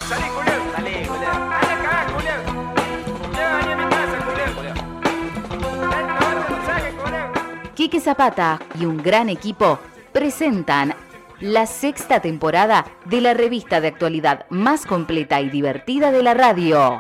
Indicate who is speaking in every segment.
Speaker 1: Salí, Julián. Salí, Julián. Anda acá, Julián. Ya vení a mi casa, Julián. No te saques, Julián.
Speaker 2: Quique Zapata y un gran equipo presentan la sexta temporada de la revista de actualidad más completa y divertida de la radio.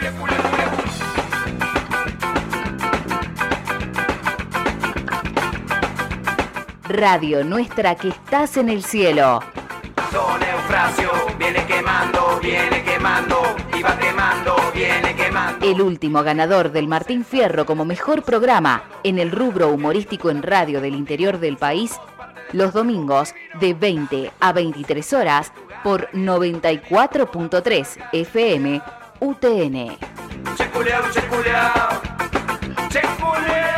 Speaker 2: Radio Nuestra, que estás en el cielo.
Speaker 1: Don Eufrasio viene quemando, y va quemando, viene quemando.
Speaker 2: El último ganador del Martín Fierro como mejor programa en el rubro humorístico en radio del interior del país, los domingos de 20 a 23 horas por 94.3 FM UTN.
Speaker 1: Che culeao, che culeao, che culeao.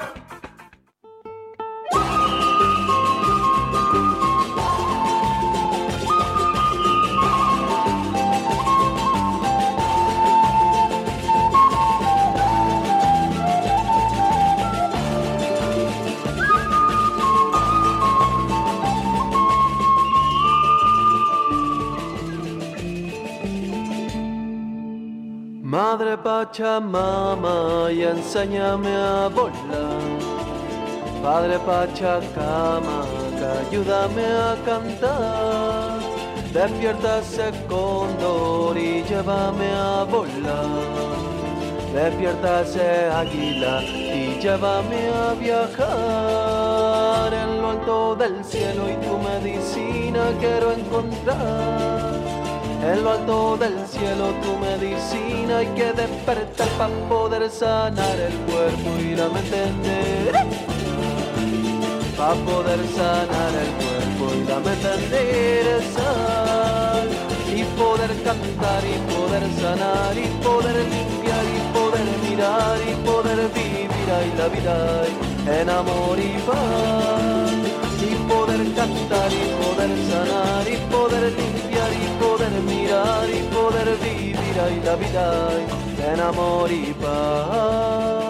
Speaker 3: Madre Pachamama, y enséñame a volar. Padre Pachacama, ayúdame a cantar. Despierta ese cóndor y llévame a volar. Despierta ese águila y llévame a viajar. En lo alto del cielo y tu medicina quiero encontrar. En lo alto del cielo tu medicina hay que despertar para poder sanar el cuerpo y la mente entera. Para poder sanar el cuerpo y la mente enderezar. Y poder cantar y poder sanar y poder limpiar y poder mirar y poder vivir ahí la vida en amor y paz. Y poder cantar y poder sanar y poder limpiar y poder mirar y poder vivir ahí la vida en amor y paz.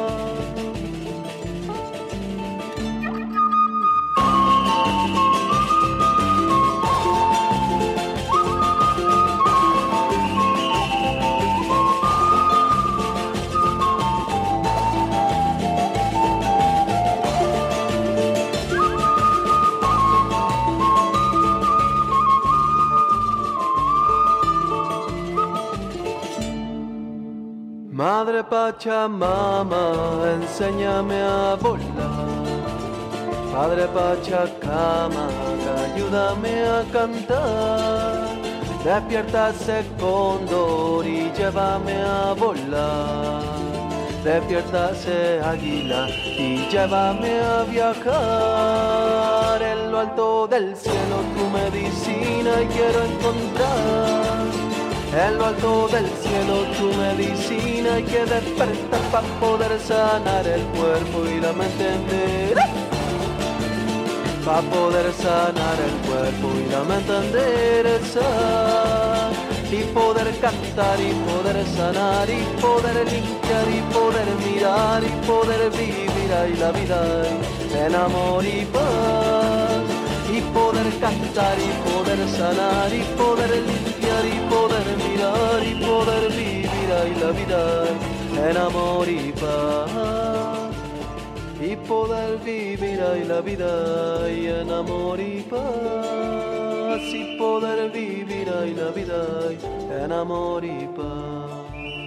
Speaker 3: Madre Pachamama, enséñame a volar. Padre Pachacama, ayúdame a cantar. Despierta ese cóndor y llévame a volar. Despierta ese águila y llévame a viajar. En lo alto del cielo tu medicina quiero encontrar. En lo alto del cielo tu medicina hay que despertar para poder sanar el cuerpo y la mente entera. Para poder sanar el cuerpo y la mente enderezar. Y poder cantar y poder sanar y poder limpiar y poder mirar y poder vivir ahí la vida en amor y paz. Y poder cantar y poder sanar y poder limpiar y poder mirar y poder vivir ahí la vida en amor y paz. Y poder vivir ahí la vida en amor y paz. Y poder vivir ahí la vida en amor y paz.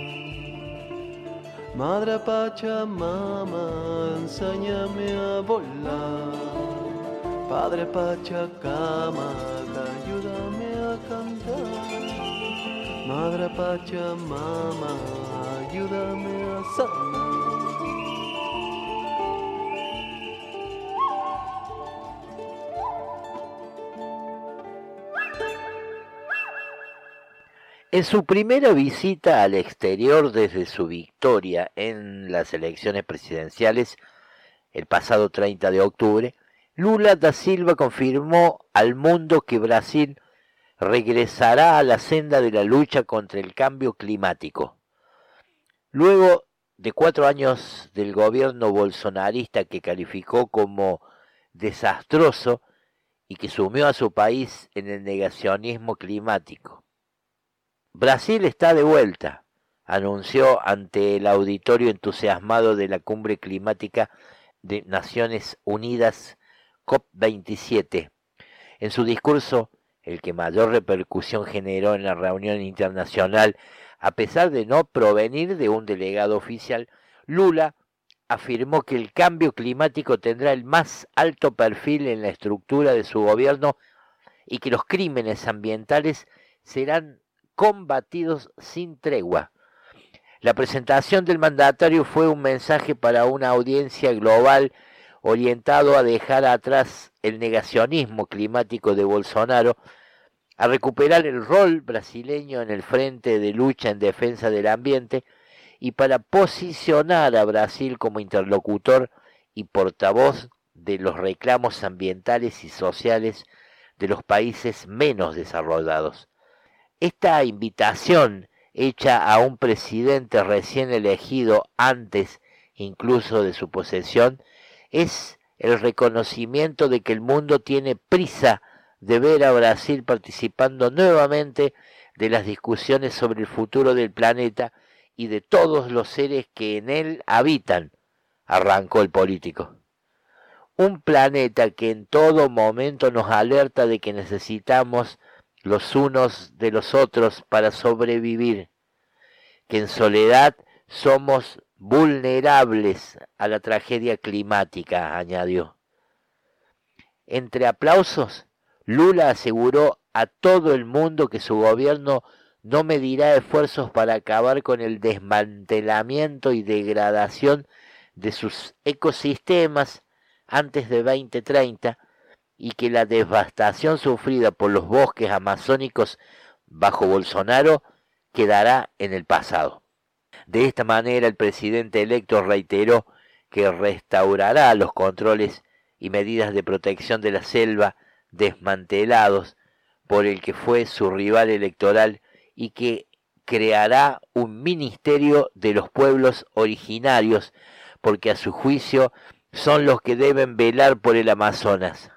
Speaker 3: Madre Pachamama, enséñame a volar. Padre Pachacama, ayúdame a cantar. Madre Pachamama, ayúdame a sanar.
Speaker 4: En su primera visita al exterior desde su victoria en las elecciones presidenciales el pasado 30 de octubre, Lula da Silva confirmó al mundo que Brasil regresará a la senda de la lucha contra el cambio climático. Luego de 4 años del gobierno bolsonarista que calificó como desastroso y que sumió a su país en el negacionismo climático. Brasil está de vuelta, anunció ante el auditorio entusiasmado de la Cumbre Climática de Naciones Unidas COP27. En su discurso, el que mayor repercusión generó en la reunión internacional, a pesar de no provenir de un delegado oficial, Lula afirmó que el cambio climático tendrá el más alto perfil en la estructura de su gobierno y que los crímenes ambientales serán combatidos sin tregua. La presentación del mandatario fue un mensaje para una audiencia global orientado a dejar atrás el negacionismo climático de Bolsonaro, a recuperar el rol brasileño en el frente de lucha en defensa del ambiente y para posicionar a Brasil como interlocutor y portavoz de los reclamos ambientales y sociales de los países menos desarrollados. Esta invitación hecha a un presidente recién elegido antes incluso de su posesión es el reconocimiento de que el mundo tiene prisa de ver a Brasil participando nuevamente de las discusiones sobre el futuro del planeta y de todos los seres que en él habitan, arrancó el político. Un planeta que en todo momento nos alerta de que necesitamos los unos de los otros para sobrevivir, que en soledad somos vulnerables a la tragedia climática, añadió. Entre aplausos, Lula aseguró a todo el mundo que su gobierno no medirá esfuerzos para acabar con el desmantelamiento y degradación de sus ecosistemas antes de 2030 y que la devastación sufrida por los bosques amazónicos bajo Bolsonaro quedará en el pasado. De esta manera, el presidente electo reiteró que restaurará los controles y medidas de protección de la selva desmantelados por el que fue su rival electoral y que creará un ministerio de los pueblos originarios, porque a su juicio son los que deben velar por el Amazonas.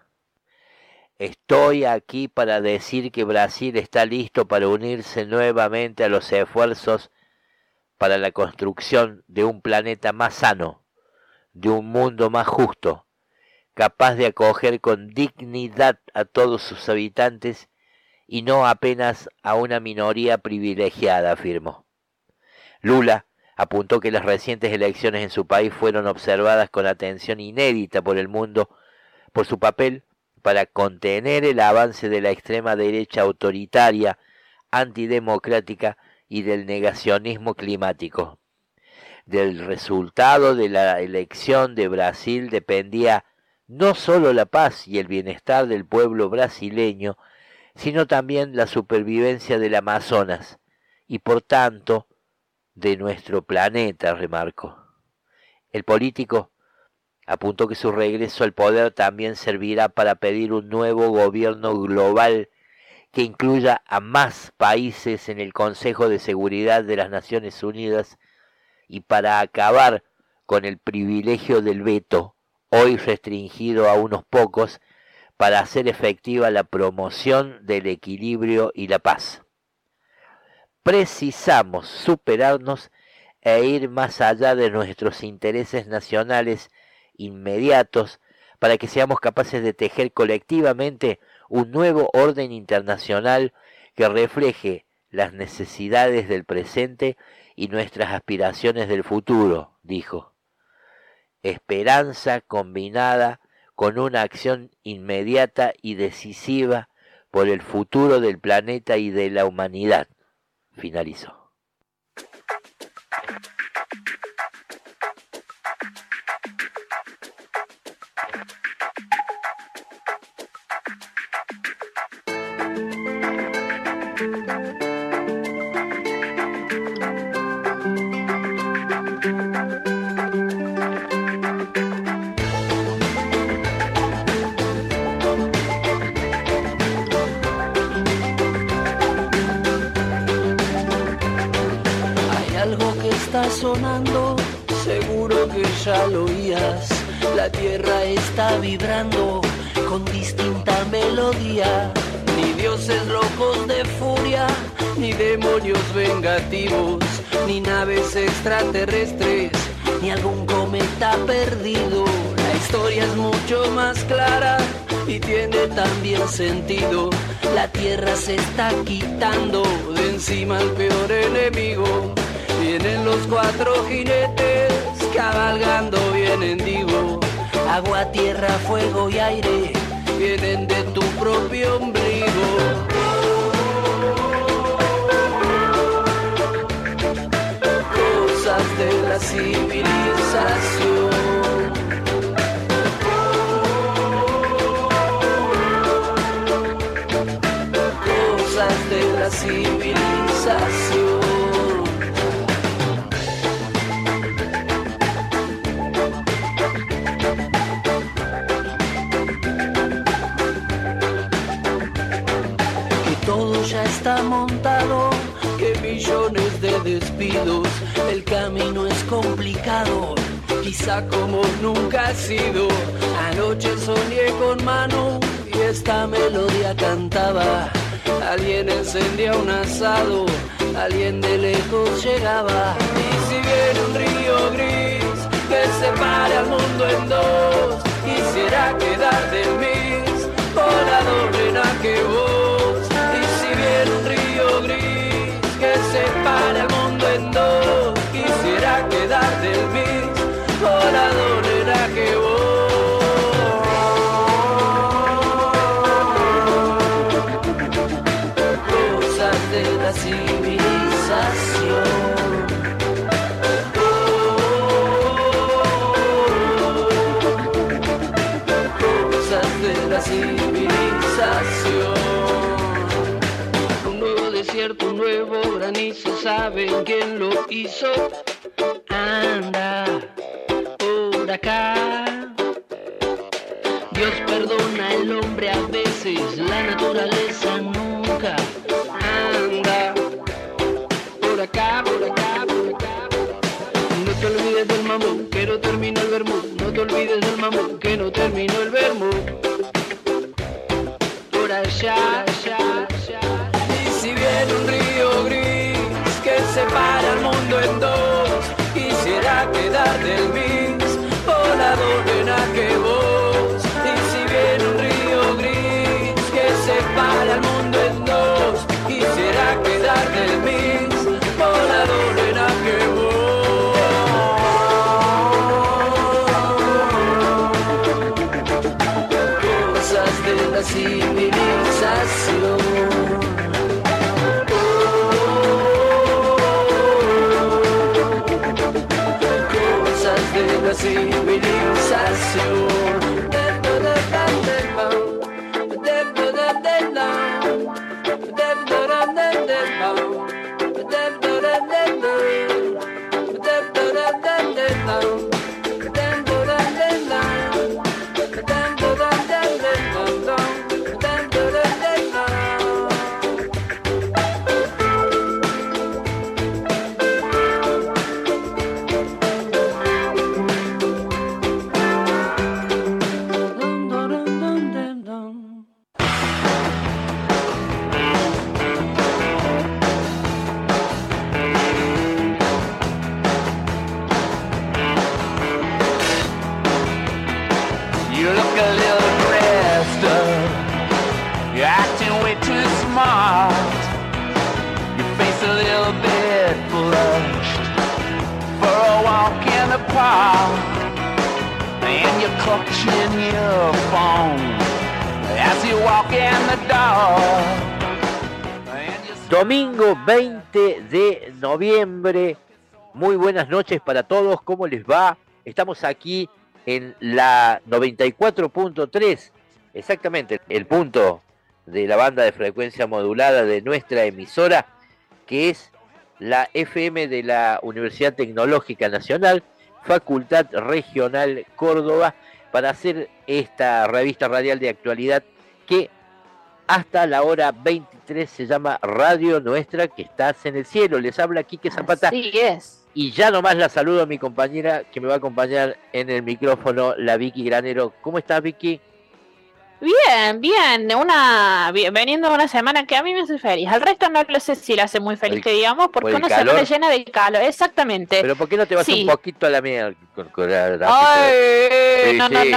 Speaker 4: Estoy aquí para decir que Brasil está listo para unirse nuevamente a los esfuerzos para la construcción de un planeta más sano, de un mundo más justo, capaz de acoger con dignidad a todos sus habitantes y no apenas a una minoría privilegiada, afirmó. Lula apuntó que las recientes elecciones en su país fueron observadas con atención inédita por el mundo por su papel para contener el avance de la extrema derecha autoritaria, antidemocrática y del negacionismo climático. Del resultado de la elección de Brasil dependía no solo la paz y el bienestar del pueblo brasileño, sino también la supervivencia del Amazonas y por tanto de nuestro planeta, remarcó. El político apuntó que su regreso al poder también servirá para pedir un nuevo gobierno global que incluya a más países en el Consejo de Seguridad de las Naciones Unidas y para acabar con el privilegio del veto, hoy restringido a unos pocos, para hacer efectiva la promoción del equilibrio y la paz. Precisamos superarnos e ir más allá de nuestros intereses nacionales inmediatos para que seamos capaces de tejer colectivamente un nuevo orden internacional que refleje las necesidades del presente y nuestras aspiraciones del futuro, dijo. Esperanza combinada con una acción inmediata y decisiva por el futuro del planeta y de la humanidad, finalizó.
Speaker 5: Sonando, seguro que ya lo oías. La tierra está vibrando con distinta melodía. Ni dioses locos de furia, ni demonios vengativos, ni naves extraterrestres, ni algún cometa perdido. La historia es mucho más clara y tiene también sentido. La tierra se está quitando de encima al peor enemigo. Vienen los 4 jinetes cabalgando, vienen, digo. Agua, tierra, fuego y aire vienen de tu propio ombligo. Cosas de la civilización. Cosas de la civilización. Todo ya está montado, que millones de despidos, el camino es complicado, quizá como nunca ha sido. Anoche soñé con Manu y esta melodía cantaba. Alguien encendía un asado, alguien de lejos llegaba. Y si viene un río gris que separe al mundo en dos, quisiera quedar del mismo lado que vos. Viene un río gris que separa el mundo en dos, quisiera quedar del mismo lado, nena, que vos. Cosas de la civilización. Cosas de la civilización. Un nuevo granizo, ¿saben quién lo hizo? Anda por acá. Dios perdona al hombre a veces, la naturaleza nunca. Anda por acá, por acá, por acá. No te olvides del mamón, que no terminó el vermú. No te olvides del mamón, que no terminó el vermú. Por allá, allá, allá. Si viene un río gris que separa el mundo en dos, quisiera quedar del mismo lado, nena, que vos. Y si viene un río gris que separa el mundo en dos, quisiera quedar del mismo lado, nena, que vos. Cosas de la civilización. De la civilización.
Speaker 4: Domingo 20 de noviembre, muy buenas noches para todos, ¿cómo les va? Estamos aquí en la 94.3, exactamente el punto de la banda de frecuencia modulada de nuestra emisora, que es la FM de la Universidad Tecnológica Nacional, Facultad Regional Córdoba, para hacer esta revista radial de actualidad que hasta la hora 23 se llama Radio Nuestra, que estás en el cielo. Les habla Quique Zapata.
Speaker 2: Así es.
Speaker 4: Y ya nomás la saludo a mi compañera que me va a acompañar en el micrófono, la Vicky Granero. ¿Cómo estás, Vicky?
Speaker 6: Bien, veniendo de una semana que a mí me hace feliz. Al resto no lo sé si la hace muy feliz, que digamos, porque una semana llena de calor, exactamente.
Speaker 4: Pero ¿por qué no te vas un poquito a la mierda
Speaker 6: Ay,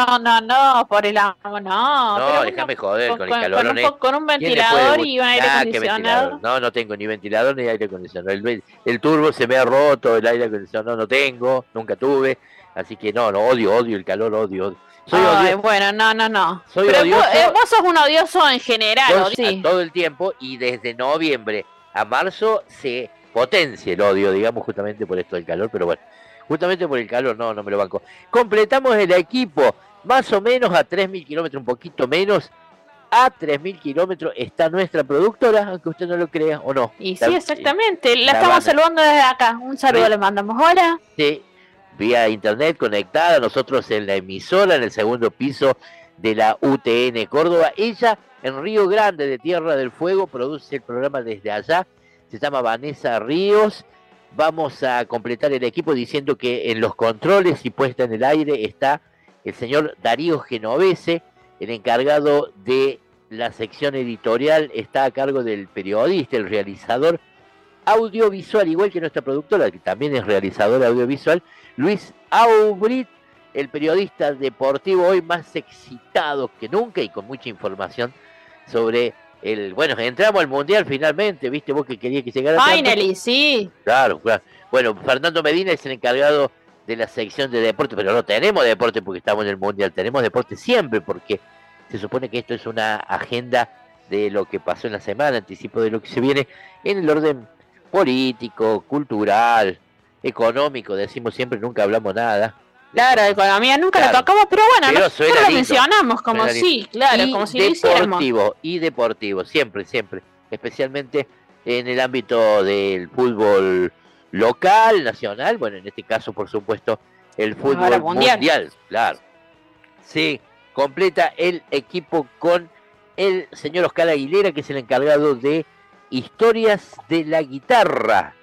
Speaker 6: no, por el amor, no.
Speaker 4: No, déjame joder con el calor.
Speaker 6: Con un ventilador y un aire acondicionado.
Speaker 4: No tengo ni ventilador ni aire acondicionado. El turbo se me ha roto, el aire acondicionado no tengo, nunca tuve. Así que no, odio el calor, odio.
Speaker 6: Bueno, no.
Speaker 4: Soy
Speaker 6: pero
Speaker 4: odioso.
Speaker 6: Vos sos un odioso en general, sí.
Speaker 4: Todo el tiempo, y desde noviembre a marzo se potencia el odio, digamos, justamente por esto del calor, pero bueno, justamente por el calor no me lo banco. Completamos el equipo, más o menos a 3.000 kilómetros, un poquito menos, a 3.000 kilómetros está nuestra productora, aunque usted no lo crea, ¿o no?
Speaker 6: Y sí, exactamente, la estamos saludando desde acá, un saludo le mandamos, hola.
Speaker 4: Sí. Vía internet conectada, nosotros en la emisora, en el segundo piso de la UTN Córdoba. Ella en Río Grande de Tierra del Fuego produce el programa desde allá, se llama Vanessa Ríos. Vamos a completar el equipo diciendo que en los controles y puesta en el aire está el señor Darío Genovese, el encargado de la sección editorial, está a cargo del periodista, el realizador audiovisual, igual que nuestra productora, que también es realizadora audiovisual, Luis Aubrit, el periodista deportivo hoy más excitado que nunca y con mucha información sobre bueno, entramos al Mundial finalmente, viste vos que querías que llegara
Speaker 6: Finally, tanto. Sí.
Speaker 4: Claro. Bueno, Fernando Medina es el encargado de la sección de deporte, pero no tenemos deporte porque estamos en el Mundial, tenemos deporte siempre porque se supone que esto es una agenda de lo que pasó en la semana, anticipo de lo que se viene en el orden político, cultural, económico, decimos siempre, nunca hablamos nada.
Speaker 6: Claro, economía nunca la tocamos, pero bueno, nosotros lo mencionamos como sí, claro, como si lo hiciéramos.
Speaker 4: Y deportivo, siempre, especialmente en el ámbito del fútbol local, nacional, bueno, en este caso, por supuesto, el fútbol mundial, claro. Sí, completa el equipo con el señor Oscar Aguilera, que es el encargado de Historias de la Guitarra,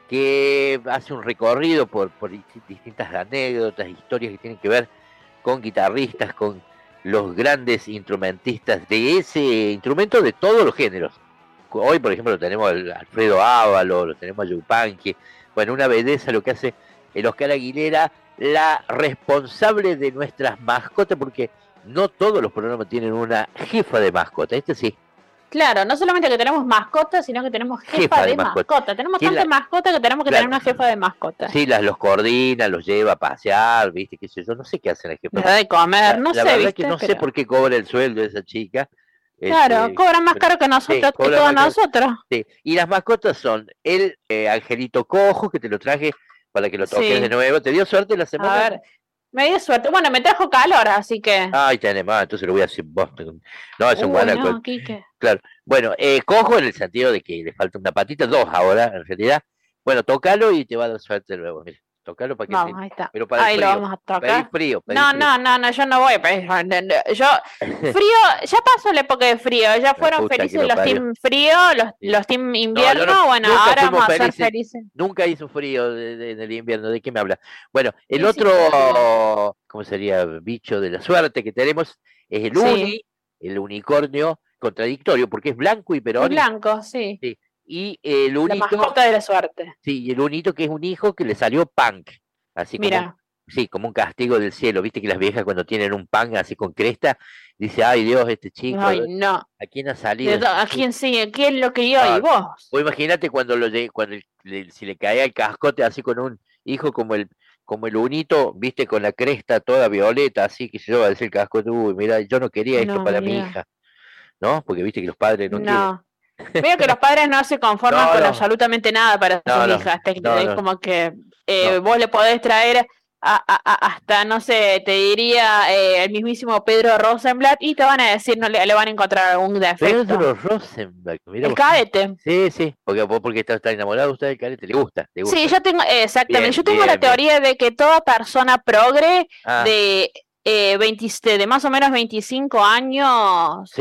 Speaker 4: que hace un recorrido por distintas anécdotas, historias que tienen que ver con guitarristas, con los grandes instrumentistas de ese instrumento de todos los géneros. Hoy, por ejemplo, lo tenemos a Alfredo Ávalo, lo tenemos a Yupanqui. Bueno, una belleza lo que hace el Oscar Aguilera, la responsable de nuestras mascotas, porque no todos los programas tienen una jefa de mascota, este sí.
Speaker 6: Claro, no solamente que tenemos mascotas, sino que tenemos jefa de mascota. Tenemos tantas mascotas que tenemos que tener una jefa de mascota.
Speaker 4: Sí, los coordina, los lleva a pasear, viste, qué sé yo, no sé qué hace la jefa.
Speaker 6: Le da de comer, no sé,
Speaker 4: la verdad
Speaker 6: viste.
Speaker 4: Que no sé por qué cobra el sueldo de esa chica.
Speaker 6: Claro, cobran más caro que nosotros, que todos nosotros.
Speaker 4: Sí, y las mascotas son el angelito cojo, que te lo traje para que lo toques de nuevo. ¿Te dio suerte la semana?
Speaker 6: A ver. Me dio suerte. Bueno, me trajo calor, así que...
Speaker 4: Ay, tenés más, entonces lo voy a hacer vos. No, es un guanaco.
Speaker 6: No,
Speaker 4: claro. Bueno, cojo en el sentido de que le falta una patita, dos ahora, en realidad. Bueno, tócalo y te va a dar suerte luego. Mira, tócalo para que...
Speaker 6: Vamos, ahí está.
Speaker 4: Pero para
Speaker 6: ahí
Speaker 4: frío,
Speaker 6: lo vamos a tocar.
Speaker 4: Pedí frío.
Speaker 6: No, yo no voy. Yo, frío, ya pasó la época de frío. Ya fueron felices los team frío, los team invierno. Bueno, ahora vamos a ser felices.
Speaker 4: Nunca hizo frío en el invierno. ¿De qué me habla? Bueno, el otro, ¿cómo sería? Bicho de la suerte que tenemos es el unicornio contradictorio, porque es blanco y peronio.
Speaker 6: Es blanco, sí.
Speaker 4: Y el unito,
Speaker 6: la mascota de la suerte.
Speaker 4: Sí, y el unito que es un hijo que le salió punk, así como, como un castigo del cielo. Viste que las viejas cuando tienen un punk así con cresta, dice, ay Dios, este chico,
Speaker 6: ay, no.
Speaker 4: ¿A quién ha salido?
Speaker 6: ¿A quién sí? ¿Quién lo crió? ¿Y vos?
Speaker 4: O imagínate cuando si le caía el cascote así con un hijo como el unito, viste, con la cresta toda violeta, así que yo va a decir el cascote, uy, mira, yo no quería esto para mi hija, ¿no? Porque viste que los padres no quieren.
Speaker 6: Veo que los padres no se conforman con absolutamente nada para sus hijas. Es como que vos le podés traer hasta, no sé, te diría el mismísimo Pedro Rosenblatt y te van a decir, no le van a encontrar algún defecto.
Speaker 4: Pedro Rosenblatt, mira,
Speaker 6: el cadete.
Speaker 4: Sí, porque está enamorado usted del cadete, le gusta.
Speaker 6: Sí, yo tengo, exactamente, yo tengo la teoría de que toda persona progre de más o menos 25 años...
Speaker 4: Sí.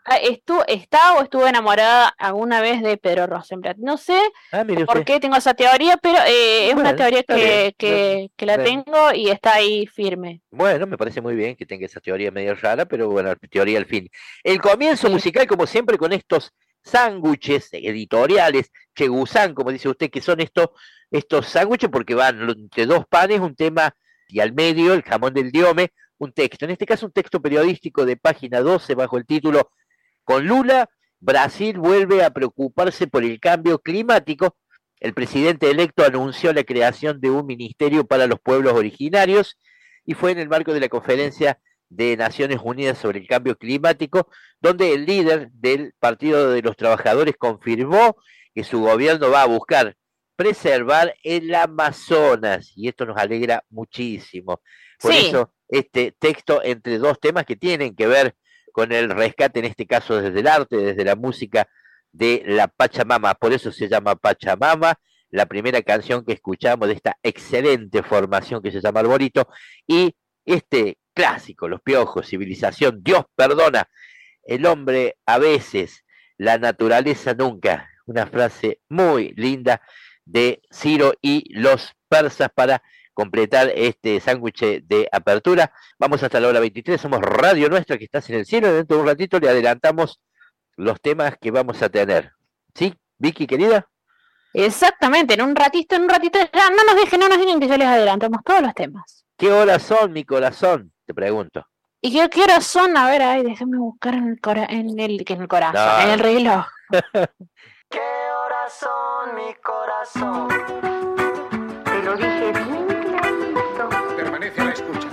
Speaker 6: estuve enamorada alguna vez de Pedro Rosenblatt. No sé por qué tengo esa teoría, pero es una teoría que la tengo y está ahí firme.
Speaker 4: Bueno, me parece muy bien que tenga esa teoría medio rara, pero bueno, teoría al fin. El comienzo musical, como siempre, con estos sándwiches editoriales, chegusán, como dice usted, que son estos sándwiches porque van entre dos panes, un tema, y al medio, el jamón del diome, un texto. En este caso, un texto periodístico de página 12 bajo el título "Con Lula, Brasil vuelve a preocuparse por el cambio climático. El presidente electo anunció la creación de un ministerio para los pueblos originarios y fue en el marco de la conferencia de Naciones Unidas sobre el cambio climático, donde el líder del Partido de los Trabajadores confirmó que su gobierno va a buscar preservar el Amazonas, y esto nos alegra muchísimo. Por eso, este texto entre dos temas que tienen que ver con el rescate, en este caso desde el arte, desde la música de la Pachamama, por eso se llama Pachamama, la primera canción que escuchamos de esta excelente formación que se llama Arbolito, y este clásico, Los Piojos, Civilización, Dios perdona, el hombre a veces, la naturaleza nunca, una frase muy linda de Ciro y los persas para completar este sándwich de apertura. Vamos hasta la hora 23, somos Radio Nuestra, que estás en el cielo, y dentro de un ratito le adelantamos los temas que vamos a tener. ¿Sí, Vicky, querida?
Speaker 6: Exactamente, en un ratito, ya no nos dejen que ya les adelantamos todos los temas.
Speaker 4: ¿Qué horas son, mi corazón? Te pregunto.
Speaker 6: ¿Y qué horas son? A ver, déjame buscar en el corazón, en el reloj.
Speaker 5: ¿Qué horas son, mi corazón?
Speaker 2: Te lo dije bien clarito.
Speaker 1: Permanece a la escucha.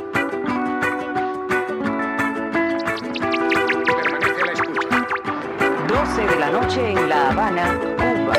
Speaker 1: Permanece a la escucha.
Speaker 2: 12 de la noche en La Habana, Cuba.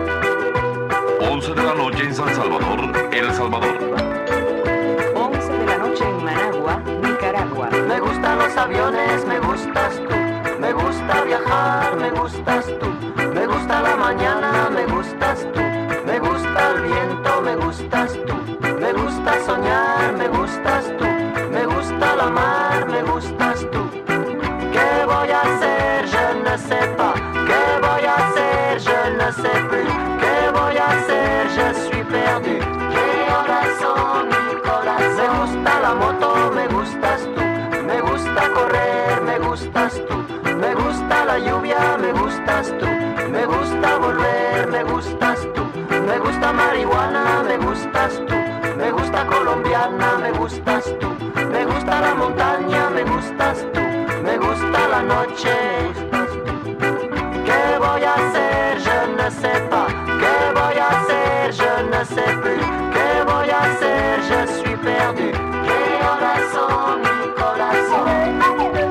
Speaker 7: 11 de la noche en San Salvador, El Salvador.
Speaker 2: 11 de la noche en Managua, Nicaragua.
Speaker 5: Me gustan los aviones, me gustas tú. Me gusta viajar, me gustas tú. Me gusta la mañana, me gustas tú. Me gusta el viento, me gustas tú. Me gusta soñar, me gustas tú. Me gusta la mar, me gustas tú. ¿Qué voy a hacer? Je ne sais pas. ¿Qué voy a hacer? Je ne sais plus. ¿Qué voy a hacer? Je suis perdu. ¿Qué horas son, mi corazón? Me gusta la moto, me gustas tú. Me gusta correr, me gustas tú. Me gusta la lluvia, me gustas tú. Me gusta volver, me gustas tú. Me gusta marihuana, me gustas tú. Me gusta colombiana, me gustas tú. Me gusta la montaña, me gustas tú. Me gusta la noche, me gustas tú. ¿Qué voy a hacer? Je ne sais pas. ¿Qué voy a hacer? Je ne sais plus. ¿Qué voy a hacer? Je suis perdu. ¿Qué horas son, mi corazón?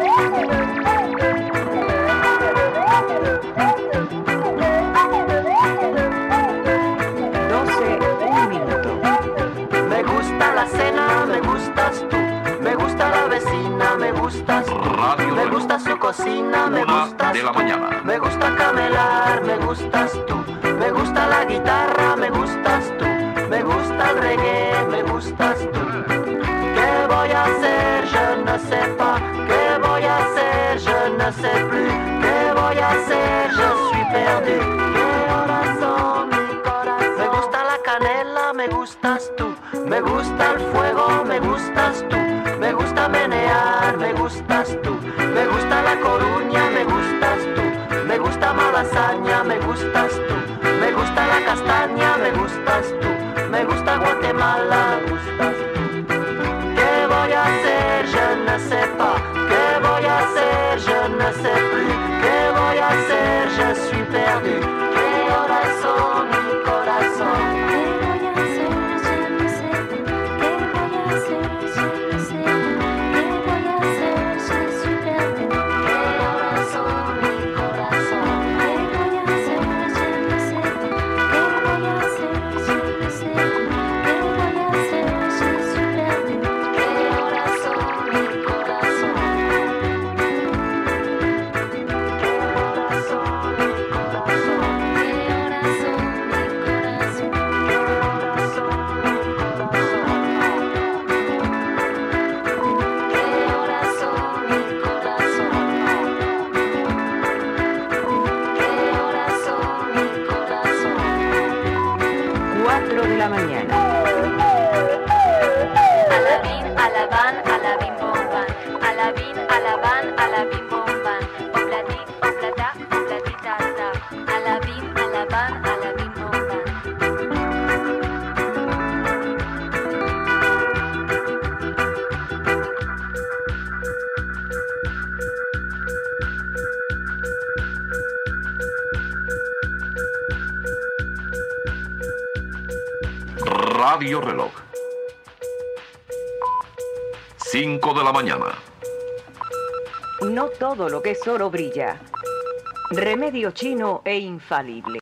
Speaker 2: 12, 1 minuto.
Speaker 5: Me gusta la cena, me gustas tú. Me gusta la vecina, me gustas tú.
Speaker 7: Radio
Speaker 5: Me gusta su cocina, me
Speaker 7: 1
Speaker 5: gustas
Speaker 7: de la
Speaker 5: tú.
Speaker 7: mañana.
Speaker 5: Me gusta camelar, me gustas tú. Me gusta la guitarra, me gustas tú. Me gusta el reggae, me gustas tú. ¿Qué voy a hacer? Je ne sais pas. ¿Qué voy a hacer? Je ne sais plus. ¿Qué voy a hacer? Je suis perdu. ¿Qué horas son, mi corazón? Me gusta la canela, me gustas tú. Me gusta el fuego, me gustas tú. Me gusta menear, me gustas tú. Me gusta La Coruña, me gustas tú. Me gusta Malasaña, me gustas tú. Me gusta la castaña, me gustas tú. Me gusta Guatemala, me gustas tú. ¿Qué voy a hacer? Je ne sais pas. ¿Qué voy a hacer? Je ne sais plus. ¿Qué voy a hacer? Je suis perdu. ¿Qué horas son, mi corazón?
Speaker 8: la mañana.
Speaker 9: Alabín, alabán, alabín, bomban. Alabín, alabán, alabín, bomban. Oplatí, oplatá, oplatita, ta. Alabín, alabán, alabín, bomban.
Speaker 7: Radio Reloj. 5 de la mañana.
Speaker 8: No todo lo que es oro brilla. Remedio chino e infalible.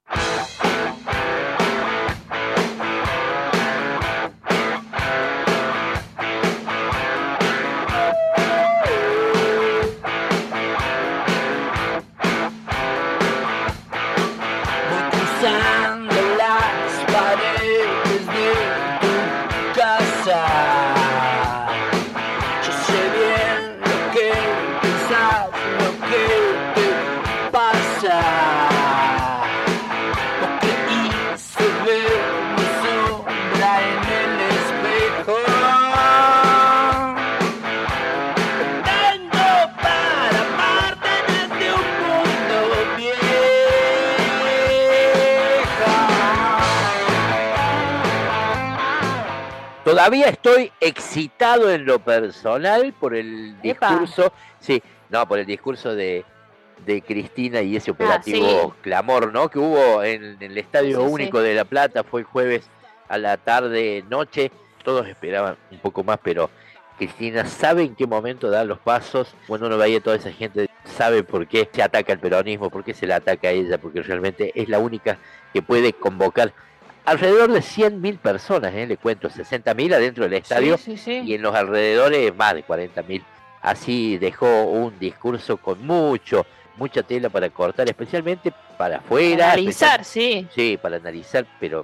Speaker 4: Todavía estoy excitado en lo personal por el discurso, por el discurso de Cristina y ese operativo Clamor, ¿no? Que hubo en el Estadio Único de La Plata, fue el jueves a la tarde-noche. Todos esperaban un poco más, pero Cristina sabe en qué momento dar los pasos. Cuando uno veía toda esa gente, sabe por qué se ataca el peronismo, por qué se la ataca a ella, porque realmente es la única que puede convocar alrededor de 100.000 personas, le cuento, 60.000 adentro del estadio y en los alrededores más de 40.000. Así dejó un discurso con mucha tela para cortar, especialmente para afuera.
Speaker 6: Analizar, sí.
Speaker 4: Sí, para analizar, pero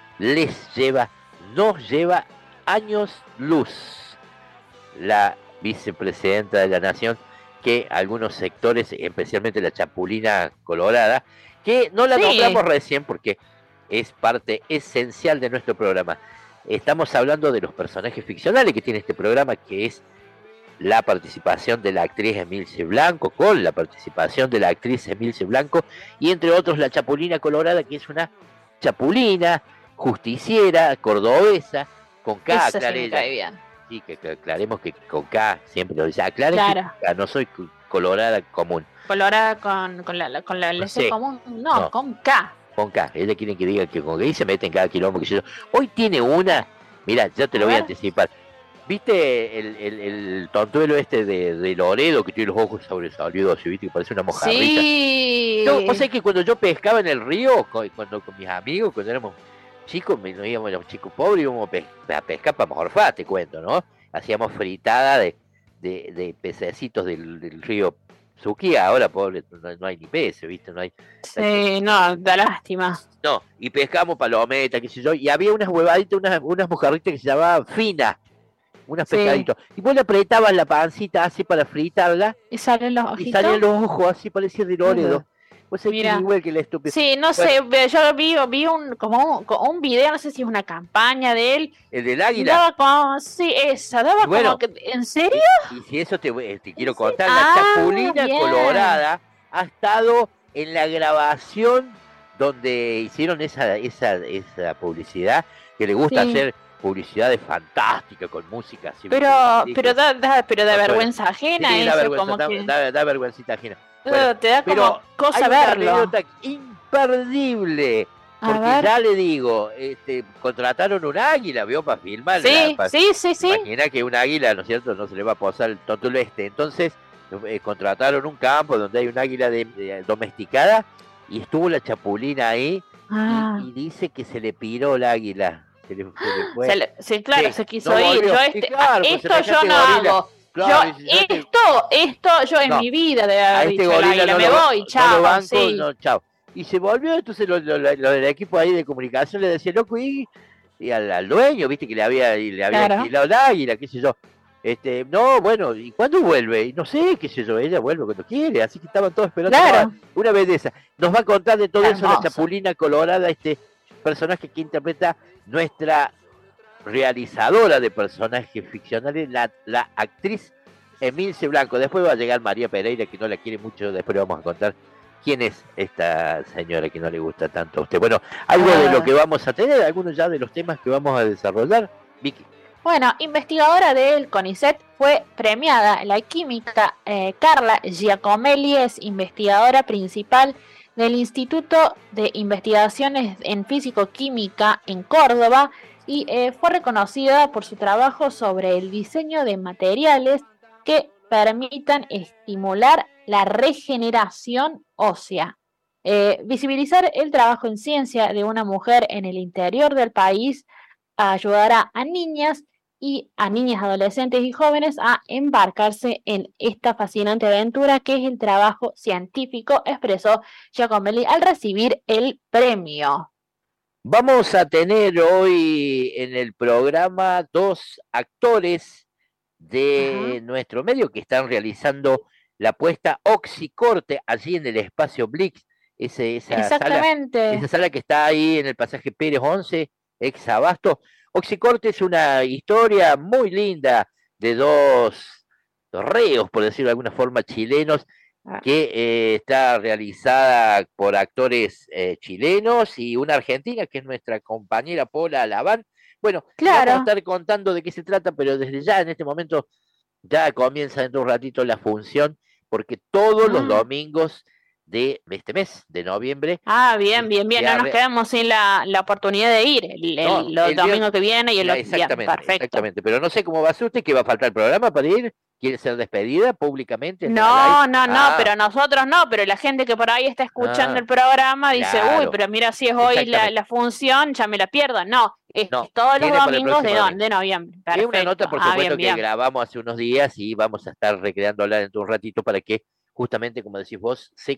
Speaker 4: nos lleva años luz la vicepresidenta de la Nación, que algunos sectores, especialmente la Chapulina Colorada, que no la nombramos recién porque es parte esencial de nuestro programa. Estamos hablando de los personajes ficcionales que tiene este programa, que es la participación de la actriz Emilce Blanco, con la participación de la actriz Emilce Blanco, y entre otros la Chapulina Colorada, que es una chapulina, justiciera, cordobesa, con K, aclaré. Sí, que aclaremos que con K, siempre lo dice, aclare que no soy colorada común.
Speaker 6: Colorada con la leche común, no, con K.
Speaker 4: Con K, ella quiere que diga que con K y se mete en cada quilombo que yo. Hoy tiene una, mira, ya te lo voy a anticipar. ¿Viste el tontuelo este de Loredo, que tiene los ojos sobresalidos, ¿viste? Que parece una mojarrita.
Speaker 6: Sí.
Speaker 4: No, vos sabés que cuando yo pescaba en el río, con mis amigos, cuando éramos chicos, nos íbamos los chicos pobres, íbamos a pescar para morfar, te cuento, ¿no? Hacíamos fritada de pececitos del río Suquía. Ahora, pobre, no hay ni peces, ¿viste? No hay.
Speaker 6: Sí, no, da lástima.
Speaker 4: No, y pescamos palometa, qué sé yo, y había unas huevaditas, unas mojarritas que se llamaban finas, unos pescaditos. Y vos le apretabas la pancita así para fritarla.
Speaker 6: Y salen los ojitos.
Speaker 4: Y salían los ojos así, parecía de Loredo. Vos sabés que igual que la estúpida.
Speaker 6: Sí, no sé, yo vi un video, no sé si es una campaña de él.
Speaker 4: ¿El del águila?
Speaker 6: Daba como que, ¿en serio?
Speaker 4: Y si eso te quiero contar, la Chapulina Colorada ha estado en la grabación donde hicieron esa publicidad, que le gusta hacer publicidades fantásticas con música así.
Speaker 6: Pero da vergüenza ajena,
Speaker 4: sí,
Speaker 6: eso,
Speaker 4: da vergüencita ajena.
Speaker 6: Bueno, te da como cosa verlo.
Speaker 4: Una anécdota imperdible. Porque ya le digo, contrataron un águila, ¿vio? Para filmar.
Speaker 6: Sí.
Speaker 4: Imagina que un águila, ¿no es cierto? No se le va a posar el tontuelo este. Entonces, contrataron un campo donde hay un águila domesticada y estuvo la Chapulina ahí y dice que se le piró el águila. Se le fue.
Speaker 6: Se quiso ir. Esto yo no hago. Claro, esto yo en mi vida de haber dicho el águila, me voy, chao.
Speaker 4: Chao. Y se volvió, entonces lo del equipo ahí de comunicación le decía, loco, y al dueño, viste, que le había alquilado el águila, qué sé yo. No, bueno, ¿y cuándo vuelve? Y no sé, qué sé yo, ella vuelve cuando quiere, así que estaban todos esperando una vez de esa. Nos va a contar de todo eso la Chapulina Colorada, personaje que interpreta nuestra realizadora de personajes ficcionales, la actriz Emilce Blanco. Después va a llegar María Pereira, que no la quiere mucho, después vamos a contar quién es esta señora que no le gusta tanto a usted. Bueno, algo de lo que vamos a tener, algunos ya de los temas que vamos a desarrollar, Vicky.
Speaker 6: Bueno, investigadora del CONICET fue premiada. La química Carla Giacomelli es investigadora principal del Instituto de Investigaciones en Físico-Química en Córdoba y fue reconocida por su trabajo sobre el diseño de materiales que permitan estimular la regeneración ósea. Visibilizar el trabajo en ciencia de una mujer en el interior del país ayudará a niñas adolescentes y jóvenes a embarcarse en esta fascinante aventura que es el trabajo científico, expresó Giacomelli al recibir el premio.
Speaker 4: Vamos a tener hoy en el programa 2 actores de nuestro medio que están realizando la puesta Oxicorte allí en el espacio Blix,
Speaker 6: Exactamente.
Speaker 4: Esa sala que está ahí en el pasaje Pérez 11, ex Abasto. Oxicorte es una historia muy linda de dos reos, por decirlo de alguna forma, chilenos, que está realizada por actores chilenos y una argentina que es nuestra compañera Pola Alaván. Bueno,
Speaker 6: claro,
Speaker 4: vamos a estar contando de qué se trata, pero desde ya en este momento ya comienza dentro de un ratito la función, porque todos los domingos de este mes, de noviembre.
Speaker 6: Bien, no nos quedamos sin la oportunidad de ir el domingo que viene y el otro día. Perfecto.
Speaker 4: Exactamente, pero no sé cómo va a ser usted, que va a faltar el programa para ir. ¿Quiere ser despedida públicamente?
Speaker 6: No, pero nosotros no, pero la gente que por ahí está escuchando el programa dice, uy, pero mira, si es hoy la función, ya me la pierdo. No, es todos los domingos de noviembre. Perfecto.
Speaker 4: Es una nota, por supuesto, que grabamos hace unos días y vamos a estar recreándola dentro de un ratito para que, justamente, como decís vos, se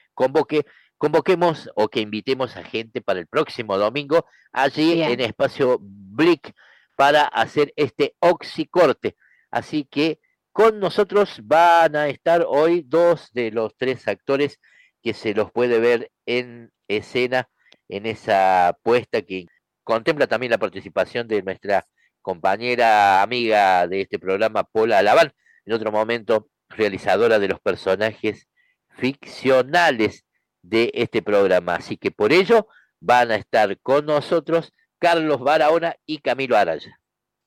Speaker 4: convoquemos o que invitemos a gente para el próximo domingo allí en Espacio Blick para hacer este Oxicorte. Así que con nosotros van a estar hoy 2 de los 3 actores que se los puede ver en escena en esa puesta que contempla también la participación de nuestra compañera amiga de este programa, Pola Alaván, en otro momento realizadora de los personajes ficcionales de este programa. Así que por ello van a estar con nosotros Carlos Barahona y Camilo Araya.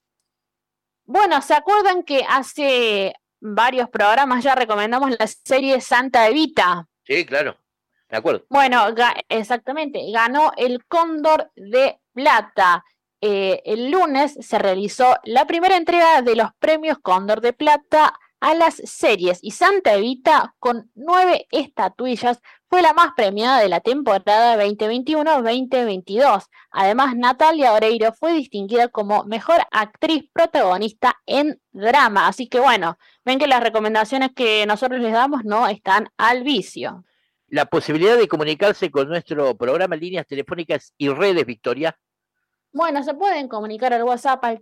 Speaker 6: Bueno, ¿se acuerdan que hace varios programas ya recomendamos la serie Santa Evita?
Speaker 4: Sí, claro, me acuerdo.
Speaker 6: Bueno, exactamente, ganó el Cóndor de Plata. El lunes se realizó la primera entrega de los premios Cóndor de Plata a las series y Santa Evita, con 9 estatuillas, fue la más premiada de la temporada 2021-2022. Además, Natalia Oreiro fue distinguida como mejor actriz protagonista en drama. Así que bueno, ven que las recomendaciones que nosotros les damos no están al vicio.
Speaker 4: La posibilidad de comunicarse con nuestro programa en líneas telefónicas y redes, Victoria.
Speaker 6: Bueno, se pueden comunicar al WhatsApp al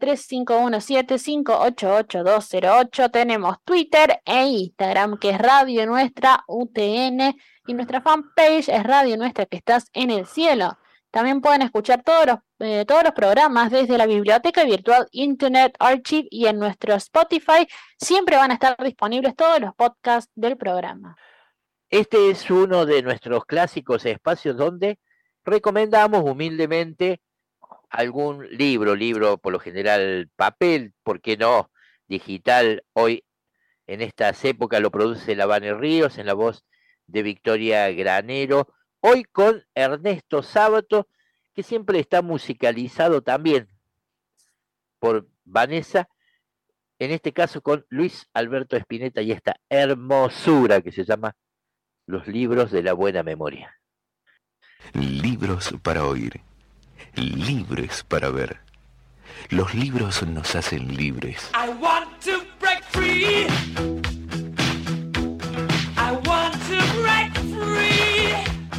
Speaker 6: 3517-588-208. Tenemos Twitter e Instagram, que es Radio Nuestra UTN, y nuestra fanpage es Radio Nuestra, que estás en el cielo. También pueden escuchar todos los programas desde la biblioteca virtual Internet Archive y en nuestro Spotify. Siempre van a estar disponibles todos los podcasts del programa.
Speaker 4: Este es uno de nuestros clásicos espacios donde recomendamos humildemente algún libro por lo general papel, ¿por qué no? Digital. Hoy en estas épocas lo produce la Vane Ríos en la voz de Victoria Granero, hoy con Ernesto Sábato, que siempre está musicalizado también por Vanessa, en este caso con Luis Alberto Spinetta y esta hermosura que se llama Los libros de la buena memoria.
Speaker 10: Libros para oír. Libres para ver. Los libros nos hacen libres.
Speaker 5: I want to break free. I want to break free.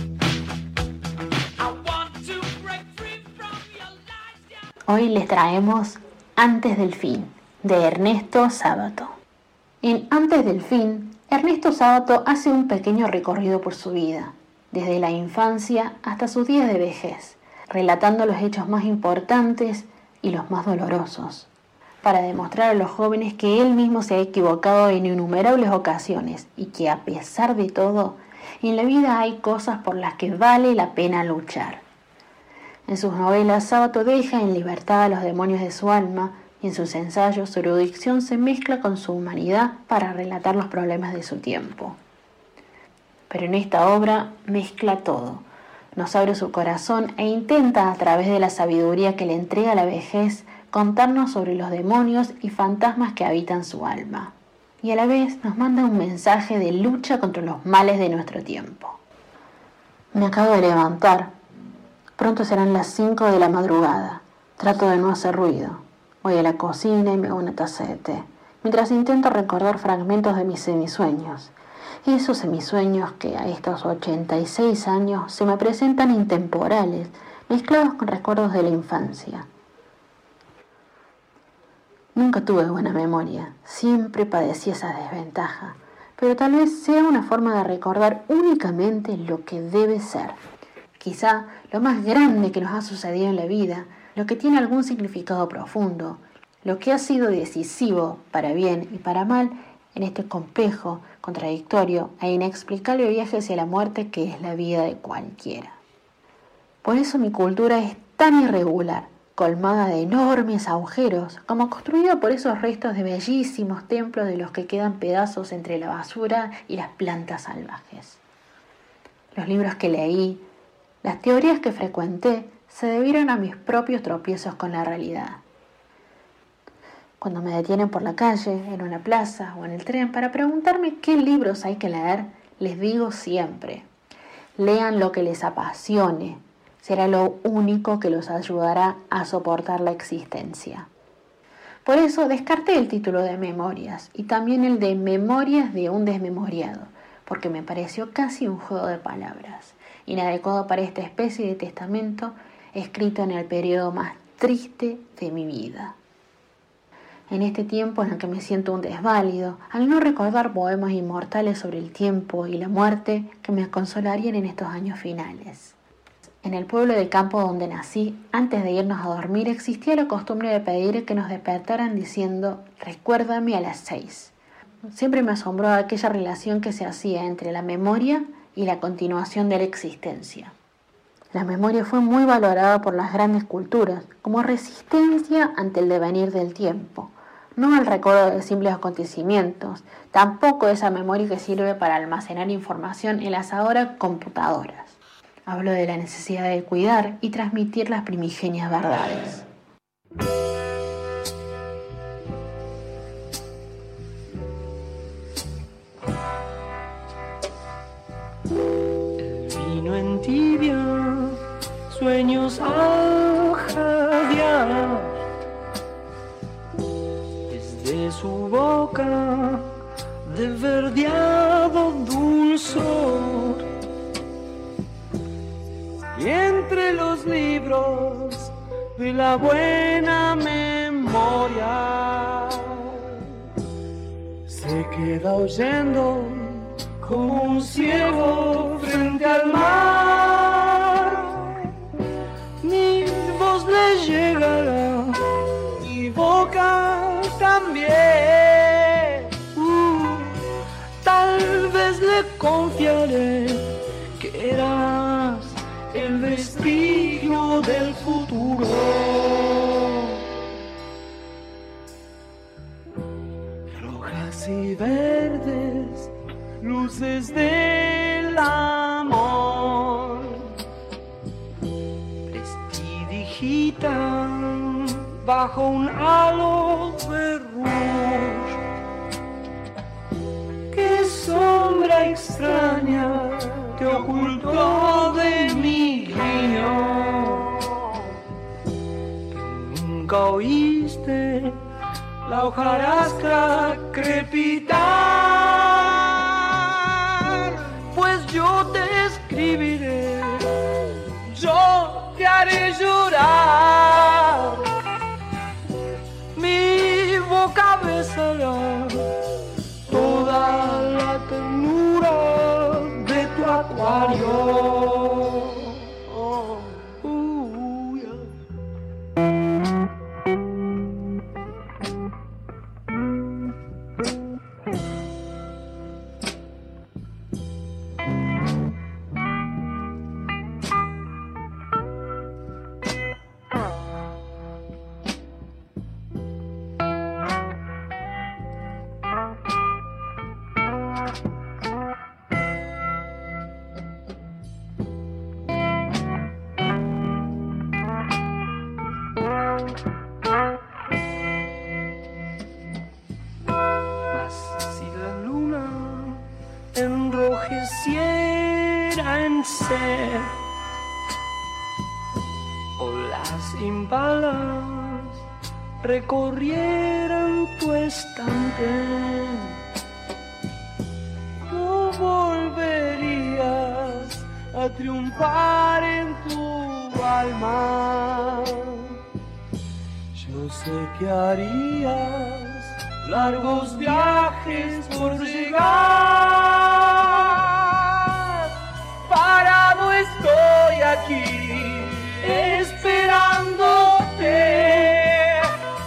Speaker 5: I want to break free from your lies.
Speaker 6: Hoy les traemos Antes del fin, de Ernesto Sábato. En Antes del fin, Ernesto Sábato hace un pequeño recorrido por su vida, desde la infancia hasta sus días de vejez, relatando los hechos más importantes y los más dolorosos, para demostrar a los jóvenes que él mismo se ha equivocado en innumerables ocasiones y que a pesar de todo, en la vida hay cosas por las que vale la pena luchar. En sus novelas, Sábato deja en libertad a los demonios de su alma y en sus ensayos su erudición se mezcla con su humanidad para relatar los problemas de su tiempo. Pero en esta obra mezcla todo, nos abre su corazón e intenta, a través de la sabiduría que le entrega la vejez, contarnos sobre los demonios y fantasmas que habitan su alma. Y a la vez nos manda un mensaje de lucha contra los males de nuestro tiempo. Me acabo de levantar. Pronto serán las 5 de la madrugada. Trato de no hacer ruido. Voy a la cocina y me hago una taza de té, mientras intento recordar fragmentos de mis semisueños. Esos semisueños que a estos 86 años se me presentan intemporales, mezclados con recuerdos de la infancia. Nunca tuve buena memoria, siempre padecí esa desventaja, pero tal vez sea una forma de recordar únicamente lo que debe ser. Quizá lo más grande que nos ha sucedido en la vida, lo que tiene algún significado profundo, lo que ha sido decisivo para bien y para mal en este complejo, contradictorio e inexplicable viaje hacia la muerte que es la vida de cualquiera. Por eso mi cultura es tan irregular, colmada de enormes agujeros, como construida por esos restos de bellísimos templos de los que quedan pedazos entre la basura y las plantas salvajes. Los libros que leí, las teorías que frecuenté, se debieron a mis propios tropiezos con la realidad. Cuando me detienen por la calle, en una plaza o en el tren para preguntarme qué libros hay que leer, les digo siempre: lean lo que les apasione, será lo único que los ayudará a soportar la existencia. Por eso descarté el título de Memorias y también el de Memorias de un desmemoriado, porque me pareció casi un juego de palabras, inadecuado para esta especie de testamento escrito en el periodo más triste de mi vida. En este tiempo en el que me siento un desválido, al no recordar poemas inmortales sobre el tiempo y la muerte que me consolarían en estos años finales. En el pueblo de campo donde nací, antes de irnos a dormir, existía la costumbre de pedir que nos despertaran diciendo: recuérdame a las 6. Siempre me asombró aquella relación que se hacía entre la memoria y la continuación de la existencia. La memoria fue muy valorada por las grandes culturas como resistencia ante el devenir del tiempo, no al recuerdo de simples acontecimientos, tampoco esa memoria que sirve para almacenar información en las ahora computadoras. Hablo de la necesidad de cuidar y transmitir las primigenias verdades.
Speaker 5: El vino entibia, sueños al jadear, desde su boca de verdeado dulzor, y entre los libros de la buena memoria se queda oyendo como un ciego frente al mar. Mi voz le llegará, mi boca también. Tal vez le confiaré que eras el vestigio del futuro. Rojas y verdes, luces del amor, prestidigitan bajo un halo de rouge. Qué sombra extraña te ocultó de mi guiño. Nunca oíste la hojarasca crepitar, pues yo te escribiré, yo te haré llorar. Mi boca besará toda la ternura de tu acuario. las impalas recorrieran tu estante, tú volverías a triunfar en tu alma. Yo sé que harías largos viajes por llegar. Parado estoy aquí esperándote.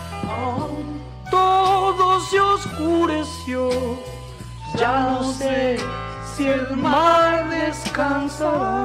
Speaker 5: Todo se oscureció, ya no sé si el mar descansará.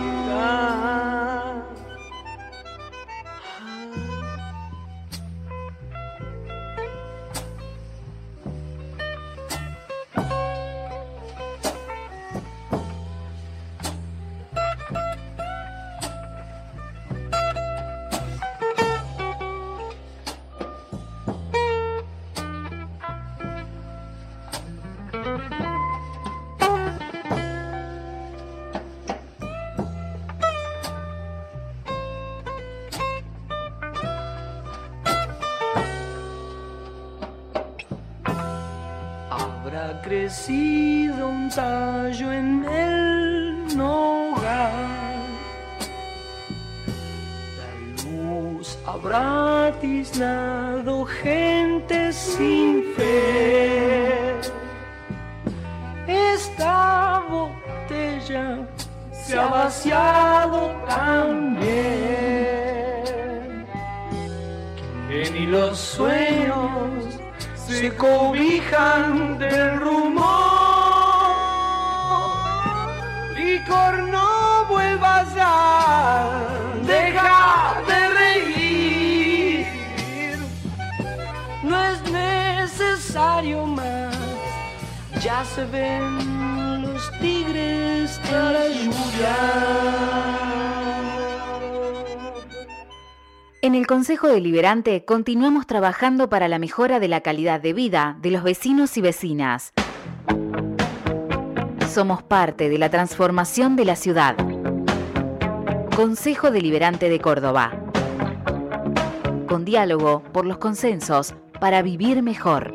Speaker 5: Habrá crecido un tallo en el nogal, la luz habrá tiznado gente sin fe. Esta botella se ha vaciado también, que ni los sueños se cobijan del rumor. Licor, no vuelvas a dejar de reír, no es necesario más, ya se ven los tigres de la lluvia.
Speaker 2: En el Consejo Deliberante continuamos trabajando para la mejora de la calidad de vida de los vecinos y vecinas. Somos parte de la transformación de la ciudad. Consejo Deliberante de Córdoba. Con diálogo por los consensos para vivir mejor.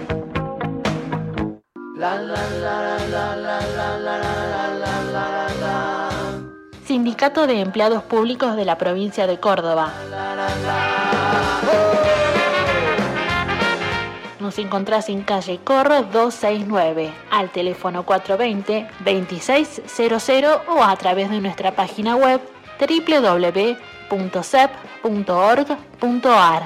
Speaker 6: Sindicato de Empleados Públicos de la Provincia de Córdoba. Nos encontrás en calle Corro 269, al teléfono 420-2600 o a través de nuestra página web www.cep.org.ar.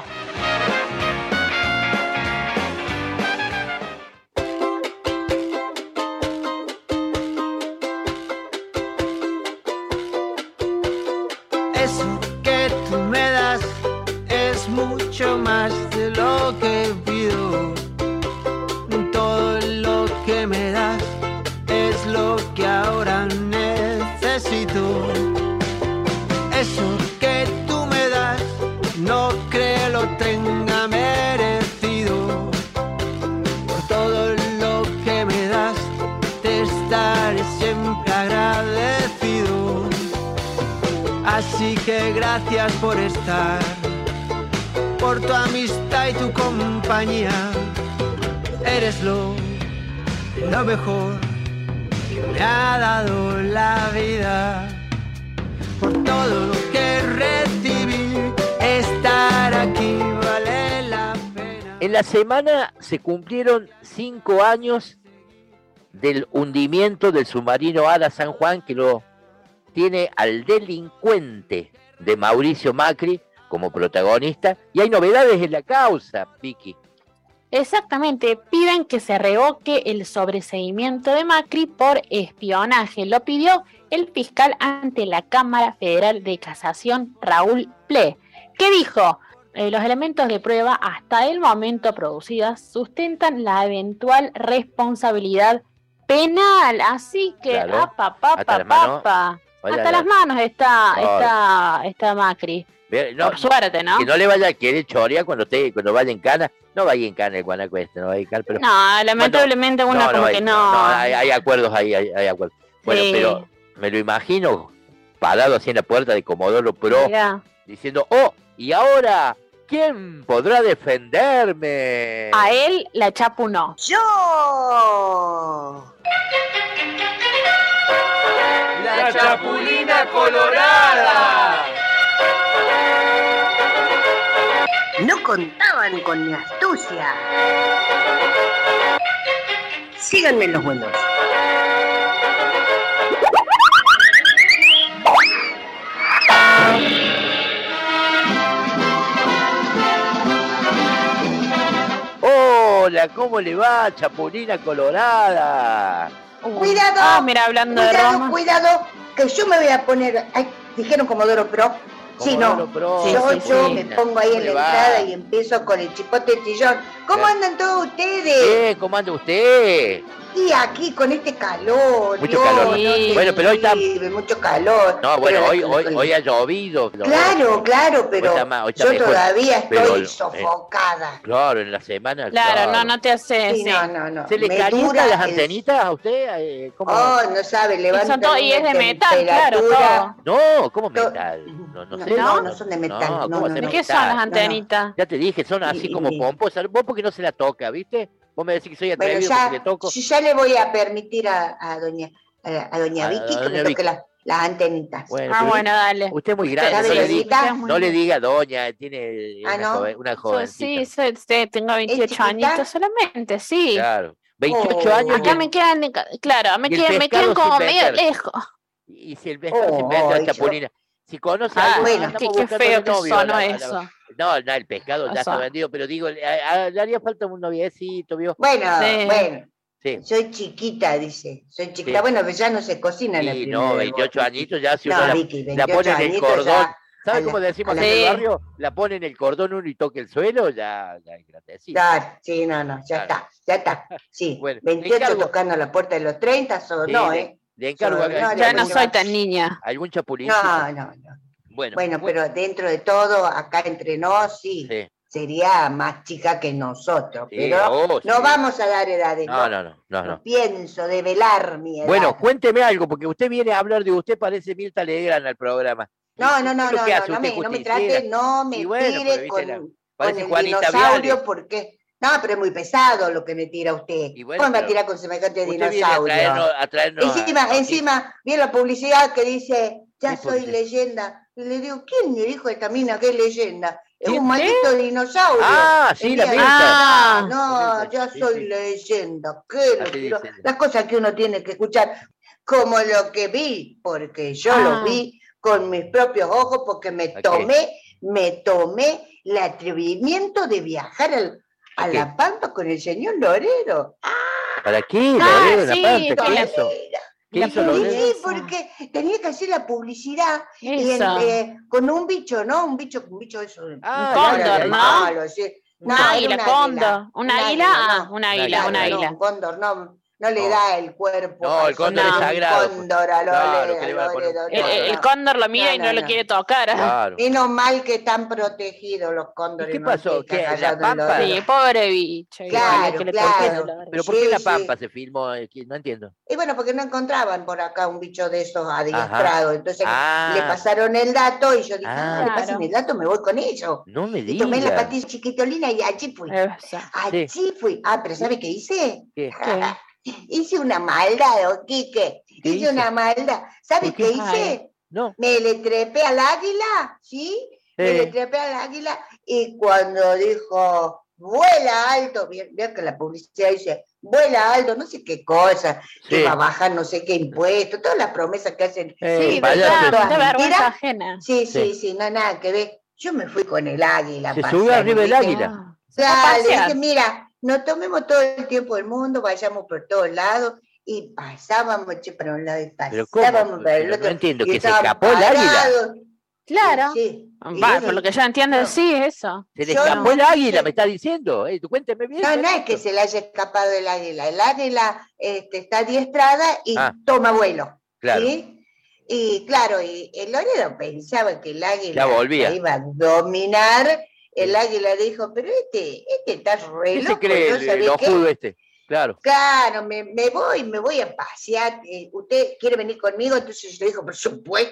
Speaker 11: Eso que tú me das es mucho más de lo que pido. Todo lo que me das es lo que ahora necesito. Eso que tú me das no creo lo tenga merecido. Por todo lo que me das te estaré siempre agradecido. Así que gracias por estar, por tu amistad y tu compañía. Eres lo mejor que me ha dado la vida. Por todo lo que recibí, estar aquí vale la pena.
Speaker 4: En la semana se cumplieron 5 años del hundimiento del submarino Ara San Juan, que lo tiene al delincuente de Mauricio Macri como protagonista, y hay novedades en la causa, Vicky.
Speaker 6: Exactamente, piden que se revoque el sobreseimiento de Macri por espionaje. Lo pidió el fiscal ante la Cámara Federal de Casación, Raúl Ple. ¿Qué dijo? Los elementos de prueba hasta el momento producidas sustentan la eventual responsabilidad penal. Así que,
Speaker 4: claro,
Speaker 6: hasta las manos está Macri.
Speaker 4: No,
Speaker 6: por suerte, ¿no?
Speaker 4: Que no le vaya a querer chorear cuando vaya en cana. No vaya en cana el guanaco no vaya en cana, pero...
Speaker 6: No, lamentablemente
Speaker 4: hay acuerdos ahí, hay acuerdos. Bueno, sí. Pero me lo imagino parado así en la puerta de Comodoro Pro, diciendo, oh, y ahora, ¿quién podrá defenderme?
Speaker 6: A él, la Chapu no.
Speaker 12: ¡Yo!
Speaker 1: ¡La Chapulina Colorada!
Speaker 12: No contaban con mi astucia. Síganme en los buenos.
Speaker 4: Hola, ¿cómo le va, Chapulina Colorada?
Speaker 12: Cuidado,
Speaker 6: mira, hablando
Speaker 12: cuidado,
Speaker 6: de Roma.
Speaker 12: Cuidado, que yo me voy a poner. Ay, dijeron Comodoro Pro. Sí, no.
Speaker 4: Pro,
Speaker 12: Yo me pongo ahí en la entrada y empiezo con el chipote del chillón. ¿Cómo andan todos ustedes?
Speaker 4: ¿Cómo anda usted?
Speaker 12: Y aquí con este calor.
Speaker 4: Mucho calor. Bueno, pero hoy está...
Speaker 12: mucho calor.
Speaker 4: No, bueno, hoy ha llovido.
Speaker 12: Claro, pero
Speaker 4: hoy está
Speaker 12: yo
Speaker 4: mejor,
Speaker 12: todavía estoy
Speaker 4: pero,
Speaker 12: sofocada.
Speaker 4: Claro, en la semana.
Speaker 6: Claro, no te hace...
Speaker 12: Sí, no.
Speaker 4: ¿Se le
Speaker 12: Me
Speaker 4: calientan
Speaker 12: dura
Speaker 4: las antenitas a usted? ¿Cómo?
Speaker 12: Oh, no sabe, levantan
Speaker 6: y es de
Speaker 12: una
Speaker 6: metal, claro,
Speaker 12: temperatura.
Speaker 4: No, ¿cómo metal? No sé.
Speaker 12: No son de metal. No,
Speaker 6: ¿De qué son las antenitas?
Speaker 4: Ya te dije, son así como pomposas. Vos porque no se la toca, ¿viste? Vos me decís que soy atrevido porque le toco.
Speaker 12: Ya le voy a permitir a doña Vicky que me toque las antenitas.
Speaker 4: Bueno,
Speaker 6: bueno, dale.
Speaker 4: Usted es muy grande, no le diga doña, tiene una jovencita.
Speaker 6: Sí, tengo 28 añitos solamente, sí.
Speaker 4: Claro, 28 años.
Speaker 6: Acá me quedan, me quedan como medio lejos.
Speaker 4: Y si el pescado se inventa la Chapulina. Si conoce a alguien,
Speaker 6: bueno, qué feo que sonó eso.
Speaker 4: No, el pescado ya está vendido, pero digo, le haría falta un noviecito, ¿vio?
Speaker 12: Bueno.
Speaker 4: Sí.
Speaker 12: Soy chiquita, dice. Soy chiquita. Sí. Bueno, pero ya no se cocina en el primer.
Speaker 4: No, 28 añitos ya, si uno la pone en el cordón. ¿Sabes cómo decimos en el barrio? La pone en el cordón uno y toca el suelo, ya es gratecito.
Speaker 12: Sí, ya está. Sí, bueno, 28 tocando la puerta de los 30, no, ¿eh?
Speaker 4: Le encargo
Speaker 6: ya no soy tan niña.
Speaker 4: ¿Algún chapulín?
Speaker 12: No. Bueno, pero dentro de todo, acá entre nos, sí. Sería más chica que nosotros, pero no vamos a dar edades. No pienso develar mi edad.
Speaker 4: Bueno, cuénteme algo, porque usted viene a hablar de usted, parece Mirta Legrand al programa.
Speaker 12: No me trate, no me tire con el dinosaurio, porque... No, pero es muy pesado lo que me tira usted. ¿Cómo me va a tirar con semejante dinosaurio? Encima, vi la publicidad que dice, ya soy leyenda. Y le digo, ¿quién me dijo esta mina que es leyenda? Es un maldito dinosaurio.
Speaker 4: Sí, la Mirta.
Speaker 12: No, ya soy leyenda. Las cosas que uno tiene que escuchar, como lo que vi, porque yo lo vi con mis propios ojos, porque me tomé el atrevimiento de viajar a La Pampa con el señor Lorero.
Speaker 4: ¿Para qué? Lorero, La Pampa, ¿qué hizo?
Speaker 12: Sí, porque tenía que hacer la publicidad con un bicho, ¿no? Un bicho eso.
Speaker 6: Un cóndor, ¿no? Una águila. Un
Speaker 12: cóndor, no le da el cuerpo.
Speaker 4: No, el cóndor es sagrado.
Speaker 6: El cóndor lo mira y no lo quiere tocar.
Speaker 4: Claro.
Speaker 12: Menos mal que están protegidos los cóndores.
Speaker 4: ¿Qué pasó? ¿Que La Pampa?
Speaker 6: Sí, pobre bicho.
Speaker 12: Claro.
Speaker 4: ¿Pero por qué La Pampa se filmó? No entiendo.
Speaker 12: Y bueno, porque no encontraban por acá un bicho de esos adiestrados. Entonces le pasaron el dato y yo dije, le pasen el dato, me voy con ellos.
Speaker 4: No me digas.
Speaker 12: Y tomé la patilla chiquitolina y allí fui. Pero ¿sabe qué hice?
Speaker 4: ¿Qué?
Speaker 12: Hice una maldad, Quique. Hice una maldad. ¿Sabes qué hice?
Speaker 4: No.
Speaker 12: Me le trepé al águila, ¿sí? Me le trepé al águila y cuando dijo, vuela alto, vea que la publicidad dice, vuela alto, no sé qué cosa, que va a bajar no sé qué impuesto, todas las promesas que hacen.
Speaker 6: Sí, de vergüenza ajena.
Speaker 12: Sí, no nada que ver. Yo me fui con el águila.
Speaker 4: Se subió arriba del águila.
Speaker 12: Claro, le dije, mira, no tomemos todo el tiempo del mundo, vayamos por todos lados, y pasábamos para un lado y pasábamos para el otro.
Speaker 4: No entiendo, que se escapó el águila.
Speaker 6: Claro. Por lo que yo entiendo, sí, eso.
Speaker 4: Se le escapó el águila, me está diciendo. Tú cuénteme bien.
Speaker 12: No es que se le haya escapado el águila. El águila está adiestrada y toma vuelo.
Speaker 4: Claro.
Speaker 12: ¿Sí? Y claro, y el Lorero pensaba que el águila iba a dominar. El águila dijo, pero este está re loco.
Speaker 4: ¿Qué se cree el ojudo este? Claro.
Speaker 12: Claro, me voy a pasear. ¿Usted quiere venir conmigo? Entonces yo le digo, por supuesto,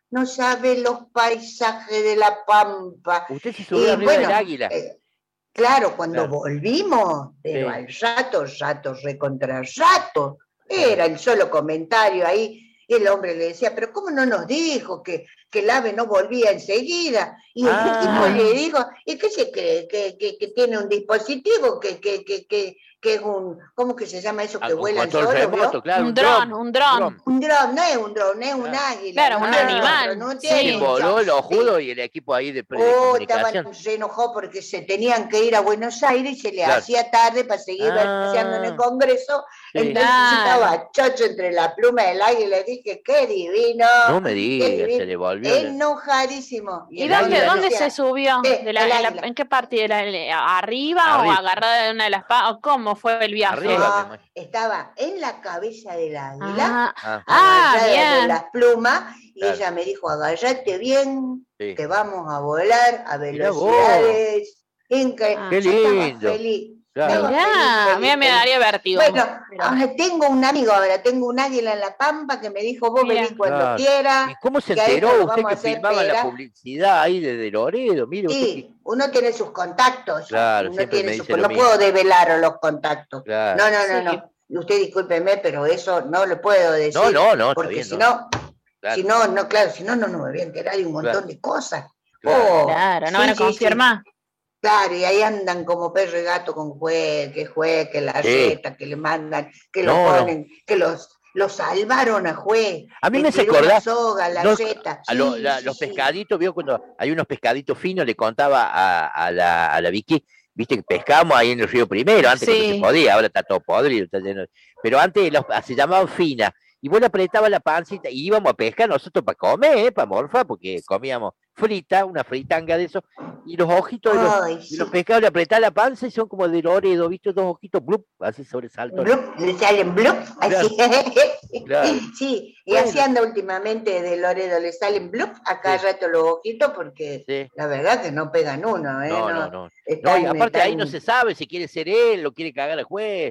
Speaker 12: no sabe los paisajes de la Pampa.
Speaker 4: Usted se subió arriba del águila.
Speaker 12: Claro, cuando volvimos, pero al rato, recontra rato, era el solo comentario ahí. Y el hombre le decía, pero ¿cómo no nos dijo que el ave no volvía enseguida? Y el tipo le dijo, ¿y qué se cree? Que tiene un dispositivo que es un, ¿cómo que se llama eso que vuelan solo?
Speaker 6: Claro, un dron.
Speaker 12: Un dron, no es un dron, es un águila.
Speaker 6: Claro, un animal.
Speaker 12: No tiene
Speaker 4: voló el ojudo y el equipo ahí de comunicación.
Speaker 12: Se enojó porque se tenían que ir a Buenos Aires y se le hacía tarde para seguir paseando en el Congreso. Entonces estaba chocho entre la pluma del águila y le dije, qué divino.
Speaker 4: No me digas, se le volvió.
Speaker 12: Enojadísimo.
Speaker 6: ¿Y dónde se subió? ¿En qué parte? ¿Arriba o agarrada de una de las ¿Cómo fue el viaje?
Speaker 12: Arriba, estaba en la cabeza del águila,
Speaker 6: bien.
Speaker 12: de las plumas, y ella me dijo, agárrate bien, que vamos a volar a velocidades increíbles.
Speaker 4: ¡Qué lindo!
Speaker 12: Feliz.
Speaker 6: Claro. A mí me daría vértigo.
Speaker 12: Bueno, tengo un amigo ahora, tengo un águila en la Pampa que me dijo, vos venís cuando quieras.
Speaker 4: ¿Y cómo se enteró usted que filmaba la publicidad ahí desde Loredo? Mire,
Speaker 12: sí, uno tiene sus contactos.
Speaker 4: Claro,
Speaker 12: uno tiene no puedo develar los contactos. Claro. No. Usted discúlpeme, pero eso no lo puedo decir.
Speaker 4: No,
Speaker 12: porque si no, si no me voy a enterar de un montón de cosas.
Speaker 6: Claro, no van a confirmar.
Speaker 12: Claro, y ahí andan como perro y gato con juez, que la reta, que le mandan, que lo ponen, que los salvaron a juez.
Speaker 4: A mí me hace acordar
Speaker 12: los
Speaker 4: pescaditos, vio cuando hay unos pescaditos finos, le contaba a la Vicky, viste que pescábamos ahí en el río Primero, antes que no se podía, ahora está todo podrido, está lleno, pero antes se llamaban finas, y vos le apretabas la pancita y íbamos a pescar nosotros para comer, para morfar, porque comíamos una fritanga de eso, y los ojitos de los pescados le apretás la panza y son como de Loredo, ¿viste? Dos ojitos, blup, así sobresalto.
Speaker 12: Blup, le salen blup, así.
Speaker 4: Claro.
Speaker 12: Sí, y así anda últimamente de Loredo, le salen blup a cada rato los ojitos, porque la verdad que no pegan uno, ¿eh?
Speaker 4: No, y aparte ahí no se sabe si quiere ser él o quiere cagar al juez.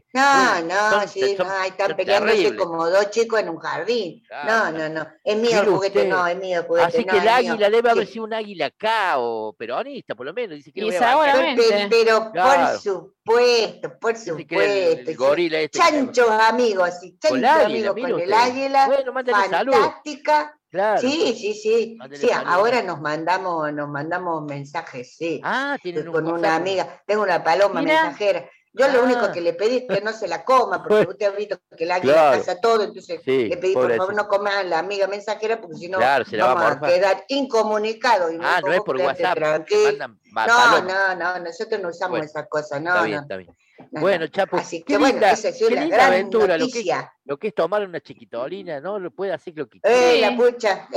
Speaker 12: Ahí están peleándose como dos chicos en un jardín. Claro. No, es mío el juguete, es mío el juguete.
Speaker 4: Así que el águila debe haber sido un águila acá, o peronista, por lo menos. Dice que
Speaker 12: pero por supuesto.
Speaker 4: El gorila
Speaker 12: chanchos amigos, con el águila, fantástica.
Speaker 4: Claro.
Speaker 12: Sí. Sí, ahora nos mandamos mensajes, con una amiga. Tengo una paloma mensajera. Yo lo único que le pedí es que no se la coma, porque usted ha visto que el águila caza todo, entonces le pedí por favor no coma a la amiga mensajera, porque si no vamos a quedar incomunicados.
Speaker 4: No es por WhatsApp.
Speaker 12: No, nosotros no usamos esas cosas,
Speaker 4: Está bien. Bueno, Chapo,
Speaker 12: así que esa es una gran
Speaker 4: aventura,
Speaker 12: noticia.
Speaker 4: Lo que es tomar una chiquitolina, ¿no? Lo puede hacer lo que quiera.
Speaker 12: La pucha.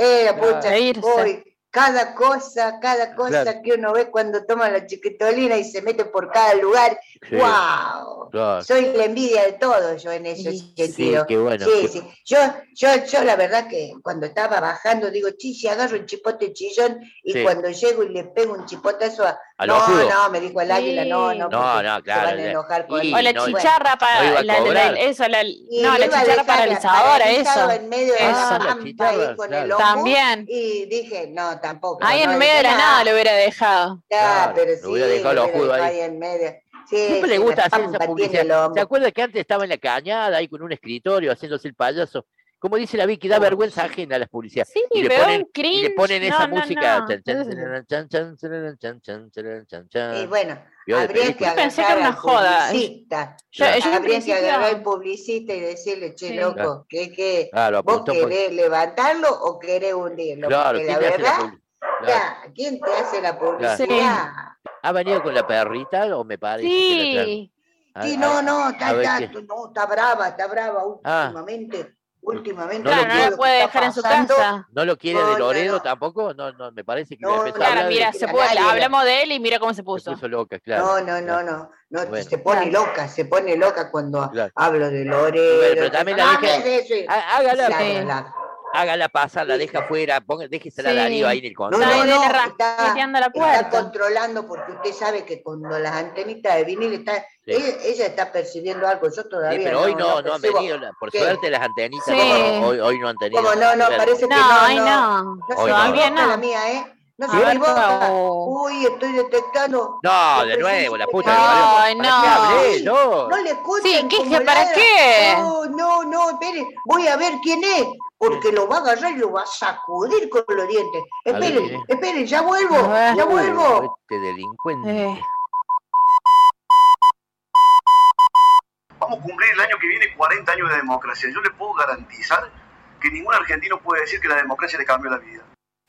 Speaker 12: Cada cosa que uno ve cuando toma la chiquitolina y se mete por cada lugar, ¡wow! Claro. Soy la envidia de todo yo en ese sentido.
Speaker 4: Qué bueno.
Speaker 12: Sí. Yo la verdad que cuando estaba bajando digo, si agarro un chipote chillón y cuando llego y le pego un chipotazo no, me dijo el águila, no,
Speaker 4: claro.
Speaker 12: Se van a enojar con
Speaker 6: o la chicharra para la chicharra paralizadora, eso.
Speaker 12: En medio de la pampa ahí con el ojo.
Speaker 6: También.
Speaker 12: Y dije, no, tampoco.
Speaker 6: Ahí en medio de la nada lo hubiera dejado.
Speaker 12: Pero
Speaker 4: sí, lo hubiera dejado los judos ahí
Speaker 12: en medio.
Speaker 4: Siempre le gusta hacer esa publicidad. ¿Se acuerda que antes estaba en la cañada ahí con un escritorio haciéndose el payaso? Como dice la Vicky, da vergüenza ajena a las publicidades.
Speaker 6: Sí,
Speaker 4: y le ponen esa música.
Speaker 12: Y bueno, habría que
Speaker 6: pensé que era una joda.
Speaker 12: Habría que agarrar al publicista y decirle, che, loco, ¿vos querés levantarlo o querés hundirlo?
Speaker 4: Claro,
Speaker 12: porque la verdad, ¿quién te hace la publicidad?
Speaker 4: ¿Ha venido con la perrita o me parece?
Speaker 12: Sí. Está brava últimamente.
Speaker 6: Claro, no lo puede dejar en su casa.
Speaker 4: ¿No lo quiere de Loredo tampoco? No, me parece que
Speaker 6: claro, mira, hablamos de él y mira cómo se puso.
Speaker 4: Se puso loca, claro.
Speaker 12: No, bueno. Se pone loca cuando hablo de Loredo.
Speaker 4: Pero también la dije, hágala. hágala pasar, la deja afuera, déjesela a Darío ahí en el control.
Speaker 12: Está controlando porque usted sabe que cuando las antenitas de vinil ella está percibiendo algo, yo todavía
Speaker 4: sí, pero hoy no han venido, por suerte las antenitas hoy no han tenido.
Speaker 12: ¿Cómo no? Parece que no.
Speaker 6: Todavía no.
Speaker 12: La mía, no se equivoca. Uy, estoy detectando.
Speaker 4: No, de nuevo, la puta.
Speaker 6: Ay, no.
Speaker 12: No le escuchen.
Speaker 6: Sí, ¿para qué?
Speaker 12: No, espere. Voy a ver quién es. Porque lo va a agarrar y lo va a sacudir con los dientes. Esperen, ya vuelvo.
Speaker 4: Este delincuente.
Speaker 13: Vamos a cumplir el año que viene 40 años de democracia. Yo le puedo garantizar que ningún argentino puede decir que la democracia le cambió la vida.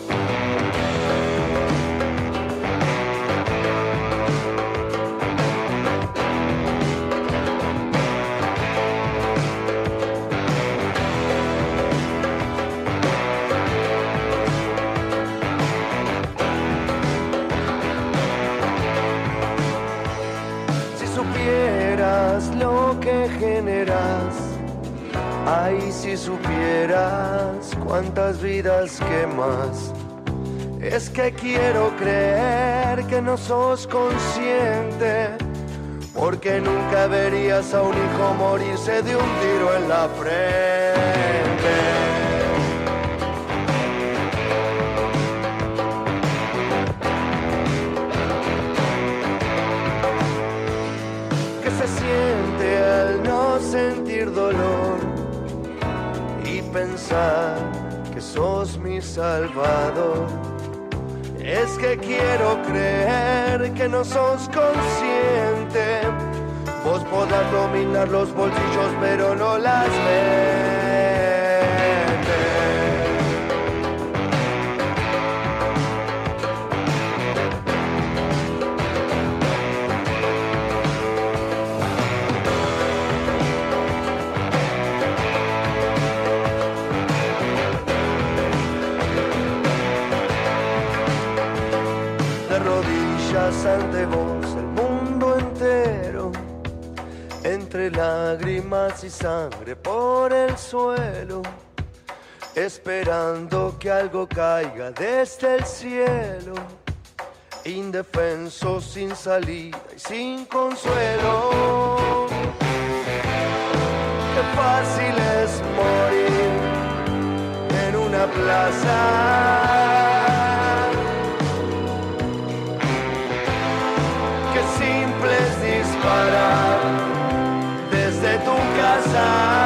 Speaker 3: Lo que generas, ay, si supieras cuántas vidas quemas. Es que quiero creer que no sos consciente, porque nunca verías a un hijo morirse de un tiro en la frente. Al no sentir dolor y pensar que sos mi salvador, es que quiero creer que no sos consciente. Vos podrás dominar los bolsillos pero no las mentes. Ante vos el mundo entero, entre lágrimas y sangre por el suelo, esperando que algo caiga desde el cielo, indefenso, sin salida y sin consuelo. Qué fácil es morir en una plaza. Simple es disparar desde tu casa.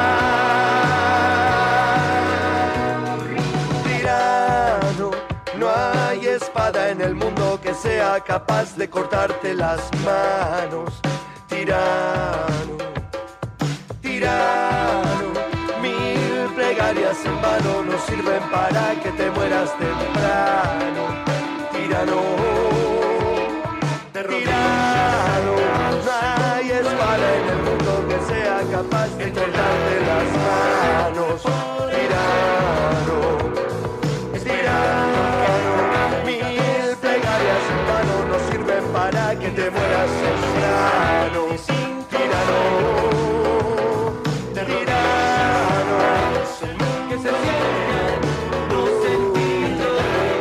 Speaker 3: Tirano, no hay espada en el mundo que sea capaz de cortarte las manos. Tirano, mil plegarias en vano no sirven para que te mueras temprano. Tirano. No hay espada en el mundo que sea capaz de cortarte las manos. Tirano, mil plegarias en vano no sirven para que te mueras temprano. Tirano, que se sienten los sentidos.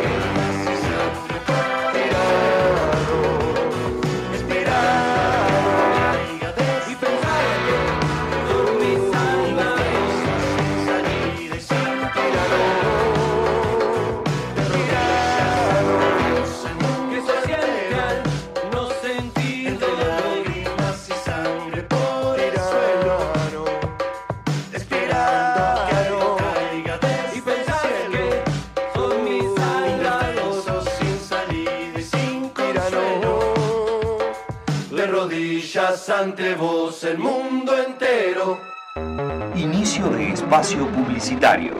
Speaker 3: Ante vos el mundo entero.
Speaker 14: Inicio de espacio publicitario.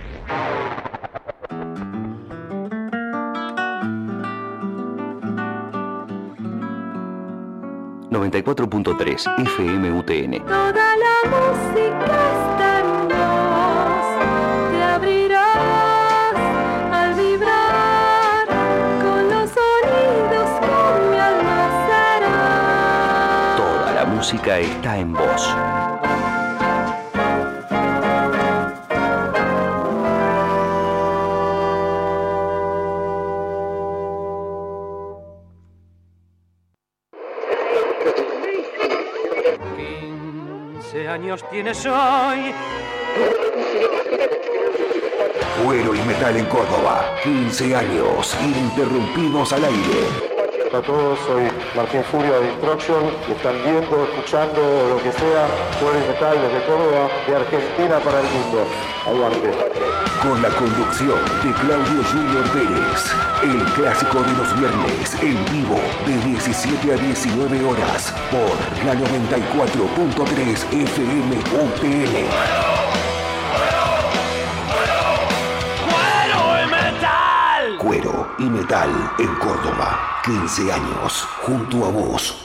Speaker 14: ...94.3 FM UTN.
Speaker 15: Toda la música está en vos. Te abrirás al vibrar con los sonidos que mi alma será.
Speaker 14: La música está en vos.
Speaker 16: 15 años tienes hoy.
Speaker 14: Cuero y metal en Córdoba. 15 años ininterrumpidos al aire.
Speaker 17: Hola a todos, soy Martín Furio de Destruction y están viendo, escuchando lo que sea, Cuero y Metal desde Córdoba, de Argentina para el mundo. Aguante.
Speaker 14: Con la conducción de Claudio Junior Pérez. El clásico de los viernes, en vivo, de 17 a 19 horas, por la 94.3 FM UTN. Cuero y Metal en Córdoba. 15 años junto a vos.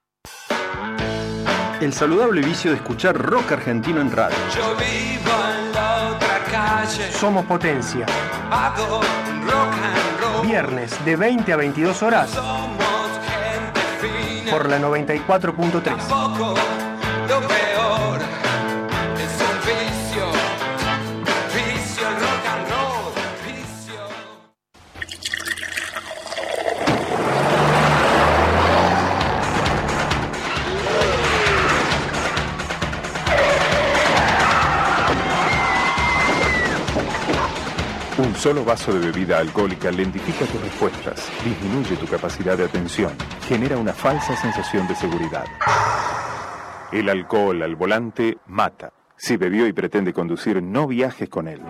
Speaker 18: El saludable vicio de escuchar rock argentino en radio.
Speaker 19: Yo vivo en la otra calle.
Speaker 20: Somos Potencia.
Speaker 19: Hago rock and roll.
Speaker 20: Viernes de 20 a 22 horas.
Speaker 19: Somos gente fina.
Speaker 20: Por la 94.3.
Speaker 19: Tampoco lo peor es un vicio. Vicio el rock and roll. Vicio.
Speaker 21: Un solo vaso de bebida alcohólica lentifica tus respuestas, disminuye tu capacidad de atención, genera una falsa sensación de seguridad. El alcohol al volante mata. Si bebió y pretende conducir, no viajes con él.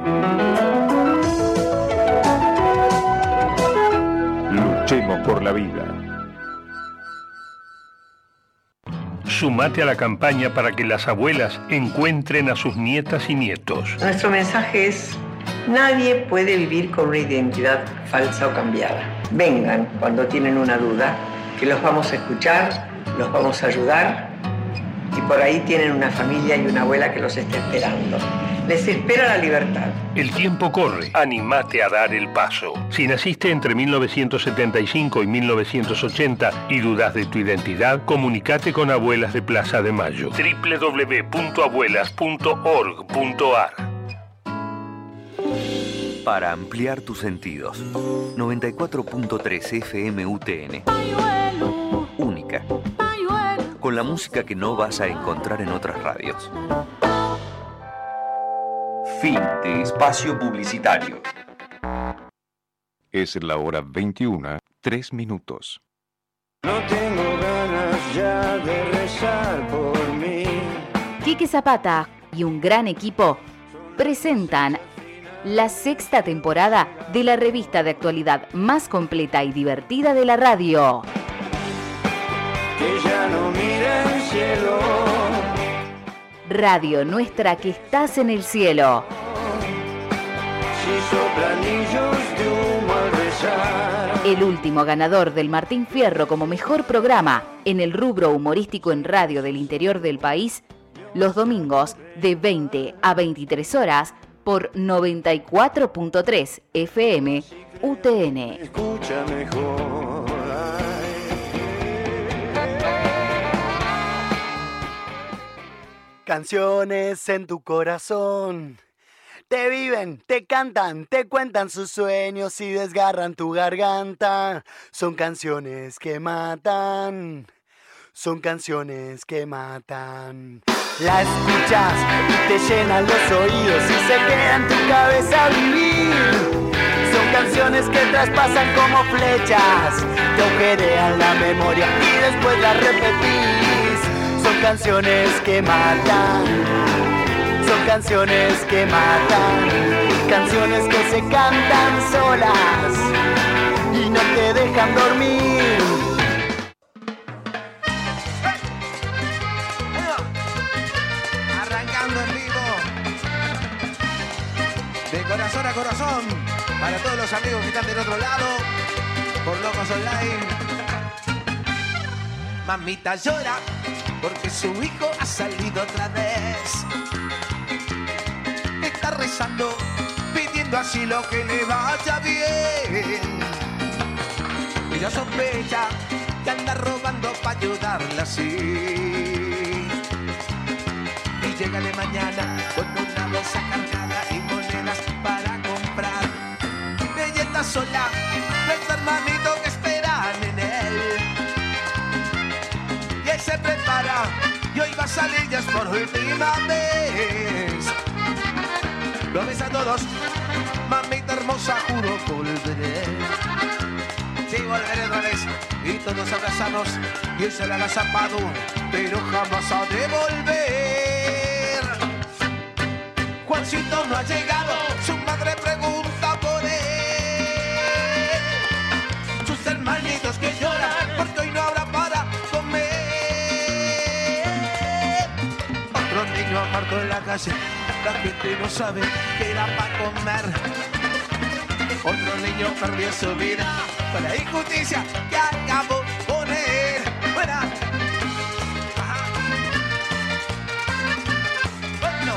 Speaker 21: Luchemos por la vida.
Speaker 22: Sumate a la campaña para que las abuelas encuentren a sus nietas y nietos.
Speaker 23: Nuestro mensaje es: nadie puede vivir con una identidad falsa o cambiada. Vengan cuando tienen una duda, que los vamos a escuchar, los vamos a ayudar, y por ahí tienen una familia y una abuela que los está esperando. Les espera la libertad.
Speaker 22: El tiempo corre. Animate a dar el paso. Si naciste entre 1975 y 1980 y dudas de tu identidad, comunicate con Abuelas de Plaza de Mayo. www.abuelas.org.ar.
Speaker 14: Para ampliar tus sentidos. 94.3 FM UTN. Única. Con la música que no vas a encontrar en otras radios. Fin de espacio publicitario.
Speaker 21: Es la hora 21:03.
Speaker 11: No tengo ganas ya de rezar por mí.
Speaker 2: Quique Zapata y un gran equipo presentan la 6ª temporada de la revista de actualidad más completa y divertida de la radio.
Speaker 11: Que ya no mira el cielo.
Speaker 2: Radio Nuestra, que estás en el cielo.
Speaker 11: Si soplan anillos de humo al rezar.
Speaker 2: El último ganador del Martín Fierro como mejor programa en el rubro humorístico en radio del interior del país, los domingos de 20 a 23 horas por 94.3 FM UTN.
Speaker 11: Escucha mejor.
Speaker 24: Canciones en tu corazón. Te viven, te cantan, te cuentan sus sueños y desgarran tu garganta. Son canciones que matan. Son canciones que matan. La escuchas y te llenan los oídos y se queda en tu cabeza a vivir. Son canciones que traspasan como flechas, te agujerean la memoria y después las repetís. Son canciones que matan. Son canciones que matan. Canciones que se cantan solas y no te dejan dormir.
Speaker 25: En vivo, de corazón a corazón, para todos los amigos que están del otro lado, por Locos Online. Mamita llora porque su hijo ha salido otra vez. Está rezando, pidiendo asilo, que le vaya bien. Ella sospecha que anda robando para ayudarla así. Llega de mañana con una bolsa cargada y monedas para comprar. Ella está sola, no está hermanito que esperan en él. Y cara y hoy va a salir ya es por última vez. Lo ves a todos, mamita hermosa, juro volveré. Sí, volveré otra vez y todos abrazados y él se le ha agazapado, pero jamás ha de volver. Juancito no ha llegado, su madre pregunta por él. Sus hermanitos que lloran porque hoy no habrá para comer. Otro niño muerto en la calle, la gente no sabe que era para comer. Otro niño perdió su vida por la injusticia que acabó con él. Buena. Ajá. Bueno.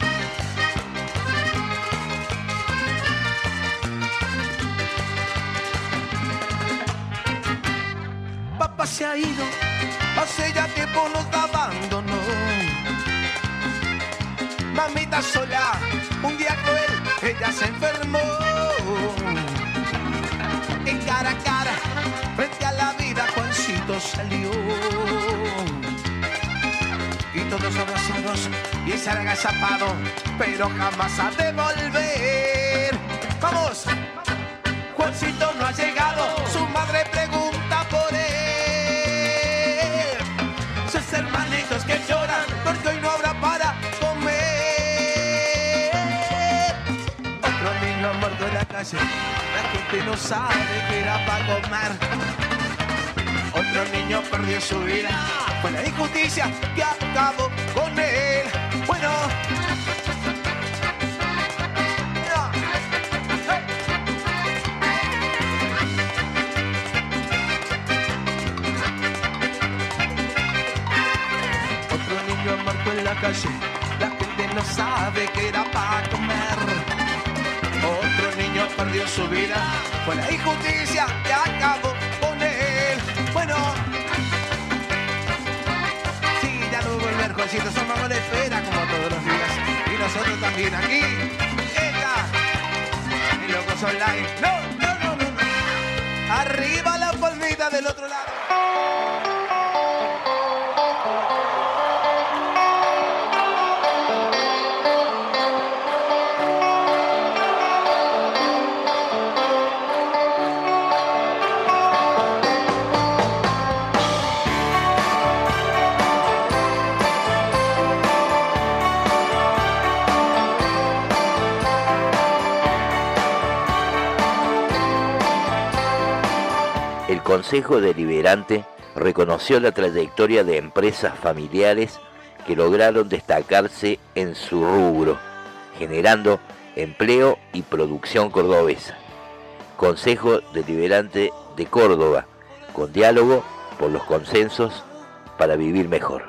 Speaker 25: Papá se ha ido, hace ya tiempo nos abandonó. Mamita sola, un día cruel, ella se enfermó. En cara a cara, frente a la vida, Juancito salió. Y todos abrazados, y él se ha agazapado, pero jamás ha de volver. ¡Vamos! Juancito no ha llegado, su madre pregunta por él. Sus hermanitos que lloran, porque hoy no habrá para comer. Otro niño muerto en la calle, la gente no sabe que era para comer. Otro niño perdió su vida, fue la injusticia que acabó con él. Bueno. Otro niño muerto en la calle, la gente no sabe que era para comer. Otro niño perdió su vida, fue la injusticia que acabó con él. Bueno, sí, ya no volver, Juancito, son vamos de espera como todos los días. Y nosotros también aquí, ella, y Locos Online. No. Arriba la palmita del otro lado.
Speaker 4: El Consejo Deliberante reconoció la trayectoria de empresas familiares que lograron destacarse en su rubro, generando empleo y producción cordobesa. Consejo Deliberante de Córdoba, con diálogo por los consensos para vivir mejor.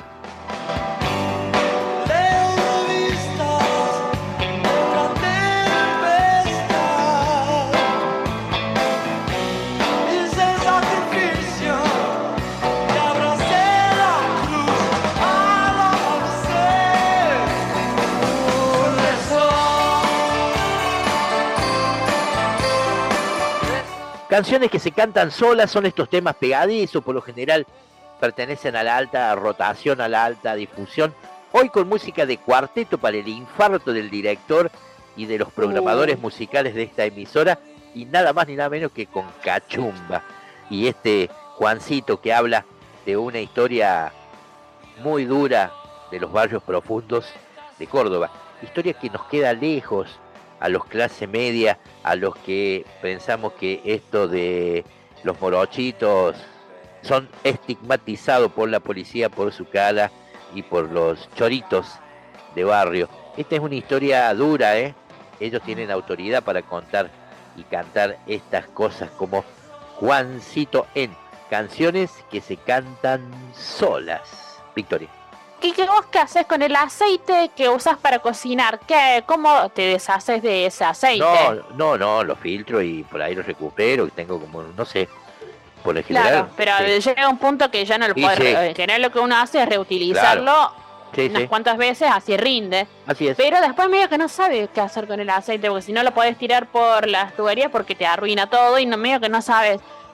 Speaker 4: Canciones que se cantan solas son estos temas pegadizos, por lo general pertenecen a la alta rotación, a la alta difusión. Hoy con música de cuarteto para el infarto del director y de los programadores musicales de esta emisora, y nada más ni nada menos que con Cachumba. Y este Juancito que habla de una historia muy dura de los barrios profundos de Córdoba. Historia que nos queda lejos a los clase media, a los que pensamos que esto de los morochitos son estigmatizados por la policía, por su cara y por los choritos de barrio. Esta es una historia dura, ¿eh? Ellos tienen autoridad para contar y cantar estas cosas como Juancito en canciones que se cantan solas. Victoria.
Speaker 6: ¿Vos qué haces con el aceite que usas para cocinar? ¿Cómo te deshaces de ese aceite?
Speaker 4: No, lo filtro y por ahí lo recupero. Tengo como, no sé, por el general.
Speaker 6: Claro, pero sí, llega un punto que ya no lo puedes. Sí. En general lo que uno hace es reutilizarlo unas cuantas veces, así rinde.
Speaker 4: Así es.
Speaker 6: Pero después medio que no sabes qué hacer con el aceite, porque si no lo podés tirar por las tuberías porque te arruina todo y medio que no sabes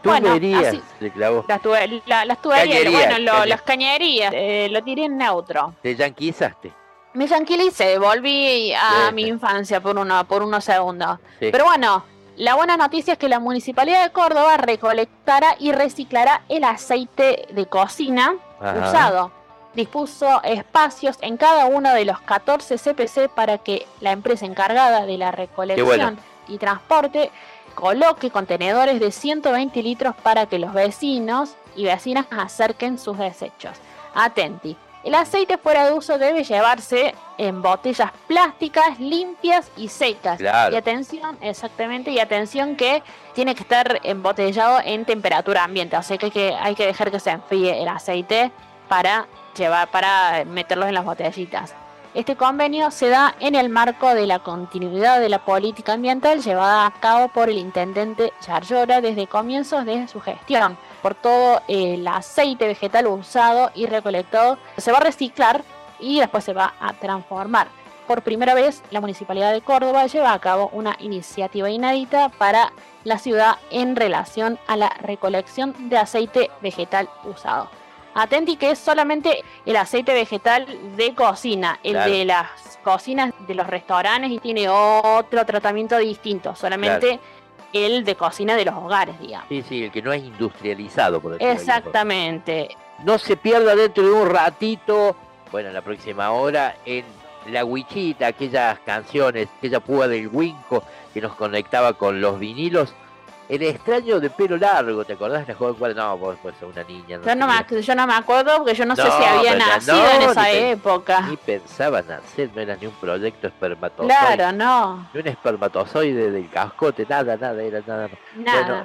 Speaker 4: Tuberías le clavó.
Speaker 6: Las tuberías, bueno, las cañerías, lo tiré en neutro.
Speaker 4: ¿Te yanquizaste?
Speaker 6: Me tranquilicé, volví a mi infancia por unos segundos.
Speaker 4: Sí.
Speaker 6: Pero bueno, la buena noticia es que la Municipalidad de Córdoba recolectará y reciclará el aceite de cocina usado. Dispuso espacios en cada uno de los 14 CPC para que la empresa encargada de la recolección y transporte coloque contenedores de 120 litros para que los vecinos y vecinas acerquen sus desechos. Atenti. El aceite fuera de uso debe llevarse en botellas plásticas limpias y secas.
Speaker 4: Claro.
Speaker 6: Y atención, exactamente, y atención que tiene que estar embotellado en temperatura ambiente. O sea que hay que dejar que se enfríe el aceite para meterlos en las botellitas. Este convenio se da en el marco de la continuidad de la política ambiental llevada a cabo por el intendente Yarlora desde comienzos de su gestión. Por todo el aceite vegetal usado y recolectado se va a reciclar y después se va a transformar. Por primera vez, la Municipalidad de Córdoba lleva a cabo una iniciativa inédita para la ciudad en relación a la recolección de aceite vegetal usado. Atenti que es solamente el aceite vegetal de cocina, el de las cocinas de los restaurantes y tiene otro tratamiento distinto, solamente el de cocina de los hogares, digamos.
Speaker 4: Sí, el que no es industrializado, por decirlo.
Speaker 6: Exactamente.
Speaker 4: No se pierda dentro de un ratito, bueno, en la próxima hora, en La Huichita, aquellas canciones, aquella púa del Huinco que nos conectaba con los vinilos. El extraño de pelo largo, ¿te acordás? La joven cual no, vos sos una niña.
Speaker 6: Yo no me acuerdo porque yo no sé si había nacido en esa época.
Speaker 4: Ni pensaba nacer, no era ni un proyecto espermatozoide.
Speaker 6: Claro, no.
Speaker 4: Ni un espermatozoide del cascote, nada, era nada.
Speaker 6: Nada.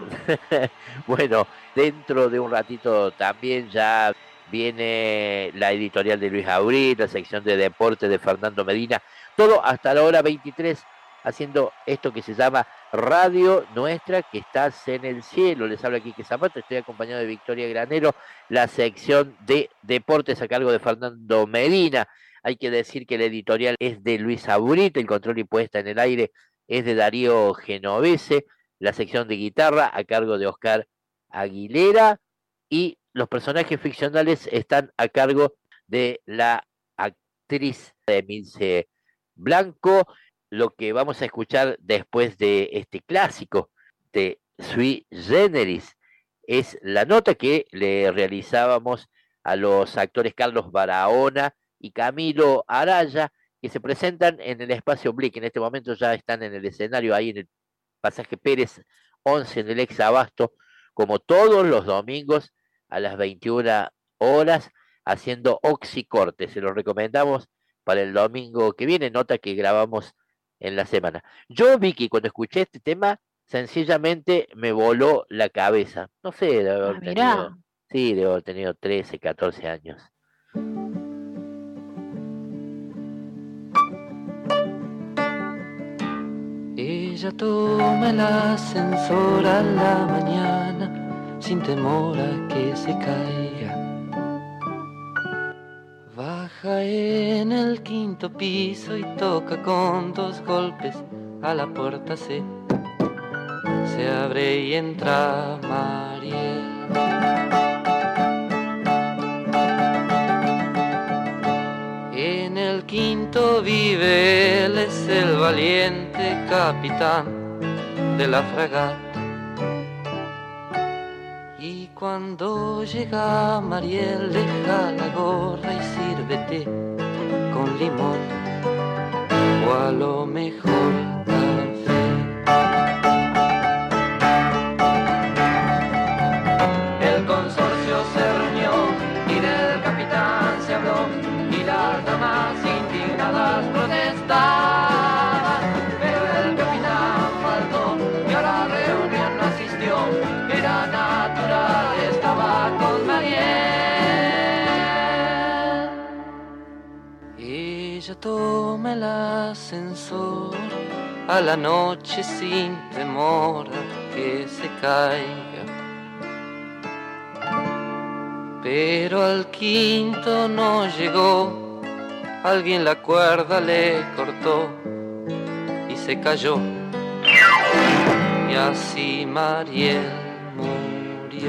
Speaker 4: Bueno, dentro de un ratito también ya viene la editorial de Luis Abril, la sección de deporte de Fernando Medina, todo hasta la hora 23. Haciendo esto que se llama Radio Nuestra, que estás en el cielo. Les habla Quique Zapata, estoy acompañado de Victoria Granero, la sección de deportes a cargo de Fernando Medina. Hay que decir que la editorial es de Luis Aburito, el control y puesta en el aire es de Darío Genovese, la sección de guitarra a cargo de Oscar Aguilera y los personajes ficcionales están a cargo de la actriz Emilce Blanco. Lo que vamos a escuchar después de este clásico de Sui Generis es la nota que le realizábamos a los actores Carlos Barahona y Camilo Araya, que se presentan en el espacio Blick. En este momento ya están en el escenario, ahí en el pasaje Pérez 11, en el ex Abasto, como todos los domingos a las 21 horas, haciendo oxicorte. Se los recomendamos para el domingo que viene, nota que grabamos en la semana. Yo, Vicky, cuando escuché este tema, sencillamente me voló la cabeza. No sé, de haber tenido, debo haber tenido 13, 14 años.
Speaker 3: Ella toma el ascensor a la mañana sin temor a que se caiga. Baja en el quinto piso y toca con 2 golpes a la puerta se abre y entra Mariel. En el quinto vive él, es el valiente capitán de la fragata. Y cuando llega Mariel, deja la gorra y sírvete con limón o a lo mejor café. El consorcio se reunió y del capitán se habló y las damas indignadas protestaban, pero el capitán faltó y a la reunión no asistió. Era natural, estaba con Mariel. Ella toma el ascensor a la noche sin temor a que se caiga. Pero al quinto no llegó, alguien la cuerda le cortó y se cayó. Y así Mariel murió. murió.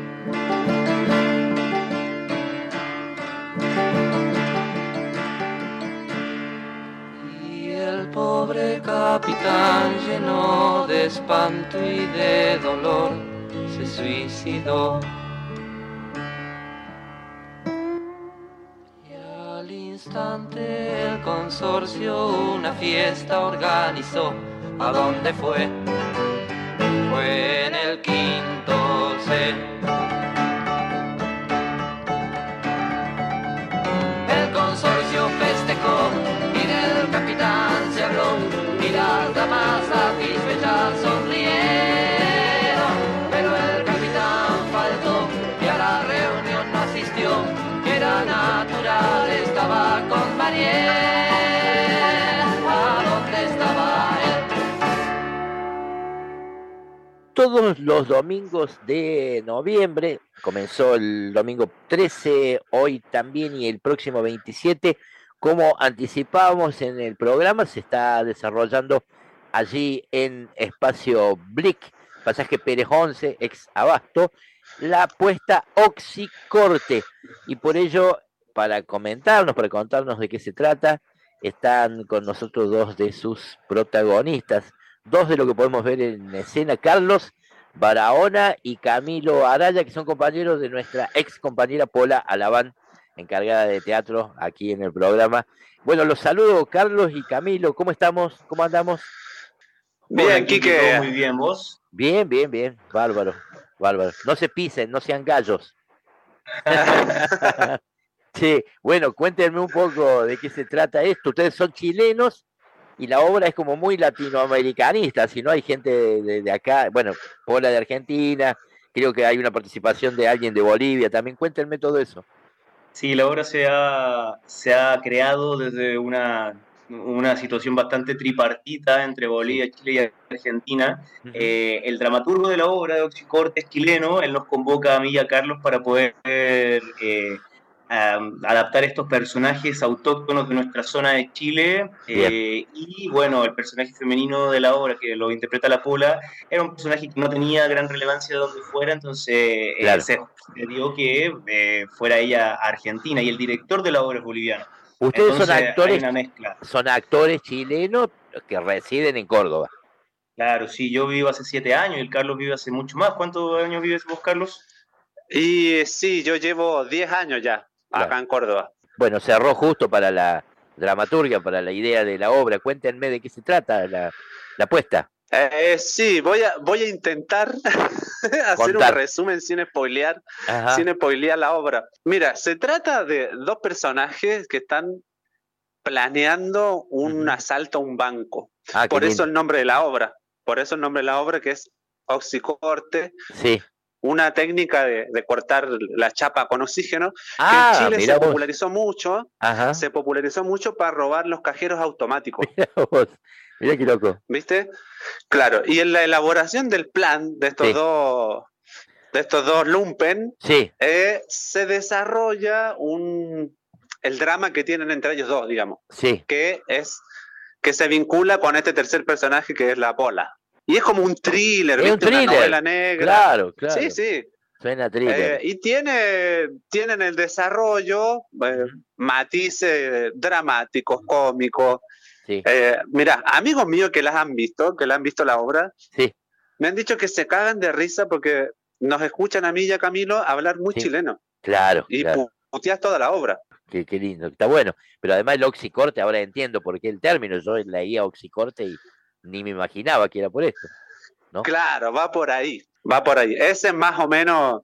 Speaker 3: Y el pobre capitán, lleno de espanto y de dolor, se suicidó. Y al instante el consorcio una fiesta organizó. ¿A dónde fue? Fue en el quinto C. El consorcio festejó y del capitán se habló y las damas satisfechas sonrieron, pero el capitán faltó y a la reunión no asistió. Era natural, estaba con Mariel. ¿A dónde estaba él?
Speaker 4: Todos los domingos de noviembre, comenzó el domingo 13, hoy también y el próximo 27, como anticipábamos en el programa, se está desarrollando allí en Espacio Blick, pasaje Pérez 11, ex Abasto, la puesta Oxicorte. Y por ello, para contarnos de qué se trata, están con nosotros dos de sus protagonistas. Dos de lo que podemos ver en escena, Carlos Barahona y Camilo Araya, que son compañeros de nuestra ex compañera Pola Alabán, encargada de teatro aquí en el programa. Bueno, los saludo, Carlos y Camilo, ¿cómo estamos? ¿Cómo andamos?
Speaker 5: Bien, Quique. Muy bien, ¿vos?
Speaker 4: Bien, bárbaro. No se pisen, no sean gallos. Sí, bueno, cuéntenme un poco de qué se trata esto. Ustedes son chilenos y la obra es como muy latinoamericanista, si no hay gente de acá, bueno, Pola de Argentina, creo que hay una participación de alguien de Bolivia también, cuéntenme todo eso.
Speaker 5: Sí, la obra se ha creado desde una situación bastante tripartita entre Bolivia, Chile y Argentina. Uh-huh. El dramaturgo de la obra de Oxicorte es chileno, él nos convoca a mí y a Carlos para poder adaptar estos personajes autóctonos de nuestra zona de Chile, y bueno, el personaje femenino de la obra que lo interpreta la Pola era un personaje que no tenía gran relevancia de donde fuera, entonces claro, se dio que fuera ella a Argentina, y el director de la obra es boliviano.
Speaker 4: Ustedes
Speaker 5: entonces,
Speaker 4: son actores chilenos que residen en Córdoba.
Speaker 5: Claro, sí, yo vivo hace 7 años y el Carlos vive hace mucho más. ¿Cuántos años vives vos, Carlos?
Speaker 7: Y sí, yo llevo 10 años ya acá en Córdoba.
Speaker 4: Bueno, cerró justo para la dramaturgia, para la idea de la obra. Cuéntenme de qué se trata la puesta.
Speaker 7: Sí, voy a intentar hacer un resumen sin spoilear la obra. Mira, se trata de dos personajes que están planeando un asalto a un banco. Por eso el nombre de la obra. Por eso el nombre de la obra, que es Oxicorte.
Speaker 4: Sí.
Speaker 7: Una técnica de cortar la chapa con oxígeno, que en Chile se popularizó mucho. Se popularizó mucho para robar los cajeros automáticos.
Speaker 4: Mirá qué loco.
Speaker 7: ¿Viste? Claro, y en la elaboración del plan de estos dos lumpen, se desarrolla el drama que tienen entre ellos dos, digamos. Que se vincula con este tercer personaje que es la Pola. Y es como un thriller, ¿viste? Una novela negra.
Speaker 4: Claro.
Speaker 7: Sí.
Speaker 4: Suena thriller.
Speaker 7: Y tienen el desarrollo, matices dramáticos, cómicos.
Speaker 4: Sí.
Speaker 7: Mira, amigos míos que la han visto la obra, me han dicho que se cagan de risa porque nos escuchan a mí y a Camilo hablar muy chileno.
Speaker 4: Claro.
Speaker 7: Y puteas toda la obra.
Speaker 4: Qué lindo, está bueno. Pero además el Oxicorte, ahora entiendo por qué el término. Yo leía Oxicorte y ni me imaginaba que era por esto, ¿no?
Speaker 7: Claro, va por ahí. Esa es más o menos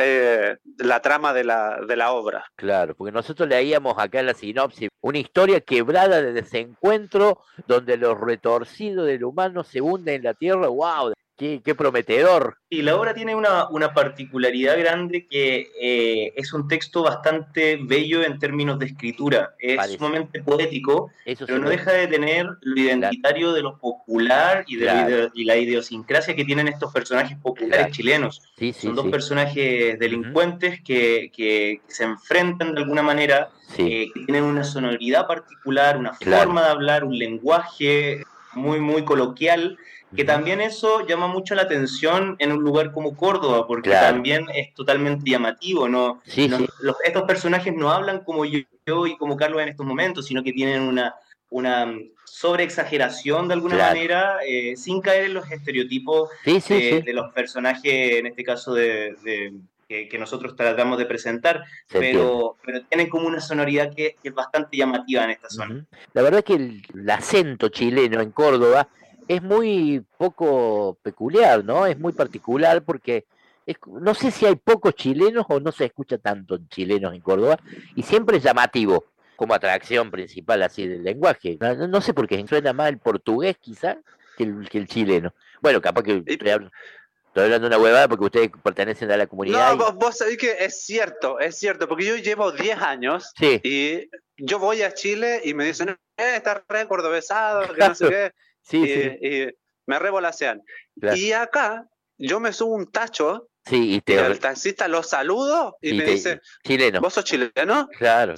Speaker 7: la trama de la obra.
Speaker 4: Claro, porque nosotros leíamos acá en la sinopsis una historia quebrada de desencuentro donde lo retorcido del humano se hunde en la tierra. ¡Wow! Qué prometedor.
Speaker 5: Y la obra tiene una particularidad grande, que es un texto bastante bello en términos de escritura. Es sumamente poético, pero no deja de tener lo identitario de lo popular y la idiosincrasia que tienen estos personajes populares chilenos. Son dos personajes delincuentes que se enfrentan de alguna manera, que tienen una sonoridad particular, una forma de hablar, un lenguaje muy, muy coloquial, que también eso llama mucho la atención en un lugar como Córdoba, porque también es totalmente llamativo, ¿no? Estos personajes no hablan como yo y como Carlos en estos momentos, sino que tienen una sobreexageración de alguna manera, sin caer en los estereotipos de los personajes, en este caso que nosotros tratamos de presentar, pero tienen como una sonoridad que es bastante llamativa en esta zona.
Speaker 4: La verdad es que el acento chileno en Córdoba es muy poco peculiar, ¿no? Es muy particular porque no sé si hay pocos chilenos o no se escucha tanto chilenos en Córdoba, y siempre es llamativo como atracción principal así del lenguaje. No sé por qué suena más el portugués quizá que el chileno. Bueno, capaz que estoy hablando una huevada porque ustedes pertenecen a la comunidad.
Speaker 7: No, vos sabés que es cierto, porque yo llevo 10 años y yo voy a Chile y me dicen, está re cordobesado, que no sé qué. Y me revolasean. Claro. Y acá yo me subo un tacho y el taxista lo saludo y me dice, chileno. ¿Vos sos chileno?
Speaker 4: Claro,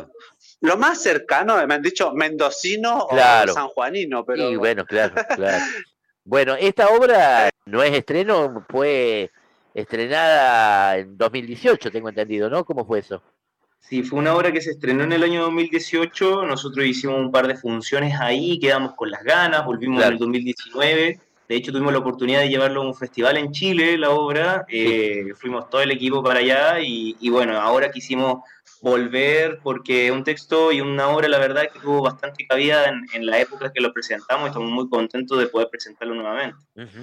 Speaker 7: Lo más cercano, me han dicho mendocino o sanjuanino, pero...
Speaker 4: Y bueno, claro. Bueno, esta obra no es estreno, fue estrenada en 2018, tengo entendido, ¿no? ¿Cómo fue eso?
Speaker 5: Sí, fue una obra que se estrenó en el año 2018, nosotros hicimos un par de funciones ahí, quedamos con las ganas, volvimos en el 2019, de hecho tuvimos la oportunidad de llevarlo a un festival en Chile, la obra, fuimos todo el equipo para allá y bueno, ahora quisimos volver porque un texto y una obra, la verdad, que tuvo bastante cabida en la época que lo presentamos y estamos muy contentos de poder presentarlo nuevamente.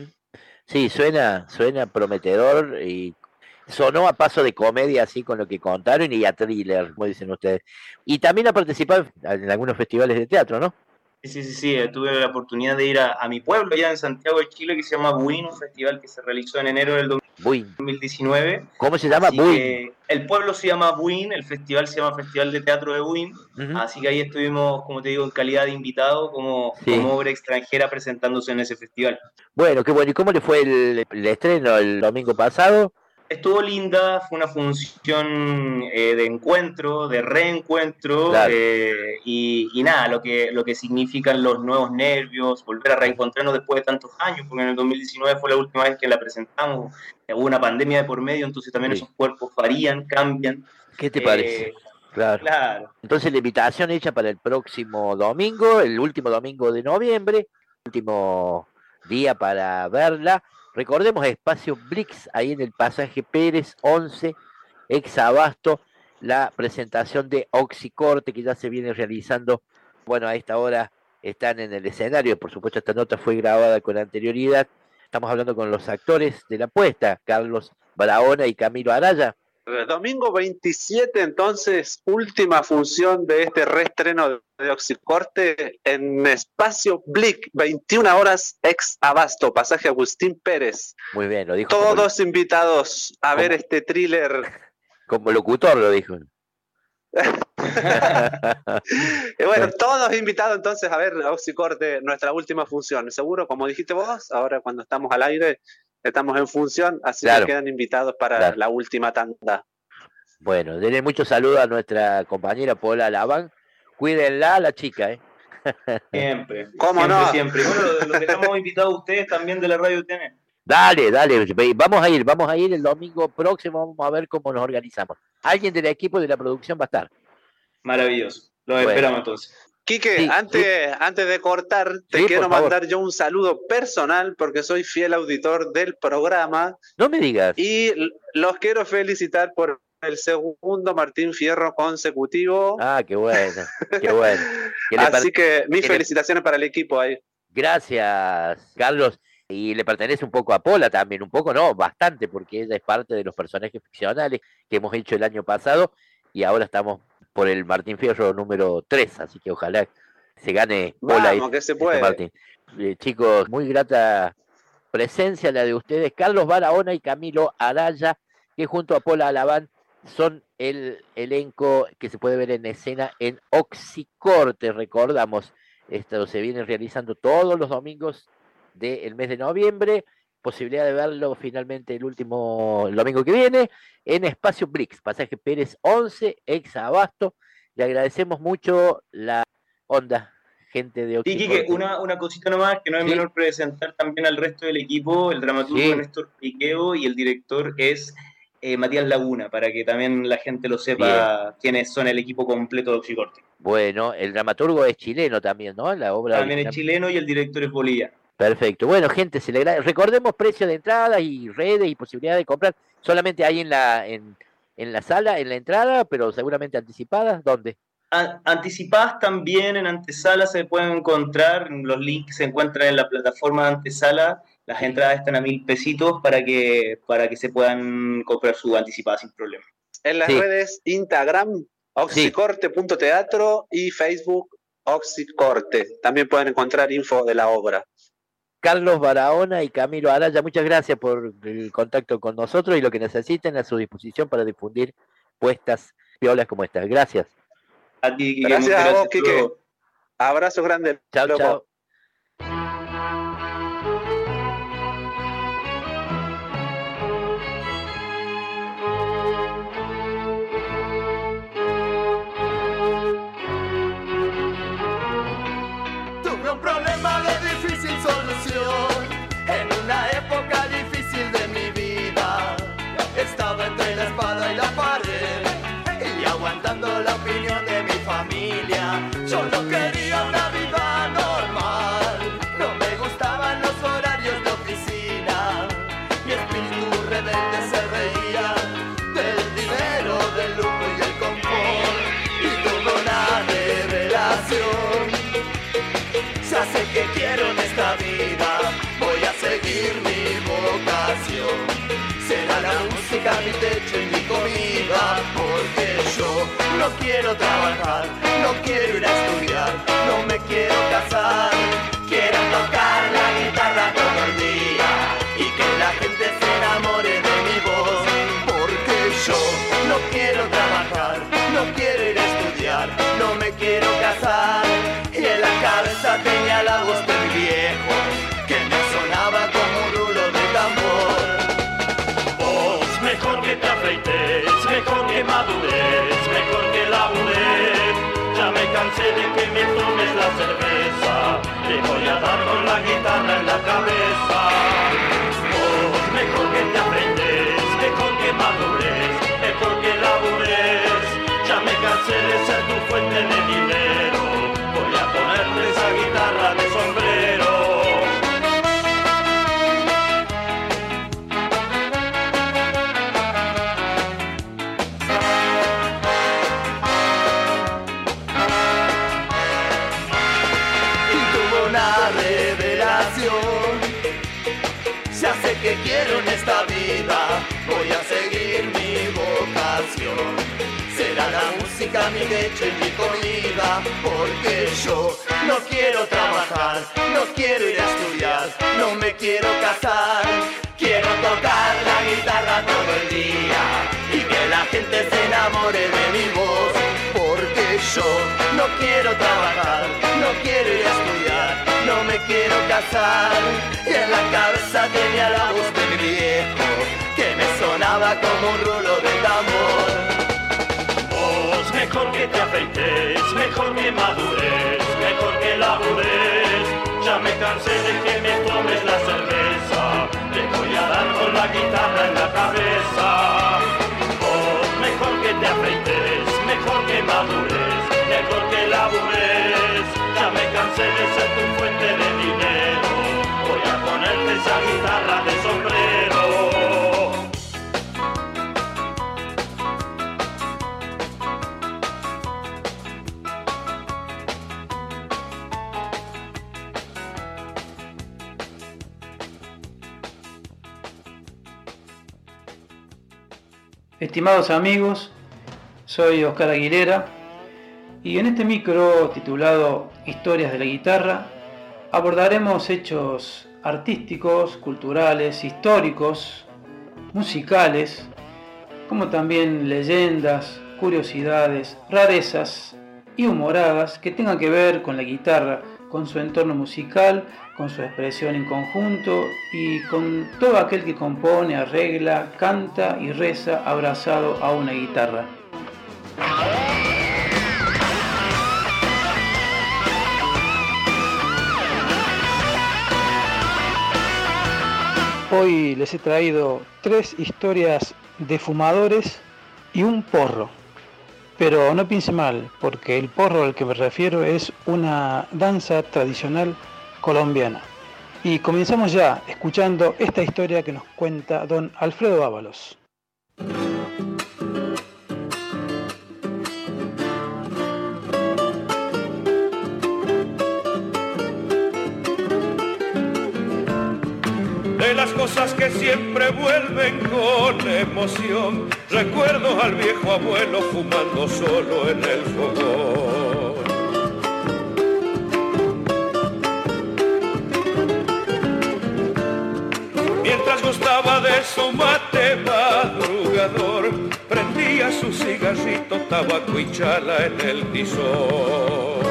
Speaker 4: Sí, suena prometedor y sonó a paso de comedia, así con lo que contaron, y a thriller, como dicen ustedes. Y también ha participado en algunos festivales de teatro, ¿no?
Speaker 5: Sí, tuve la oportunidad de ir a mi pueblo, allá en Santiago de Chile, que se llama Buin, un festival que se realizó en enero del 2019.
Speaker 4: ¿Cómo se llama? Buin.
Speaker 5: El pueblo se llama Buin, el festival se llama Festival de Teatro de Buin, así que ahí estuvimos, como te digo, en calidad de invitado, como obra extranjera presentándose en ese festival.
Speaker 4: Bueno, qué bueno. ¿Y cómo le fue el estreno el domingo pasado?
Speaker 5: Estuvo linda, fue una función de encuentro, de reencuentro, y nada, lo que significan los nuevos nervios, volver a reencontrarnos después de tantos años, porque en el 2019 fue la última vez que la presentamos, hubo una pandemia de por medio, entonces también esos cuerpos varían, cambian.
Speaker 4: ¿Qué te parece? Claro. Entonces la invitación hecha para el próximo domingo, el último domingo de noviembre, último día para verla. Recordemos, Espacio Blix, ahí en el pasaje Pérez 11, ex Abasto, la presentación de Oxicorte que ya se viene realizando. Bueno, a esta hora están en el escenario, por supuesto esta nota fue grabada con anterioridad. Estamos hablando con los actores de la puesta, Carlos Barahona y Camilo Araya.
Speaker 7: Domingo 27, entonces, última función de este reestreno de Oxicorte en Espacio Blick, 21 horas, ex Abasto, pasaje Agustín Pérez.
Speaker 4: Muy bien, lo dijo.
Speaker 7: Todos invitados a ver este thriller.
Speaker 4: Como locutor lo dijo.
Speaker 7: Y bueno, todos invitados entonces a ver Oxicorte, nuestra última función. Seguro, como dijiste vos, ahora cuando estamos al aire, estamos en función, así que quedan invitados para la última tanda.
Speaker 4: Bueno, denle mucho saludo a nuestra compañera Paula Laván. Cuídenla, la chica,
Speaker 5: Siempre.
Speaker 7: ¿Cómo no?
Speaker 5: Siempre. Bueno, los dejamos invitados a ustedes también de la Radio TN.
Speaker 4: Dale, vamos a ir el domingo próximo, vamos a ver cómo nos organizamos. Alguien del equipo de la producción va a estar.
Speaker 5: Maravilloso, los esperamos entonces.
Speaker 7: Quique, antes de cortar, te quiero mandar yo un saludo personal porque soy fiel auditor del programa.
Speaker 4: No me digas.
Speaker 7: Y los quiero felicitar por el segundo Martín Fierro consecutivo.
Speaker 4: Ah, qué bueno, qué bueno.
Speaker 7: Así que mis felicitaciones para el equipo ahí.
Speaker 4: Gracias, Carlos. Y le pertenece un poco a Pola también, un poco no, bastante, porque ella es parte de los personajes ficcionales que hemos hecho el año pasado y ahora estamos por el Martín Fierro número 3, así que ojalá se gane Pola.
Speaker 7: Vamos, que se puede.
Speaker 4: Martín. Chicos, muy grata presencia la de ustedes, Carlos Barahona y Camilo Araya, que junto a Pola Laván son el elenco que se puede ver en escena en Oxicorte. Recordamos, esto se viene realizando todos los domingos del mes de noviembre, posibilidad de verlo finalmente el domingo que viene en Espacio Blix, pasaje Pérez 11, ex Abasto. Le agradecemos mucho la onda gente de
Speaker 5: Oxicorte. Sí, Quique, una cosita nomás, que no es menor presentar también al resto del equipo, el dramaturgo Néstor Piqueo y el director es Matías Laguna, para que también la gente lo sepa quiénes son el equipo completo de Oxicorte.
Speaker 4: Bueno, el dramaturgo es chileno también, ¿no? La obra
Speaker 5: también original. Es chileno y el director es boliviano.
Speaker 4: Perfecto. Bueno, gente, recordemos precios de entrada y redes y posibilidad de comprar. Solamente hay en la sala, en la entrada, pero seguramente anticipadas. ¿Dónde?
Speaker 5: Anticipadas también en antesala se pueden encontrar. Los links se encuentran en la plataforma de antesala. Las entradas están a 1.000 pesitos para que se puedan comprar su anticipada sin problema.
Speaker 7: En las redes Instagram, oxicorte.teatro y Facebook Oxicorte. También pueden encontrar info de la obra.
Speaker 4: Carlos Barahona y Camilo Araya, muchas gracias por el contacto con nosotros y lo que necesiten a su disposición para difundir puestas piolas como estas. Gracias.
Speaker 5: A ti, Quique.
Speaker 7: Gracias a vos, Quique. Abrazos grandes.
Speaker 4: Chao, chao.
Speaker 25: Tuve un problema de difícil solución en una época difícil de mi vida. Estaba entre la espada y la pared y aguantando la opinión de mi familia. Yo no quería una vida normal, no me gustaban los horarios de oficina. Mi espíritu rebelde se reía del dinero, del lujo y el confort. Y tuve una revelación. Ya sé que quiero en esta vida, voy a seguir mi vocación. Será la música mi techo y mi comida, porque yo no quiero trabajar, no quiero ir a estudiar, no me quiero casar. Quiero tocar la guitarra todo el día y que la gente se enamore de mi voz, porque yo no quiero trabajar, no quiero ir a estudiar, no me quiero casar. Y en la cabeza tenía la voz de mi viejo, que me sonaba como un rulo de tambor.
Speaker 16: Vos, mejor que te afeites, mejor que madures, mejor que labures. Ya me cansé de que me tomes la cerveza, te voy a dar con la guitarra en la cabeza. Vos, mejor que te afeites, mejor que madures, mejor que labures. Ya me cansé de ser tu fuente de dinero, voy a ponerte esa guitarra de sombrero.
Speaker 25: Y tuve una revelación. Ya sé que quiero en esta vida, voy a seguir mi vocación. Será la música mi leche y mi comida, porque yo no quiero trabajar, no quiero ir a estudiar, no me quiero casar. Quiero tocar la guitarra todo el día y que la gente se enamore de mi voz, porque yo no quiero trabajar, no quiero ir a estudiar, no me quiero casar. Y en la cabeza tenía la voz de mi viejo, que me sonaba como un rulo de tambor.
Speaker 16: Vos, mejor que te afeites, mejor que madures, mejor que labures. Ya me cansé de que me tomes la cerveza, te voy a dar con la guitarra en la cabeza. Vos, mejor que te afeites, mejor que madures, mejor que labures. Ya me cansé de ser tu fuente de dinero, voy a ponerte esa guitarra de sombrero.
Speaker 1: Estimados amigos, soy Oscar Aguilera y en este micro titulado Historias de la Guitarra abordaremos hechos artísticos, culturales, históricos, musicales, como también leyendas, curiosidades, rarezas y humoradas que tengan que ver con la guitarra, con su entorno musical, con su expresión en conjunto y con todo aquel que compone, arregla, canta y reza abrazado a una guitarra. Hoy les he traído 3 historias de fumadores y un porro. Pero no piense mal, porque el porro al que me refiero es una danza tradicional colombiana. Y comenzamos ya escuchando esta historia que nos cuenta don Alfredo Ábalos.
Speaker 16: De las cosas que siempre vuelven con emoción, recuerdo al viejo abuelo fumando solo en el fogón. Mientras gustaba de su mate madrugador, prendía su cigarrito, tabaco y chala en el tizón.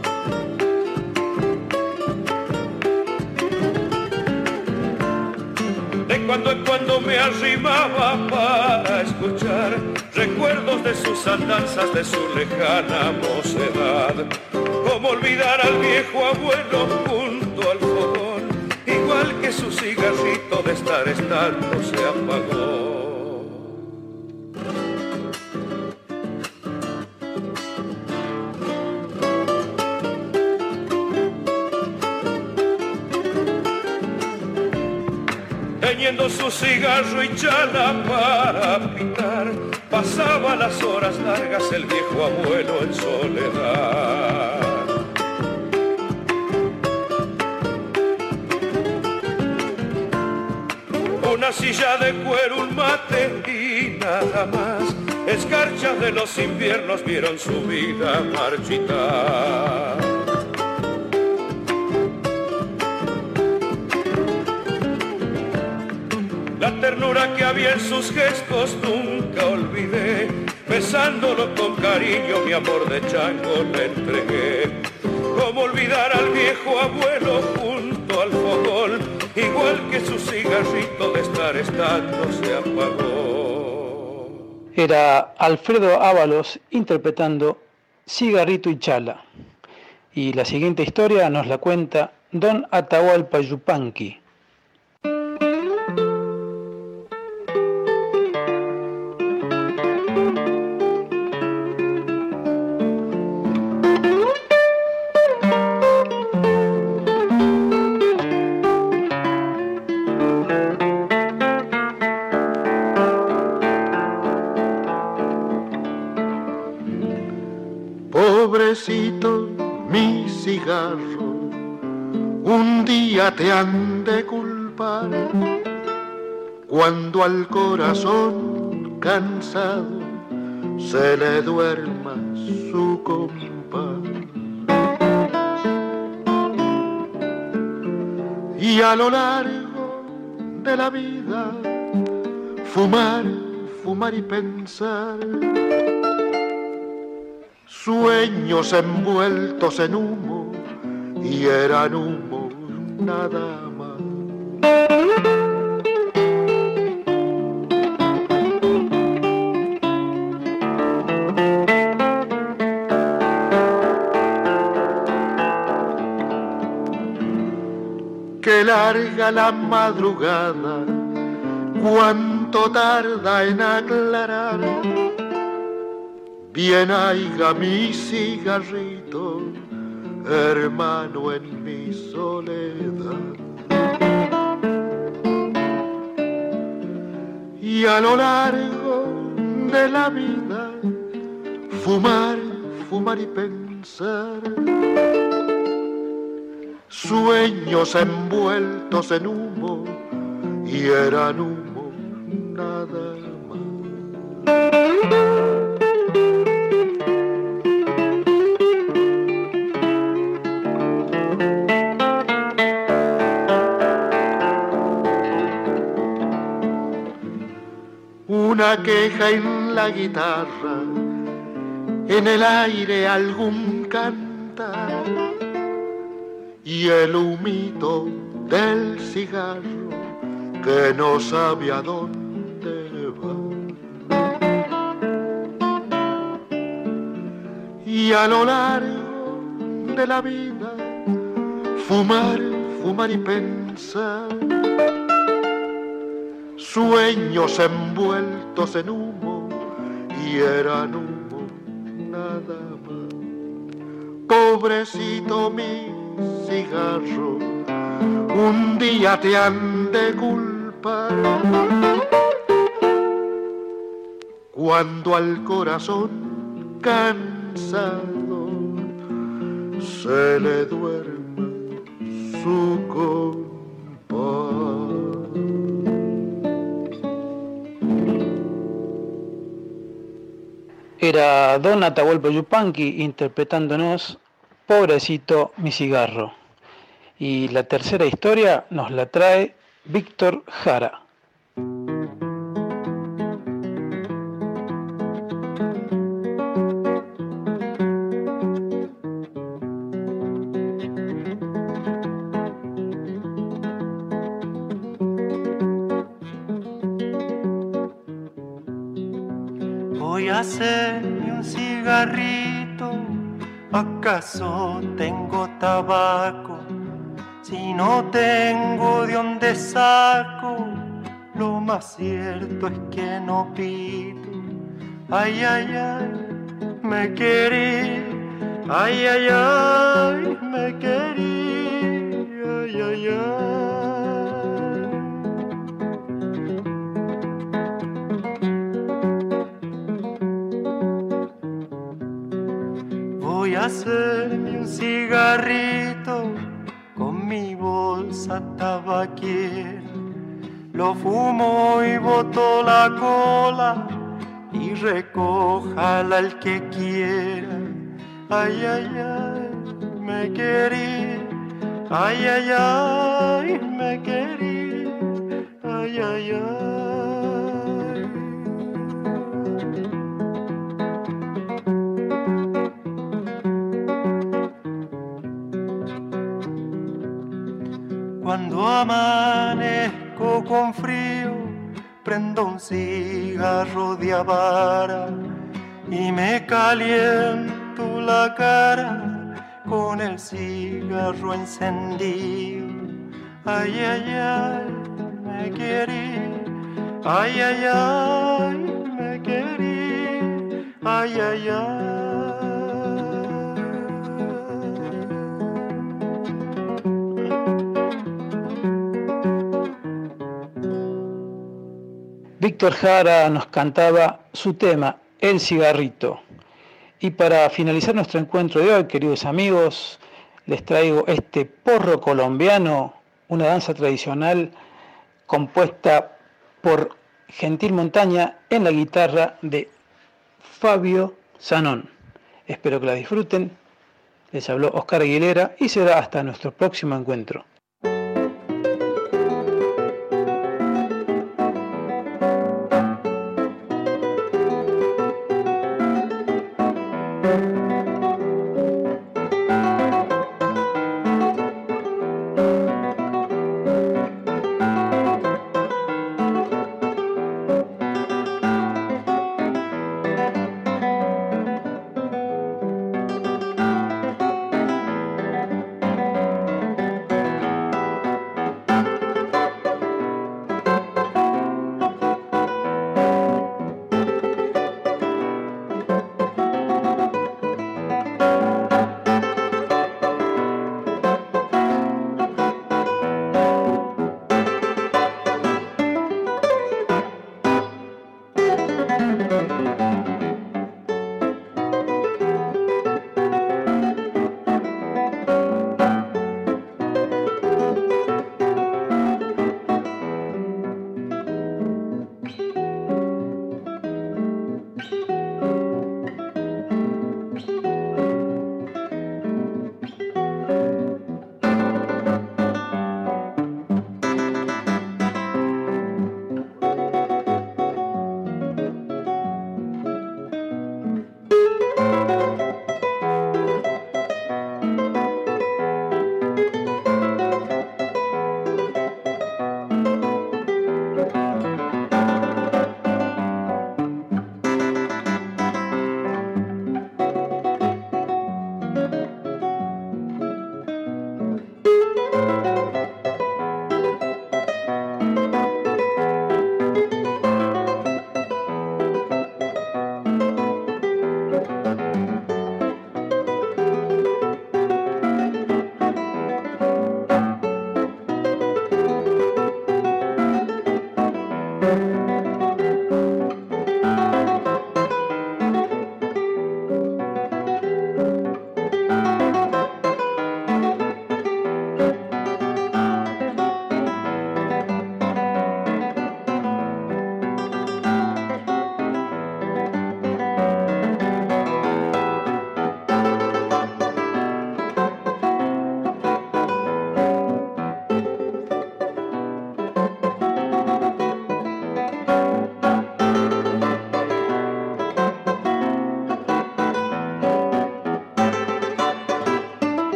Speaker 16: De cuando en cuando me arrimaba para escuchar recuerdos de sus andanzas, de su lejana mocedad. Cómo olvidar al viejo abuelo junto al fogón, igual que su cigarrito de estar estando se apagó. Teniendo su cigarro y chala para pitar, pasaba las horas largas el viejo abuelo en soledad. Una silla de cuero, un mate y nada más. Escarchas de los inviernos vieron su vida marchitar. La ternura que había en sus gestos nunca olvidé. Besándolo con cariño mi amor de chango le entregué. Cómo olvidar al viejo abuelo junto al fogón, igual que su cigarrito de estar estando se apagó.
Speaker 1: Era Alfredo Ábalos interpretando Cigarrito y Chala. Y la siguiente historia nos la cuenta don Atahualpa Yupanqui.
Speaker 8: Pobrecito mi cigarro, un día te han de culpar, cuando al corazón cansado se le duerma su compás. Y a lo largo de la vida, fumar, fumar y pensar, sueños envueltos en humo, y eran humo nada más. Qué larga la madrugada, cuánto tarda en aclarar. Bien haiga mi cigarrito, hermano en mi soledad. Y a lo largo de la vida, fumar, fumar y pensar, sueños envueltos en humo, y eran humo nada más. Una queja en la guitarra, en el aire algún cantar, y el humito del cigarro que no sabe a dónde va. Y a lo largo de la vida, fumar, fumar y pensar, sueños envueltos en humo, y eran humo nada más. Pobrecito mi cigarro, un día te han de culpar. Cuando al corazón cansado se le duerma su compás.
Speaker 1: Era Don Atahualpa Yupanqui interpretándonos Pobrecito mi cigarro. Y la tercera historia nos la trae Víctor Jara.
Speaker 9: Voy a hacerme un cigarrito, ¿acaso tengo tabaco? Si no tengo de dónde saco, lo más cierto es que no pito. Ay, ay, ay, me querí, ay, ay, ay, me querí, ay, ay, ay. Voy a hacerme un cigarrito con mi bolsa tabaquiera, lo fumo y boto la cola y recójala el que quiera. Ay, ay, ay, me querí, ay, ay, ay, me querí, ay, ay, ay. Cuando amanezco con frío, prendo un cigarro de Habara y me caliento la cara con el cigarro encendido. Ay, ay, ay, me querí, ay, ay, ay, me querí, ay, ay, ay.
Speaker 1: Víctor Jara nos cantaba su tema, El Cigarrito. Y para finalizar nuestro encuentro de hoy, queridos amigos, les traigo este porro colombiano, una danza tradicional compuesta por Gentil Montaña en la guitarra de Fabio Zanón. Espero que la disfruten. Les habló Oscar Aguilera y será hasta nuestro próximo encuentro.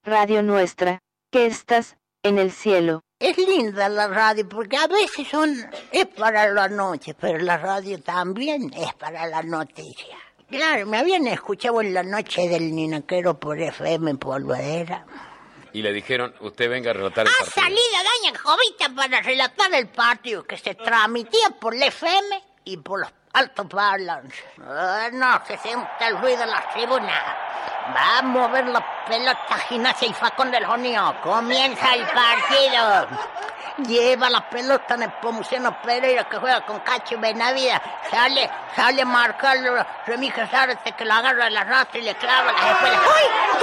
Speaker 10: radio nuestra, que estás en el cielo.
Speaker 12: Es linda la radio porque a veces es para la noche, pero la radio también es para la noticia. Claro, me habían escuchado en la noche del Ninaquero por FM Polvadera.
Speaker 13: Y le dijeron, usted venga a relatar el partido.
Speaker 12: Ha salido doña Jovita para relatar el partido que se transmitía por la FM y por los altoparlantes. No se siente el ruido en las tribunas. Va a mover la pelota Gimnasia y Facón del Jonio. Comienza el partido. Lleva la pelota en el Pomuceno Pereira que juega con Cacho Benavida. Sale a marcarlo Remigio Zárate que lo agarra de la rastra y le clava las espuelas. ¡Gol!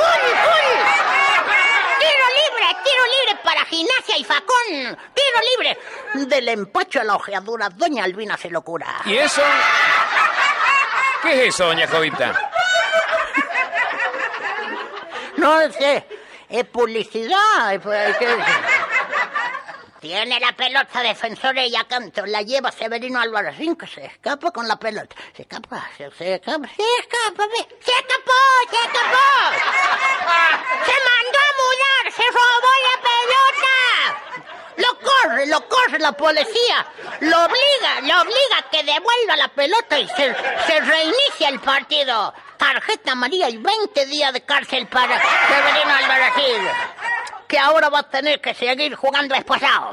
Speaker 12: Tiro libre para Gimnasia y Facón. Tiro libre. Del empacho a la ojeadura, doña Albina se lo cura.
Speaker 13: ¿Y eso? ¿Qué es eso, doña Jovita?
Speaker 12: No sé, es publicidad. Tiene la pelota Defensor y Acanto, la lleva Severino Albarracín que se escapa con la pelota. Se escapa. Se mandó a mudar, se robó la pelota. Lo corre la policía. Lo obliga a que devuelva la pelota y se reinicia el partido. Tarjeta amarilla y 20 días de cárcel para Severino Albarracín, que ahora va a tener que seguir jugando esposado.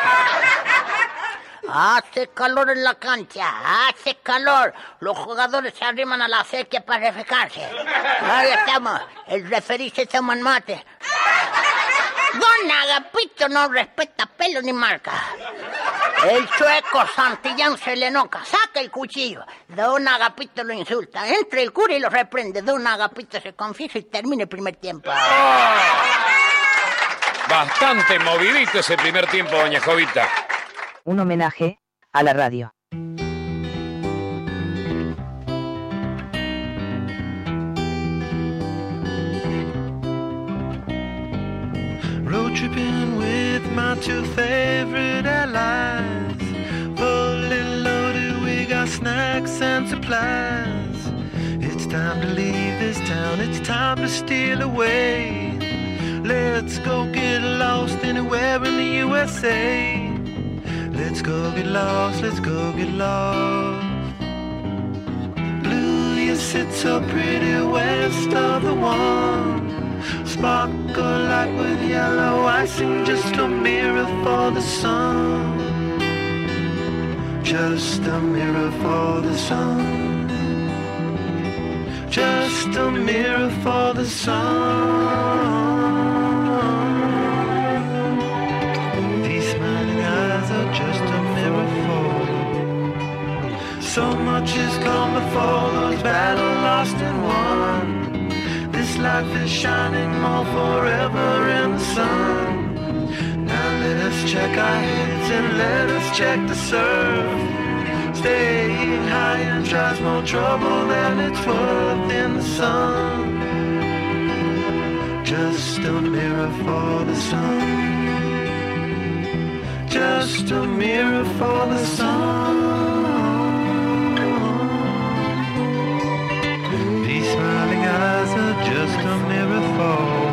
Speaker 12: Hace calor en la cancha, hace calor. Los jugadores se arriman a la acequia para refrescarse. Ahí estamos, el referí se toma en mate. Don Agapito no respeta pelo ni marca. El chueco Santillán se le enoja, saca el cuchillo. Don Agapito lo insulta, entra el cura y lo reprende. Don Agapito se confiesa y termina el primer tiempo.
Speaker 13: Bastante movidito ese primer tiempo, doña Jovita.
Speaker 10: Un homenaje a la radio.
Speaker 9: Road tripping with my two favorite allies. Fully loaded, we got snacks and supplies. It's time to leave this town, it's time to steal away. Let's go get lost anywhere in the USA. Let's go get lost, let's go get lost. Blue, you sit so pretty west of the one. Sparkle like with yellow icing, just a mirror for the sun. Just a mirror for the sun. Just a mirror for the sun. Just a mirror for. So much has come before, those battles lost and won. This life is shining more forever in the sun. Now let us check our heads and let us check the surf. Staying high and tries more trouble than it's worth in the sun. Just a mirror for the sun. Just a mirror for the sun. These smiling eyes are just a mirror for.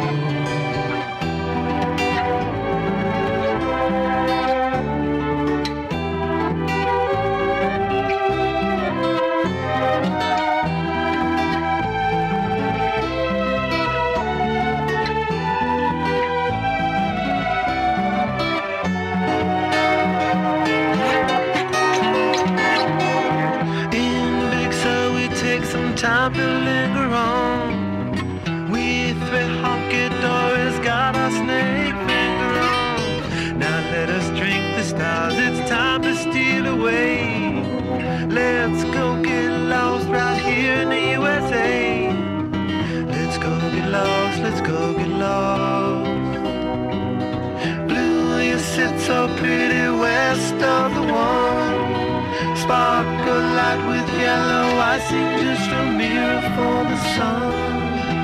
Speaker 9: Time to linger on. We three honky dories got our snake finger on. Now let us drink the stars, it's time to steal away. Let's go get lost right here in the USA. Let's go get lost, let's go get lost. Blue, you sit so pretty west of the one. Sparkle light with yellow icing, just a mirror for the sun.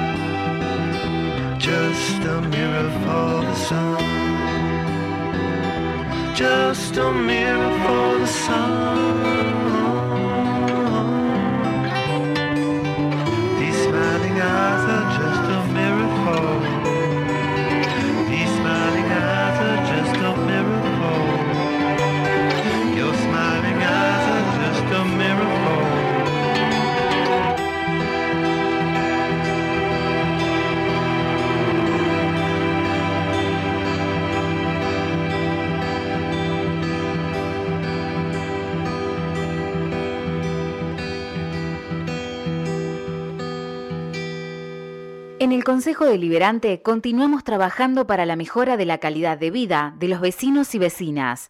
Speaker 9: Just a mirror for the sun. Just a mirror for the sun. These smiling eyes are just a mirror for.
Speaker 2: En el Consejo Deliberante continuamos trabajando para la mejora de la calidad de vida de los vecinos y vecinas.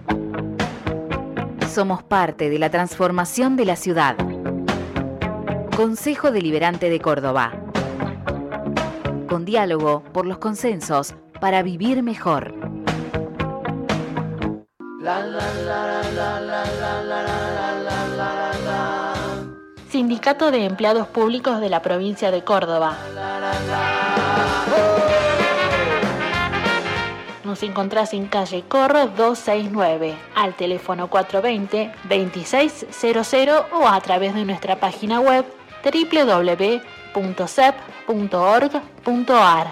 Speaker 2: Somos parte de la transformación de la ciudad. Consejo Deliberante de Córdoba. Con diálogo por los consensos para vivir mejor.
Speaker 6: Sindicato de Empleados Públicos de la Provincia de Córdoba. Nos encontrás en calle Corro 269, al teléfono 420-2600 o a través de nuestra página web www.cep.org.ar.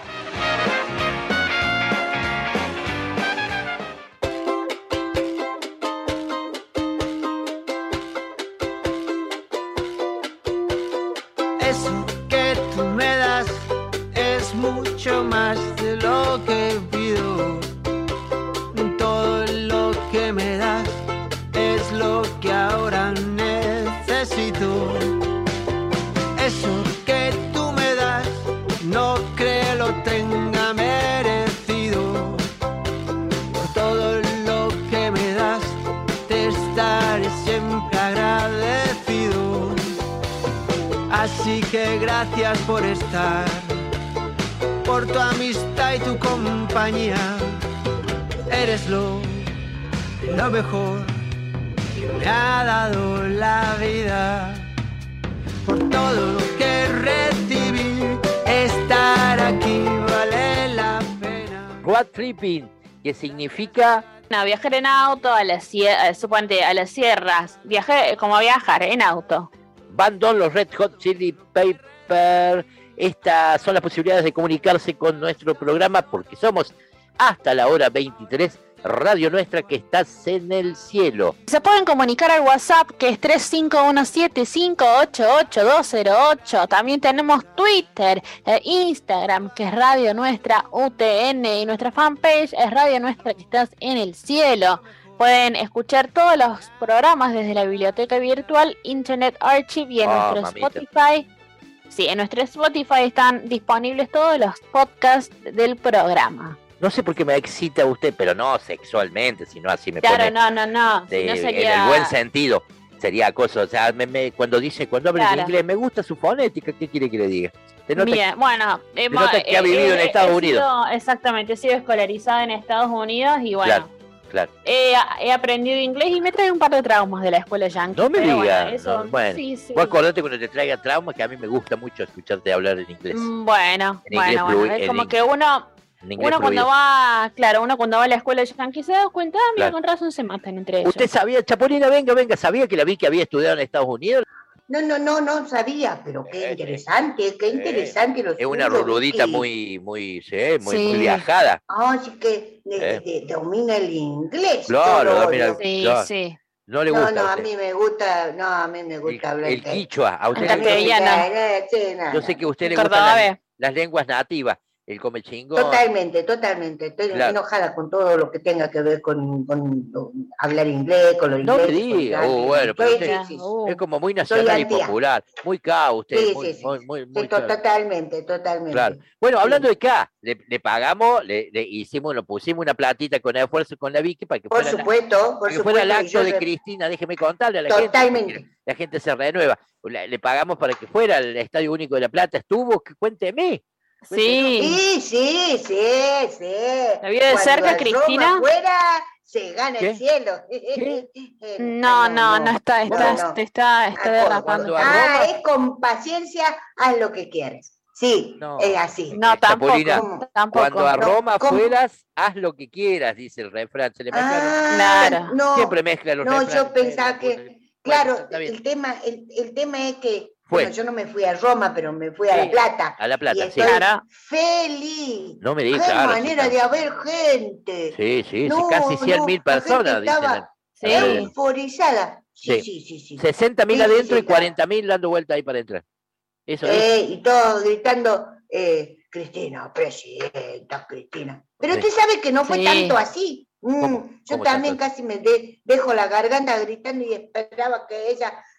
Speaker 24: Eso que tú me das es mucho más de lo que pido. Todo lo que me das es lo que ahora necesito. Eso que tú me das no creo lo tenga merecido. Por todo lo que me das te estaré siempre agradecido. Así que gracias por estar, por tu amistad y tu compañía. Eres lo mejor que me ha dado la vida. Por todo lo que recibí, estar aquí vale la pena.
Speaker 4: Road tripping, que significa...
Speaker 6: No, viajar en auto a las sierras, como viajar en auto.
Speaker 4: Van Don, los Red Hot Chili Peppers. Estas son las posibilidades de comunicarse con nuestro programa porque somos hasta la hora 23, Radio Nuestra, que estás en el cielo.
Speaker 6: Se pueden comunicar al WhatsApp, que es 3517588208. También tenemos Twitter e Instagram, que es Radio Nuestra UTN, y nuestra fanpage es Radio Nuestra, que estás en el cielo. Pueden escuchar todos los programas desde la biblioteca virtual Internet Archive y en nuestro Spotify. Sí, en nuestro Spotify están disponibles todos los podcasts del programa.
Speaker 4: No sé por qué me excita usted, pero no sexualmente, sino así me
Speaker 6: pone...
Speaker 4: Claro,
Speaker 6: no.
Speaker 4: Si no sería... En el buen sentido, sería cosa, o sea, cuando habla en inglés, me gusta su fonética, ¿qué quiere que le diga?
Speaker 6: Bien, bueno,
Speaker 4: nota que ha vivido en Estados Unidos.
Speaker 6: Exactamente, he sido escolarizada en Estados Unidos y bueno...
Speaker 4: Claro.
Speaker 6: He aprendido inglés y me trae un par de traumas de la escuela yankee.
Speaker 4: No me digas.
Speaker 6: Bueno, sí.
Speaker 4: Vos acordate cuando te traiga traumas, que a mí me gusta mucho escucharte hablar en inglés.
Speaker 6: Bueno. Es como que uno cuando va a la escuela yankee se da cuenta, mira, con razón se matan entre ellos.
Speaker 4: ¿Usted sabía, Chapulina, venga, sabía que la vi que había estudiado en Estados Unidos?
Speaker 12: No sabía, pero qué interesante lo
Speaker 4: es una ruludita muy viajada.
Speaker 12: Sí que domina el inglés.
Speaker 4: Claro, domina
Speaker 6: sí.
Speaker 4: No le gusta.
Speaker 12: No, a mí me gusta hablar
Speaker 4: el quichua. A usted yo sé que a usted le gustan las lenguas nativas. El come chingón.
Speaker 12: Totalmente. Estoy enojada con todo lo que tenga que ver con hablar inglés, con lo inglés.
Speaker 4: No me diga. Bueno, pero usted es como muy nacional y popular. Muy K usted. Muy
Speaker 12: totalmente.
Speaker 4: Claro. Bueno, hablando de K, le pagamos, le pusimos una platita con esfuerzo con la Vicky para que fuera el acto de Cristina. Déjeme contarle a la gente. La gente se renueva. Le pagamos para que fuera al Estadio Único de La Plata. Estuvo, cuénteme.
Speaker 12: Sí.
Speaker 6: ¿La vio de cerca, Cristina?
Speaker 12: Roma fuera, se gana el cielo.
Speaker 6: No, está derrapando.
Speaker 12: Es con paciencia, haz lo que quieres. Sí, es así.
Speaker 6: No, tampoco.
Speaker 4: Cuando a Roma fueras, haz lo que quieras, dice el refrán. Se le
Speaker 6: claro.
Speaker 4: Siempre mezcla los refranes.
Speaker 12: No, yo pensaba que... Claro, el tema es que... Bueno, yo no me fui a Roma, pero me fui a La Plata.
Speaker 4: A La Plata,
Speaker 12: y estoy feliz.
Speaker 4: No me digas.
Speaker 12: Qué manera de haber gente.
Speaker 4: Sí, casi 100.000 personas.
Speaker 12: Estaba euforizada. Sí.
Speaker 4: 60.000 adentro y 40.000 dando vuelta ahí para entrar. Eso es.
Speaker 12: Y todos gritando, Cristina, presidenta, Cristina. Pero usted sabe que no fue tanto así. Yo también casi me dejo la garganta gritando y esperaba que ella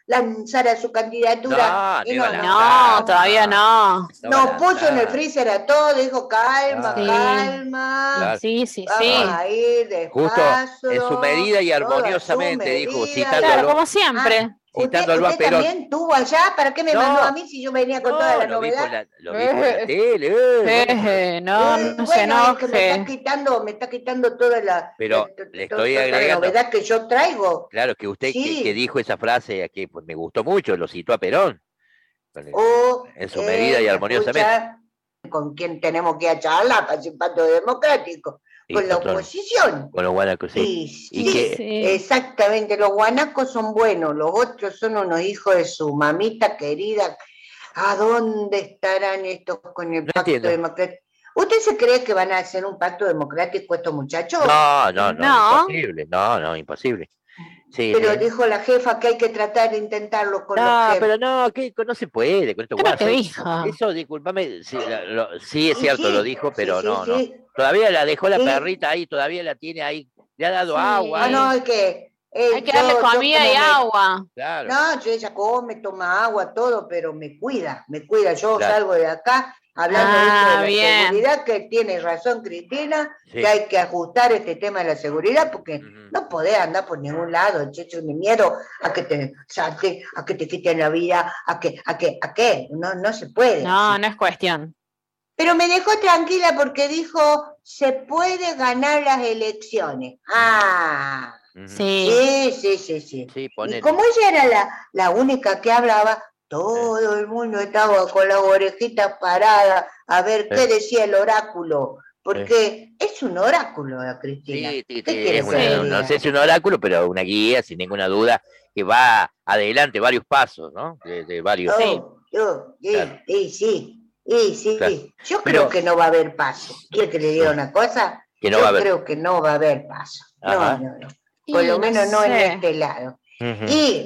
Speaker 12: lanzara su candidatura.
Speaker 6: No, todavía no.
Speaker 12: Nos puso en el freezer a todos, dijo calma.
Speaker 6: Claro. Sí.
Speaker 12: Vamos a ir despacio.
Speaker 4: Justo en su medida y armoniosamente, dijo, citando
Speaker 6: claro, como siempre.
Speaker 4: Citando al
Speaker 12: ¿Usted también tuvo allá? ¿Para qué me mandó a mí si yo venía con toda la novedad?
Speaker 4: Lo vi por la tele.
Speaker 6: No se enoje.
Speaker 12: Me está quitando toda la,
Speaker 4: pero le estoy agregando
Speaker 12: la novedad que yo traigo.
Speaker 4: Claro, que usted que dijo esa frase que pues, me gustó mucho, lo citó a Perón. En su medida y armoniosamente.
Speaker 12: ¿Con quién tenemos que ir a charlar para el Pacto Democrático? Con la oposición.
Speaker 4: Con los guanacos, sí.
Speaker 12: Exactamente, los guanacos son buenos, los otros son unos hijos de su mamita querida. ¿A dónde estarán estos con el Pacto Democrático? ¿Usted se cree que van a hacer un pacto democrático estos muchachos?
Speaker 4: No, imposible. No, imposible. Sí,
Speaker 12: pero dijo la jefa que hay que tratar de intentarlo con los jefes.
Speaker 4: Pero no se puede con estos guasos. Eso, discúlpame, sí es cierto, lo dijo, pero no. Todavía la dejó la perrita ahí, todavía la tiene ahí, le ha dado agua.
Speaker 12: Hay que
Speaker 6: darle comida y agua.
Speaker 12: Claro. No, ella come, toma agua, todo, pero me cuida. Yo salgo de acá hablando de la seguridad, que tiene razón Cristina, que hay que ajustar este tema de la seguridad, porque no podés andar por ningún lado, checho, ni miedo a que te salte, a que te quiten la vida, a qué, no se puede.
Speaker 6: No es cuestión.
Speaker 12: Pero me dejó tranquila porque dijo, se puede ganar las elecciones. Sí. Y como ella era la única que hablaba, todo el mundo estaba con las orejitas paradas a ver qué decía el oráculo. Porque es un oráculo, Cristina.
Speaker 4: No sé si es un oráculo, pero una guía, sin ninguna duda, que va adelante varios pasos, ¿no? De varios.
Speaker 12: Sí. Yo creo que no va a haber paso. ¿Quiere que le diga una cosa?
Speaker 4: Que no va a haber.
Speaker 12: Creo que no va a haber paso. No. Por lo menos no en este lado. Y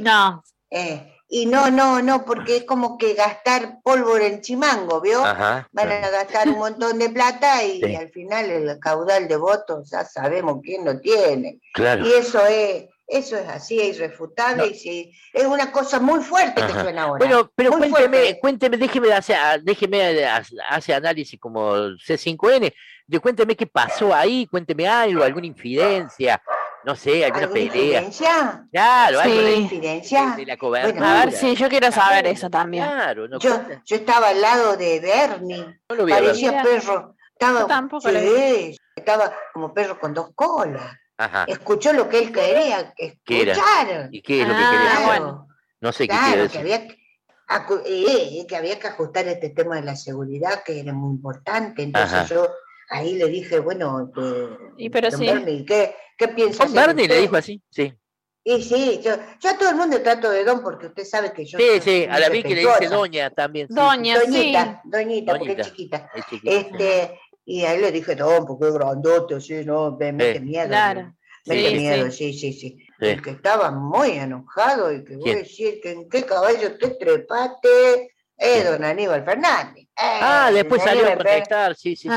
Speaker 12: no, porque es como que gastar pólvora en Chimango, ¿vio? Van a gastar un montón de plata y al final el caudal de votos ya sabemos quién lo tiene.
Speaker 4: Claro.
Speaker 12: Y eso es así, es irrefutable, y es una cosa muy fuerte que suena ahora.
Speaker 4: Bueno, pero cuénteme, déjeme hacer análisis como C5N, cuénteme qué pasó ahí, cuénteme algo, alguna infidencia, no sé, alguna pelea.
Speaker 12: ¿Infidencia?
Speaker 4: Claro, algo
Speaker 12: de infidencia.
Speaker 4: De la cobertura.
Speaker 6: Bueno, a ver, sí, yo quiero saber eso también.
Speaker 4: Claro,
Speaker 12: yo estaba al lado de Bernie, parecía perro. Estaba como perro con dos colas. Escuchó lo que él quería que escuchara.
Speaker 4: ¿Y qué es lo que quería?
Speaker 12: Bueno,
Speaker 4: no sé qué quiere decir.
Speaker 12: Que había que ajustar este tema de la seguridad, que era muy importante. Entonces yo ahí le dije, bueno, Bernie, ¿qué piensa?
Speaker 4: Bernie le dijo así, sí.
Speaker 12: Y sí, yo a todo el mundo trato de don, porque usted sabe que yo...
Speaker 4: Sí, a la Vicky le dice doña también. Sí.
Speaker 12: Doñita, porque es chiquita. Y a él le dije, don, porque es grandote, así, no, me mete miedo.
Speaker 6: Claro.
Speaker 12: Mete miedo, sí. El que estaba muy enojado y que voy a decir que en qué caballo te trepaste es don Aníbal Fernández.
Speaker 4: Después salió a protestar, sí.
Speaker 12: Sí,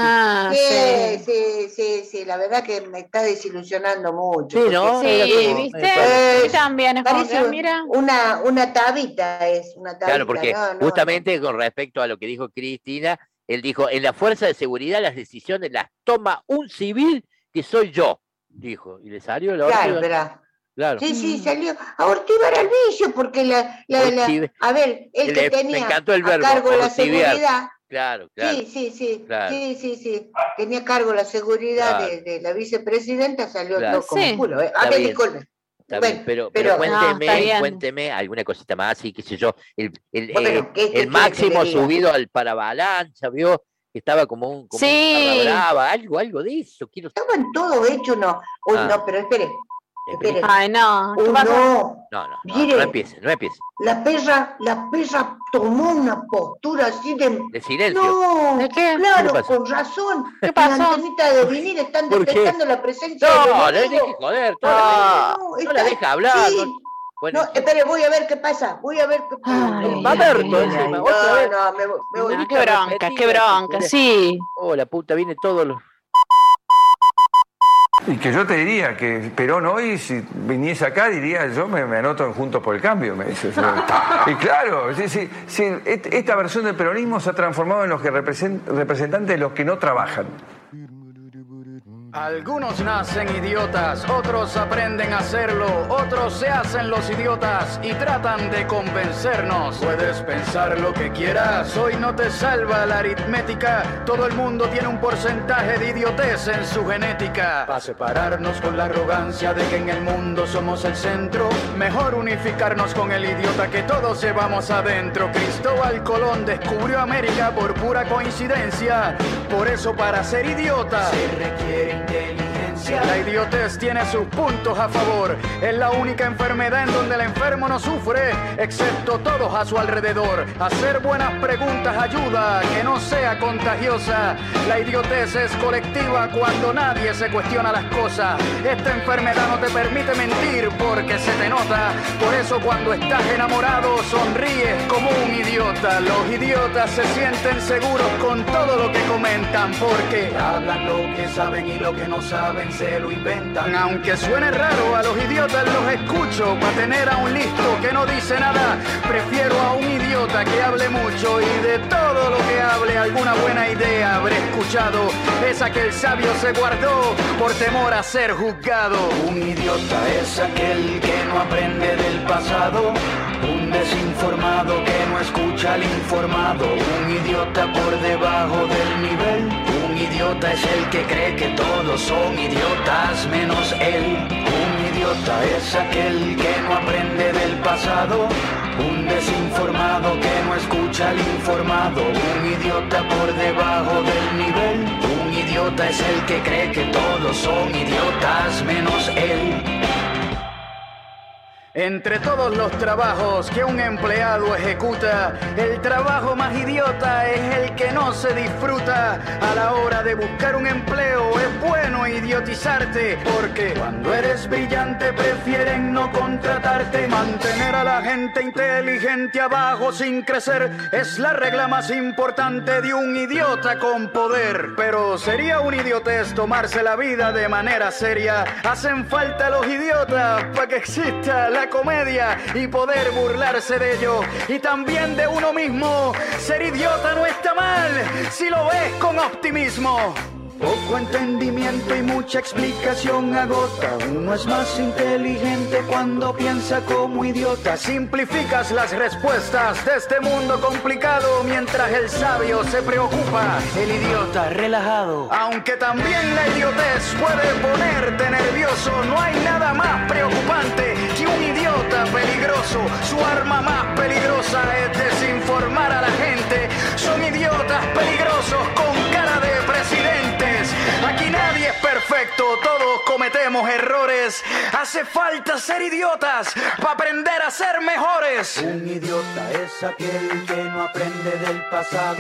Speaker 12: la verdad que me está desilusionando mucho.
Speaker 4: Sí, ¿no?
Speaker 6: Sí, ¿viste? También es como que, mira.
Speaker 12: Una tabita.
Speaker 4: Claro, porque justamente con respecto a lo que dijo Cristina, él dijo, en la fuerza de seguridad las decisiones las toma un civil que soy yo, dijo. Y le salió la
Speaker 12: Ortivar. Claro. Sí, salió a Ortivar al vicio, porque a ver, él que tenía a cargo la seguridad.
Speaker 4: Claro.
Speaker 12: Sí. Tenía a cargo la seguridad de la vicepresidenta, salió como culo. A ver, disculpe.
Speaker 4: Está bien, pero cuénteme alguna cosita más, así, qué sé yo, el máximo subido al paravalancha, ¿vio? Que estaba como un brava, algo de eso.
Speaker 12: Estaban todo hecho, no. Pero espere.
Speaker 6: Ay, no.
Speaker 4: No empiece.
Speaker 12: La perra tomó una postura así de
Speaker 4: silencio.
Speaker 12: No,
Speaker 6: ¿de qué?
Speaker 12: Claro, con razón.
Speaker 6: ¿Qué pasó?
Speaker 12: La antenita de vinil están detectando la presencia
Speaker 4: de no le deje joder. No la deja hablar.
Speaker 12: Sí. Bueno, no, espere, voy a ver qué pasa.
Speaker 4: Va a ver todo encima.
Speaker 12: Me voy.
Speaker 6: Qué bronca, sí.
Speaker 4: Oh, la puta, viene todo lo...
Speaker 15: Y que yo te diría que Perón hoy, si viniese acá, diría, yo me anoto en Juntos por el Cambio, me dice. Y claro, esta versión del peronismo se ha transformado en los que representantes de los que no trabajan.
Speaker 17: Algunos nacen idiotas, otros aprenden a hacerlo, otros se hacen los idiotas y tratan de convencernos. Puedes pensar lo que quieras, hoy no te salva la aritmética. Todo el mundo tiene un porcentaje de idiotez en su genética. Para separarnos con la arrogancia de que en el mundo somos el centro, mejor unificarnos con el idiota que todos llevamos adentro. Cristóbal Colón descubrió América por pura coincidencia. Por eso para ser idiota se requiere inteligencia. La idiotez tiene sus puntos a favor. Es la única enfermedad en donde el enfermo no sufre, excepto todos a su alrededor. Hacer buenas preguntas ayuda a que no sea contagiosa. La idiotez es colectiva cuando nadie se cuestiona las cosas. Esta enfermedad no te permite mentir porque se te nota. Por eso cuando estás enamorado sonríes como un idiota. Los idiotas se sienten seguros con todo lo que comentan porque hablan lo que saben y lo que no saben se lo inventan. Aunque suene raro, a los idiotas los escucho. Para tener a un listo que no dice nada, prefiero a un idiota que hable mucho y de todo lo que hable alguna buena idea habré escuchado. Esa que el sabio se guardó por temor a ser juzgado. Un idiota es aquel que no aprende del pasado, un desinformado que no escucha al informado, un idiota por debajo del nivel. Un idiota es el que cree que todos son idiotas menos él. Un idiota es aquel que no aprende del pasado, un desinformado que no escucha al informado, un idiota por debajo del nivel. Un idiota es el que cree que todos son idiotas menos él. Entre todos los trabajos que un empleado ejecuta, el trabajo más idiota es el que no se disfruta. A la hora de buscar un empleo es bueno idiotizarte, porque cuando eres brillante prefieren no contratarte. Mantener a la gente inteligente abajo sin crecer es la regla más importante de un idiota con poder. Pero sería un idiotez tomarse la vida de manera seria. Hacen falta los idiotas para que exista la comedia y poder burlarse de ello y también de uno mismo. Ser idiota no está mal si lo ves con optimismo. Poco entendimiento y mucha explicación agota. Uno es más inteligente cuando piensa como idiota. Simplificas las respuestas de este mundo complicado mientras el sabio se preocupa. El idiota relajado. Aunque también la idiotez puede ponerte nervioso, no hay nada más preocupante que un idiota peligroso. Su arma más peligrosa es desinformar a la gente. Son idiotas peligrosos con cara de presidente. Aquí nadie es perfecto, todos cometemos errores. Hace falta ser idiotas para aprender a ser mejores. Un idiota es aquel que no aprende del pasado,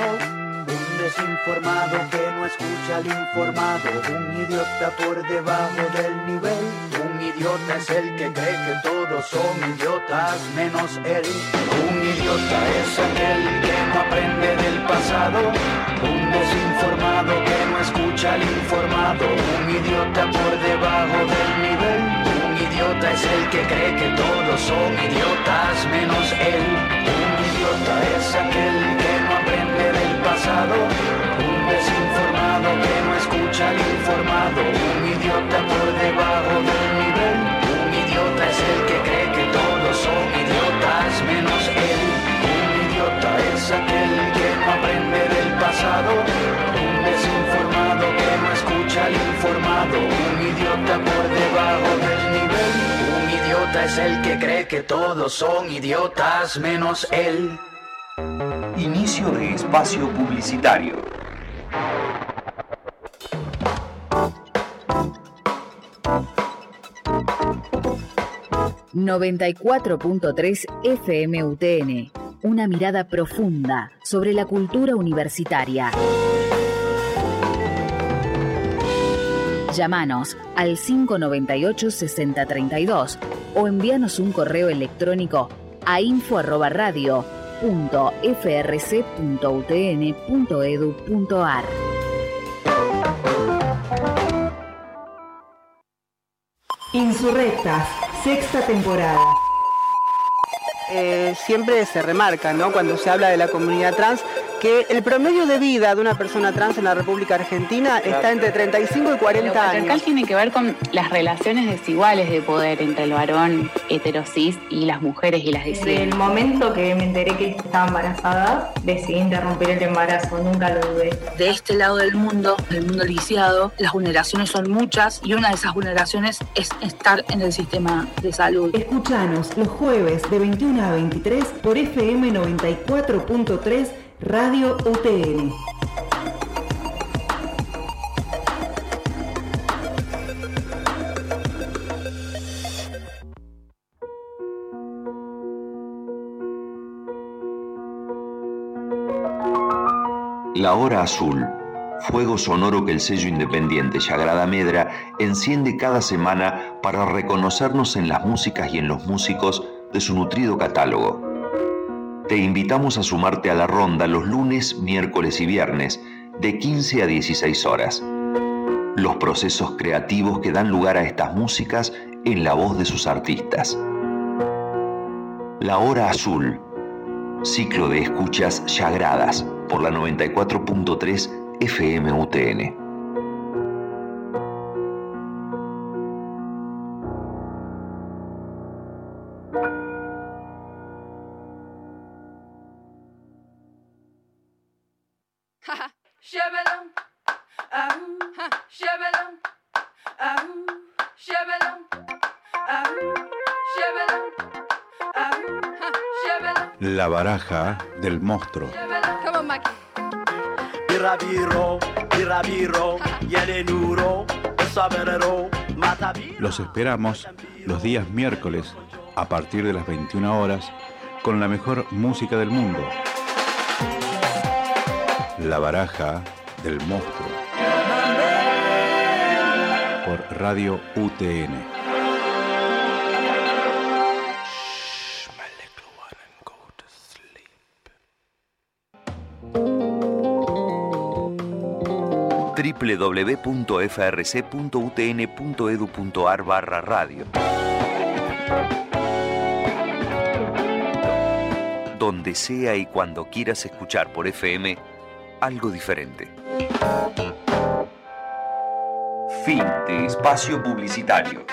Speaker 17: un desinformado que no escucha al informado, un idiota por debajo del nivel. Un idiota es el que cree que todos son idiotas menos él. Un idiota es aquel que no aprende del pasado, un desinformado que no escucha al informado, un idiota por debajo del nivel. Un idiota es el que cree que todos son idiotas menos él. Un idiota es aquel que no aprende del pasado, un desinformado que no escucha al informado, un idiota por debajo del nivel. Un idiota es el que cree que todos son idiotas menos él. Un idiota es aquel que no aprende del pasado, un desinformado que no escucha al informado, un idiota por debajo del nivel. Un idiota es el que cree que todos son idiotas menos él.
Speaker 18: Inicio de espacio publicitario.
Speaker 2: ...94.3 FM UTN... una mirada profunda sobre la cultura universitaria. Llámanos al 598-6032 o envíanos un correo electrónico a info@radio.frc.utn.edu.ar.
Speaker 14: Insurrectas, sexta temporada.
Speaker 19: Siempre se remarca, ¿no?, cuando se habla de la comunidad trans, que el promedio de vida de una persona trans en la República Argentina está entre 35 y 40 años. Lo
Speaker 20: patriarcal tiene que ver con las relaciones desiguales de poder entre el varón heterosis y las mujeres y las disidencias.
Speaker 22: Desde el momento que me enteré que estaba embarazada, decidí interrumpir el embarazo, nunca lo dudé.
Speaker 23: De este lado del mundo lisiado, las vulneraciones son muchas y una de esas vulneraciones es estar en el sistema de salud.
Speaker 14: Escuchanos los jueves de 21 a 23 por FM 94.3 Radio UTN.
Speaker 18: La Hora Azul, fuego sonoro que el sello independiente Sagrada Medra enciende cada semana para reconocernos en las músicas y en los músicos de su nutrido catálogo. Te invitamos a sumarte a la ronda los lunes, miércoles y viernes, de 15 a 16 horas. Los procesos creativos que dan lugar a estas músicas en la voz de sus artistas. La Hora Azul, ciclo de escuchas sagradas por la 94.3 FM UTN.
Speaker 21: La baraja del monstruo. Los esperamos los días miércoles a partir de las 21 horas con la mejor música del mundo. La baraja del monstruo. Por Radio UTN.
Speaker 18: www.frc.utn.edu.ar/radio. Donde sea y cuando quieras escuchar por FM algo diferente. Fin de espacio publicitario.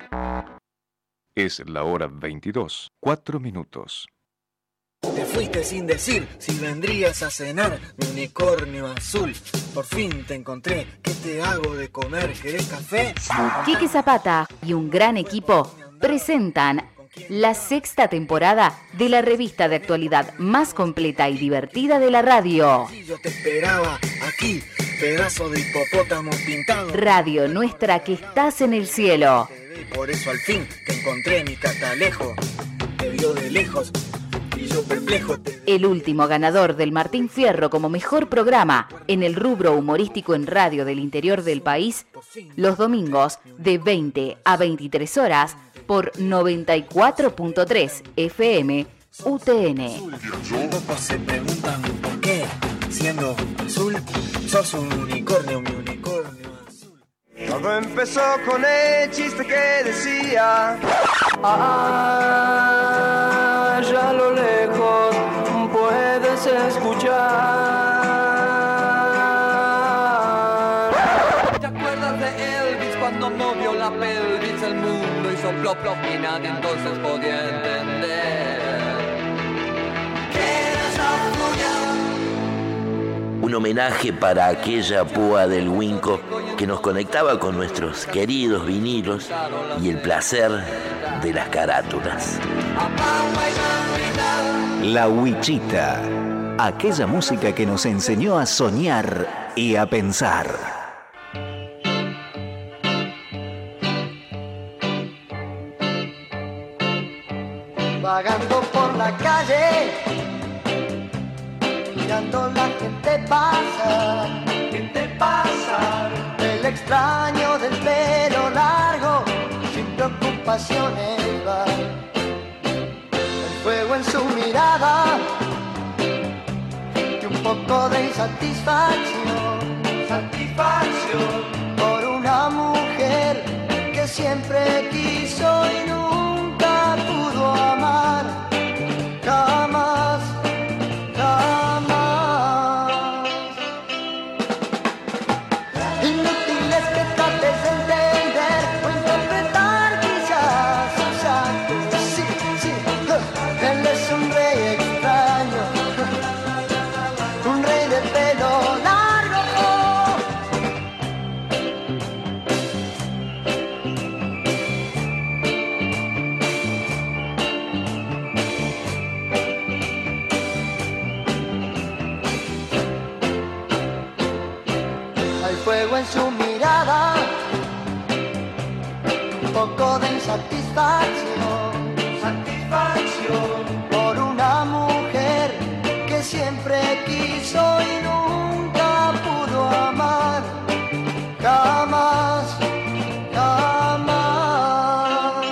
Speaker 21: Es la hora 22, 4 minutos.
Speaker 26: Te fuiste sin decir si vendrías a cenar, mi unicornio azul. Por fin te encontré, ¿qué te hago de comer? ¿Querés café?
Speaker 2: Quique Zapata y un gran equipo presentan la sexta temporada de la revista de actualidad más completa y divertida de la radio.
Speaker 26: Yo te esperaba aquí, pedazo de hipopótamo pintado.
Speaker 2: Radio Nuestra, que estás en el cielo.
Speaker 26: Por eso al fin te encontré, mi catalejo. Te vio de lejos.
Speaker 2: El último ganador del Martín Fierro como mejor programa en el rubro humorístico en radio del interior del país, los domingos de 20 a 23 horas por 94.3 FM UTN.
Speaker 26: Pocos se preguntan por qué, siendo azul, sos un unicornio, mi unicornio azul.
Speaker 11: Todo empezó con el chiste que decía: allá a lo lejos puedes escuchar.
Speaker 3: ¿Te acuerdas de Elvis cuando movió la pelvis? El mundo hizo plop plop y nadie entonces podía entender.
Speaker 4: Un homenaje para aquella púa del Winco que nos conectaba con nuestros queridos vinilos y el placer de las carátulas.
Speaker 27: La Huichita, aquella música que nos enseñó a soñar y a pensar.
Speaker 24: Vagando por la calle, mirando la gente pasar.
Speaker 11: Gente pasar.
Speaker 24: El extraño del pelo largo, sin preocupaciones va. El fuego en su mirada y un poco de insatisfacción.
Speaker 11: Satisfacción
Speaker 24: por una mujer que siempre quiso y nunca pudo amar, jamás, jamás. Inútil es que trates de entender o interpretar quizás sus actos. Sí, sí, él es un rey extraño, un rey de pelo largo. Fuego en su mirada, un poco de insatisfacción, satisfacción por una mujer que siempre quiso y nunca pudo amar, jamás, jamás.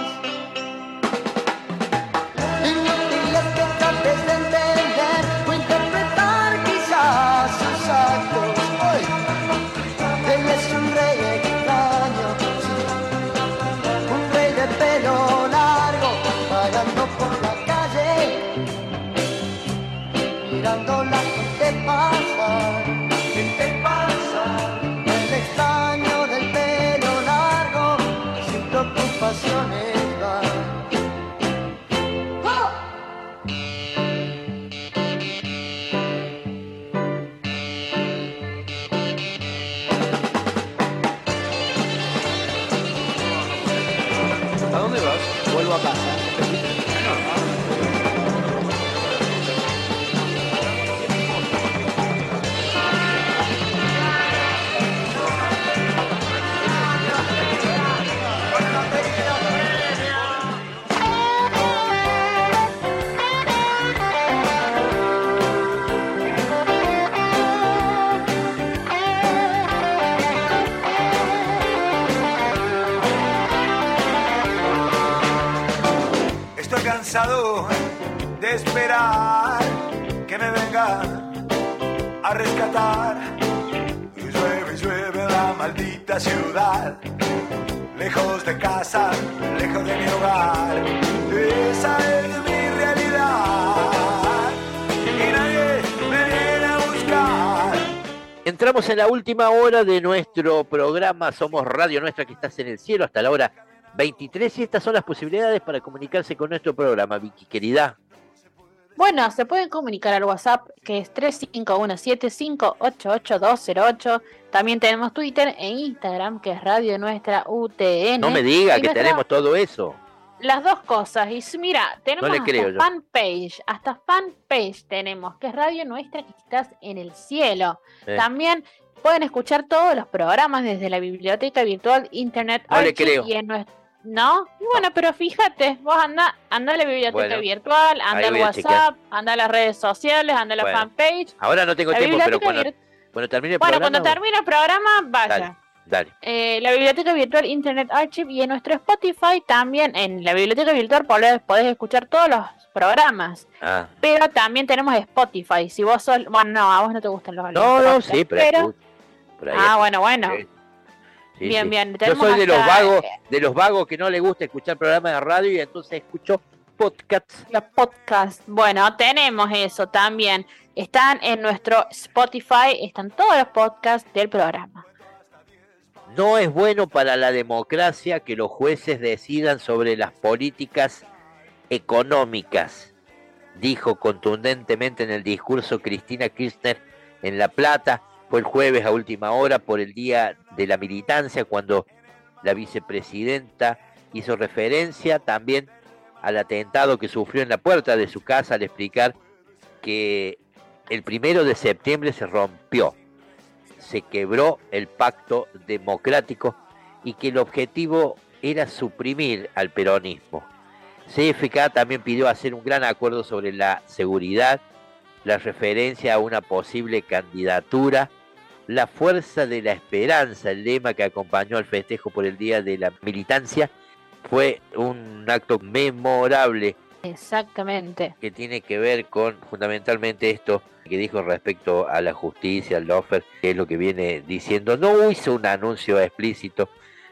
Speaker 24: Inútil es que trates de entender o interpretar quizás sus actos. Él es un rey extraño, sí, un rey de pelo largo, vagando por la calle, mirando la gente pasar, el extraño del pelo largo, sin preocupaciones va.
Speaker 4: ¿A dónde vas?
Speaker 1: Vuelvo a casa.
Speaker 9: Estoy cansado de esperar que me venga a rescatar. Y llueve la maldita ciudad, lejos de casa, lejos de mi hogar. Esa es mi realidad y nadie me viene a buscar.
Speaker 4: Entramos en la última hora de nuestro programa Somos Radio Nuestra, que estás en el cielo hasta la hora 23, y estas son las posibilidades para comunicarse con nuestro programa, Vicky, querida.
Speaker 6: Bueno, se pueden comunicar al WhatsApp, que es 3517588208. También tenemos Twitter e Instagram, que es Radio Nuestra UTN.
Speaker 4: No me diga
Speaker 6: y
Speaker 4: que tenemos todo eso.
Speaker 6: Las dos cosas. Y mira, tenemos
Speaker 4: No le creo yo.
Speaker 6: hasta fanpage tenemos, que es Radio Nuestra, que estás en el cielo. También pueden escuchar todos los programas desde la biblioteca virtual Internet
Speaker 4: No le
Speaker 6: Archive
Speaker 4: creo.
Speaker 6: y en nuestro... ¿No? Y bueno, pero fíjate, vos anda a la biblioteca virtual, anda
Speaker 4: ahí
Speaker 6: al
Speaker 4: voy a
Speaker 6: WhatsApp,
Speaker 4: chequear.
Speaker 6: anda a las redes sociales, anda a la
Speaker 4: Bueno,
Speaker 6: fanpage.
Speaker 4: Ahora no tengo
Speaker 6: La
Speaker 4: tiempo, pero
Speaker 6: biblioteca
Speaker 4: cuando termine el
Speaker 6: Bueno,
Speaker 4: programa...
Speaker 6: cuando termine el programa, vaya.
Speaker 4: Dale.
Speaker 6: La biblioteca virtual Internet Archive, y en nuestro Spotify también, en la biblioteca virtual podés escuchar todos los programas.
Speaker 4: Ah.
Speaker 6: Pero también tenemos Spotify. Si vos sos... Bueno, no, a vos no te gustan los
Speaker 4: No, sí, pero... por ahí
Speaker 6: bueno.
Speaker 4: Sí,
Speaker 6: bien,
Speaker 4: sí.
Speaker 6: bien.
Speaker 4: Yo
Speaker 6: Tenemos
Speaker 4: soy de
Speaker 6: hasta,
Speaker 4: los vagos que no les gusta escuchar programas de radio y entonces escucho podcasts.
Speaker 6: Los podcasts. Bueno, tenemos eso también. Están en nuestro Spotify, están todos los podcasts del programa.
Speaker 4: No es bueno para la democracia que los jueces decidan sobre las políticas económicas, dijo contundentemente en el discurso Cristina Kirchner en La Plata. Fue el jueves a última hora por el Día de la Militancia, cuando la vicepresidenta hizo referencia también al atentado que sufrió en la puerta de su casa al explicar que el 1 de septiembre se rompió, se quebró el pacto democrático y que el objetivo era suprimir al peronismo. CFK también pidió hacer un gran acuerdo sobre la seguridad, la referencia a una posible candidatura, la fuerza de la esperanza, el lema que acompañó al festejo por el Día de la Militancia. Fue un acto memorable.
Speaker 6: Exactamente.
Speaker 4: Que tiene que ver con fundamentalmente esto que dijo respecto a la justicia, al lawfare, que es lo que viene diciendo. No hizo un anuncio explícito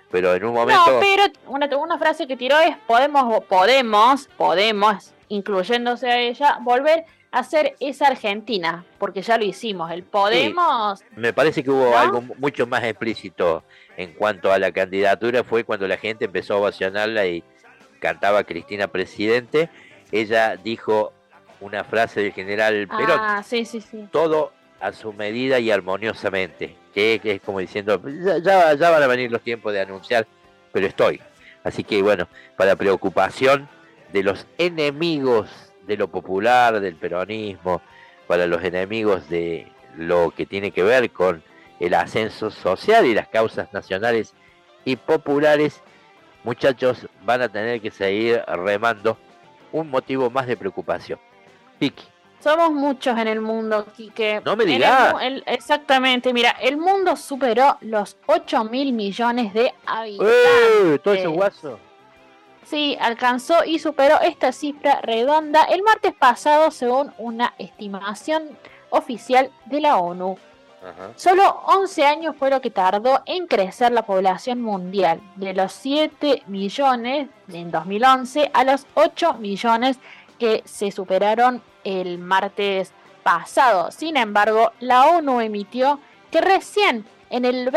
Speaker 4: pero en un momento...
Speaker 6: No, pero una frase que tiró es podemos, incluyéndose a ella, volver a ser esa Argentina, porque ya lo hicimos, el podemos...
Speaker 4: Sí, me parece que hubo algo mucho más explícito en cuanto a la candidatura, fue cuando la gente empezó a ovacionarla y cantaba Cristina Presidente. Ella dijo una frase del general Perón,
Speaker 6: sí.
Speaker 4: todo a su medida y armoniosamente, que es como diciendo, ya van a venir los tiempos de anunciar, pero estoy. Así que bueno, para preocupación de los enemigos de lo popular, del peronismo, para los enemigos de lo que tiene que ver con el ascenso social y las causas nacionales y populares, muchachos, van a tener que seguir remando. Un motivo más de preocupación. Vicky.
Speaker 6: Somos muchos en el mundo, Quique.
Speaker 4: No me digas.
Speaker 6: Exactamente, mira, el mundo superó los 8.000 millones de habitantes.
Speaker 4: ¿Todo ese guaso?
Speaker 6: Sí, alcanzó y superó esta cifra redonda el martes pasado según una estimación oficial de la ONU.
Speaker 4: Ajá.
Speaker 6: Solo 11 años fue lo que tardó en crecer la población mundial, de los 7 millones en 2011 a los 8 millones que se superaron el martes pasado. Sin embargo, la ONU emitió que recién en el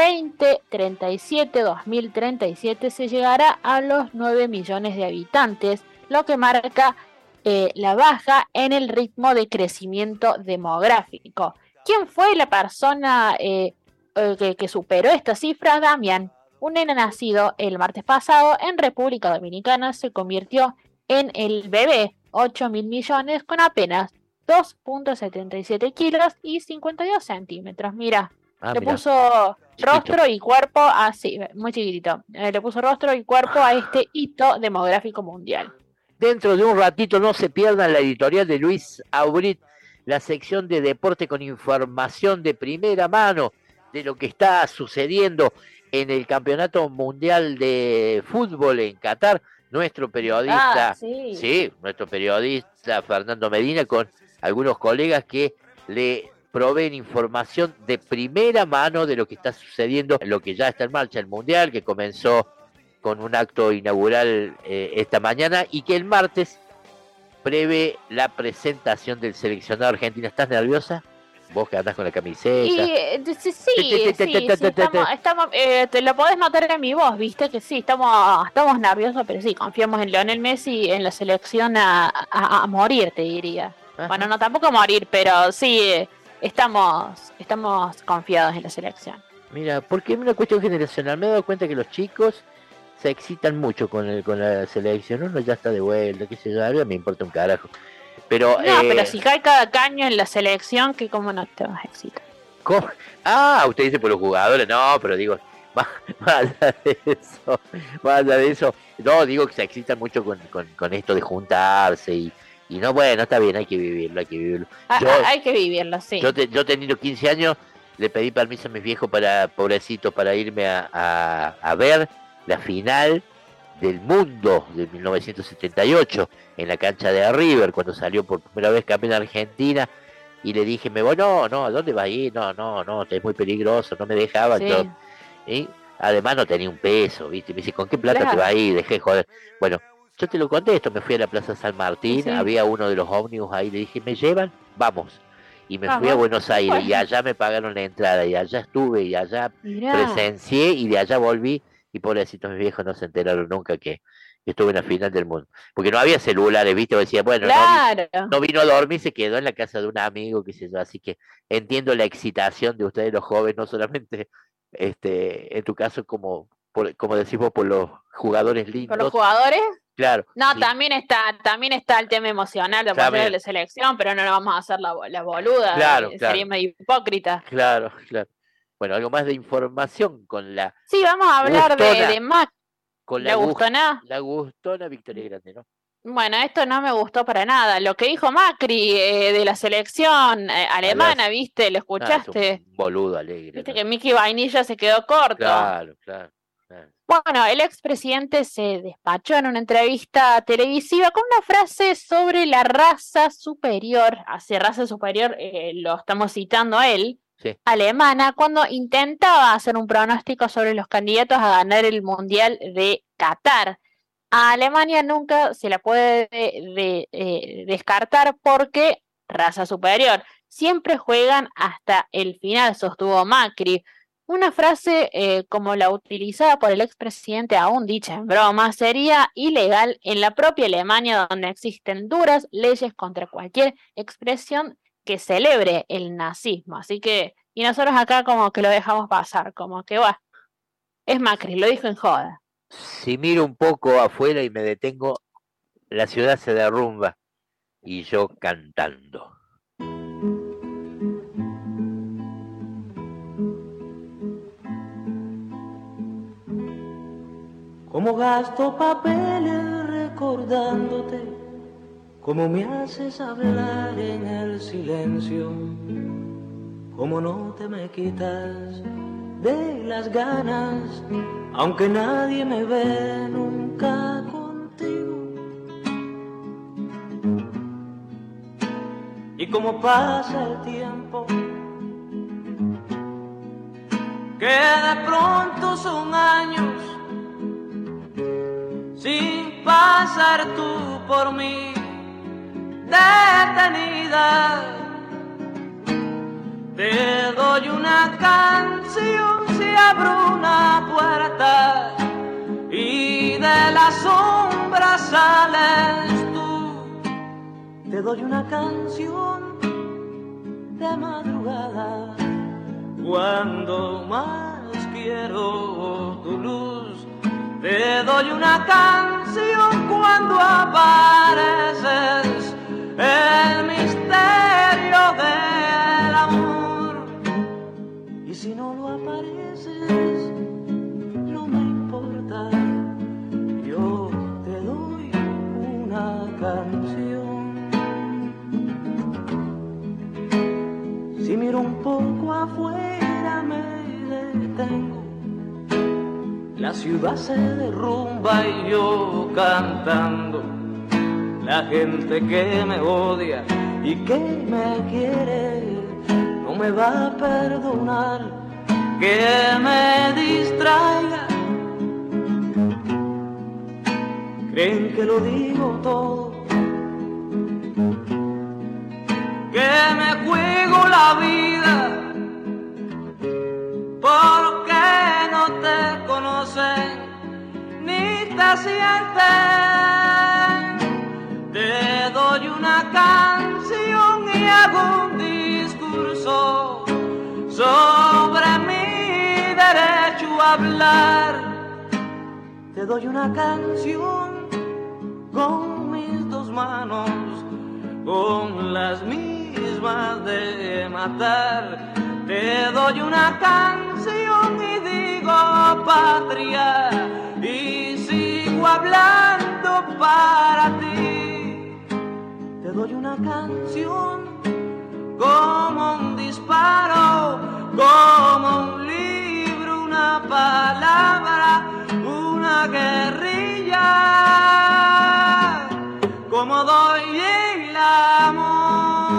Speaker 6: 2037 se llegará a los 9 millones de habitantes, lo que marca la baja en el ritmo de crecimiento demográfico. ¿Quién fue la persona que superó esta cifra? Damián, un nene nacido el martes pasado en República Dominicana, se convirtió en el bebé 8.000 millones con apenas 2.77 kilos y 52 centímetros. Mira, le puso rostro y cuerpo así, muy chiquitito. Le puso rostro y cuerpo a este hito demográfico mundial.
Speaker 4: Dentro de un ratito no se pierdan la editorial de Luis Aubrit, la sección de deporte con información de primera mano de lo que está sucediendo en el Campeonato Mundial de Fútbol en Qatar. Nuestro periodista, nuestro periodista Fernando Medina con algunos colegas que le proveen información de primera mano de lo que está sucediendo, lo que ya está en marcha, el Mundial, que comenzó con un acto inaugural esta mañana y que el martes prevé la presentación del seleccionado argentino. ¿Estás nerviosa? Vos que andás con la camiseta.
Speaker 6: Sí, te lo podés notar en mi voz, viste que sí, estamos nerviosos, pero sí, confiamos en Lionel Messi, en la selección a morir, te diría. Ajá. Bueno, no tampoco a morir, pero sí, estamos confiados en la selección.
Speaker 4: Mira, porque es una cuestión generacional, me he dado cuenta que los chicos se excitan mucho con la selección, uno ya está de vuelta, qué sé yo, a mí me importa un carajo. Pero
Speaker 6: si cae cada caño en la selección, que cómo no te vas a excitar.
Speaker 4: ¿Cómo? Usted dice por los jugadores, no, pero digo, más allá de eso, no, digo que se excitan mucho con esto de juntarse y no, bueno, está bien, hay que vivirlo.
Speaker 6: Hay que vivirlo, sí.
Speaker 4: Yo teniendo 15 años, le pedí permiso a mis viejos para irme a ver la final del mundo de 1978 en la cancha de River, cuando salió por primera vez campeón de Argentina, y le dije, no, ¿a dónde va a ir? No, es muy peligroso, no me dejaban. Sí. Y además no tenía un peso, ¿viste? Me dice, ¿con qué plata te va a ir? Dejé de joder. Bueno, yo te lo contesto, me fui a la Plaza San Martín, había uno de los ómnibus ahí, le dije, ¿me llevan? Vamos. Y me fui a Buenos Aires, y allá me pagaron la entrada, y allá estuve, y allá presencié, y de allá volví. Y pobrecitos mis viejos no se enteraron nunca que estuve en la final del mundo. Porque no había celulares, ¿viste? O decía, bueno, no vino a dormir, se quedó en la casa de un amigo, qué sé yo. Así que entiendo la excitación de ustedes los jóvenes, no solamente en tu caso como decís vos, por los jugadores lindos.
Speaker 6: ¿Por los jugadores?
Speaker 4: Claro.
Speaker 6: No, sí. también está el tema emocional de de la selección, pero no nos vamos a hacer la boluda.
Speaker 4: Claro.
Speaker 6: Sería medio hipócrita.
Speaker 4: Claro. Bueno, algo más de información con la...
Speaker 6: Sí, vamos a hablar de Mac.
Speaker 4: Con
Speaker 6: la gustona.
Speaker 4: La gustona Victoria Grande, ¿no?
Speaker 6: Bueno, esto no me gustó para nada. Lo que dijo Macri de la selección alemana, ¿viste? ¿Lo escuchaste?
Speaker 4: Es un boludo alegre.
Speaker 6: Viste que Mickey Vainilla se quedó corto.
Speaker 4: Claro.
Speaker 6: Bueno, el expresidente se despachó en una entrevista televisiva con una frase sobre la raza superior. Hacia raza superior lo estamos citando a él. alemana cuando intentaba hacer un pronóstico sobre los candidatos a ganar el Mundial de Qatar. A Alemania nunca se la puede descartar porque raza superior. Siempre juegan hasta el final, sostuvo Macri. Una frase como la utilizada por el expresidente, aún dicha en broma, sería ilegal en la propia Alemania, donde existen duras leyes contra cualquier expresión que celebre el nazismo. Así que, y nosotros acá como que lo dejamos pasar, como que va, es Macri, lo dijo en joda.
Speaker 4: Si miro un poco afuera y me detengo, la ciudad se derrumba y yo cantando.
Speaker 1: Como gasto papeles recordándote, como me haces hablar en el silencio, como no te me quitas de las ganas, aunque nadie me ve nunca contigo. Y como pasa el tiempo, que de pronto son años, sin pasar tú por mí detenida. Te doy una canción si abro una puerta y de la sombra sales tú. Te doy una canción de madrugada cuando más quiero tu luz. Te doy una canción cuando apareces, el misterio del amor. Y si no lo apareces, no me importa, yo te doy una canción. Si miro un poco afuera me detengo, la ciudad se derrumba y yo cantando. La gente que me odia y que me quiere no me va a perdonar que me distraiga. Creen que lo digo todo, que me juego la vida porque no te conocen ni te sienten. Te doy una canción y hago un discurso sobre mi derecho a hablar. Te doy una canción con mis dos manos, con las mismas de matar. Te doy una canción y digo patria y sigo hablando para ti. Te doy una canción como un disparo, como un libro, una palabra, una guerrilla, como doy el amor.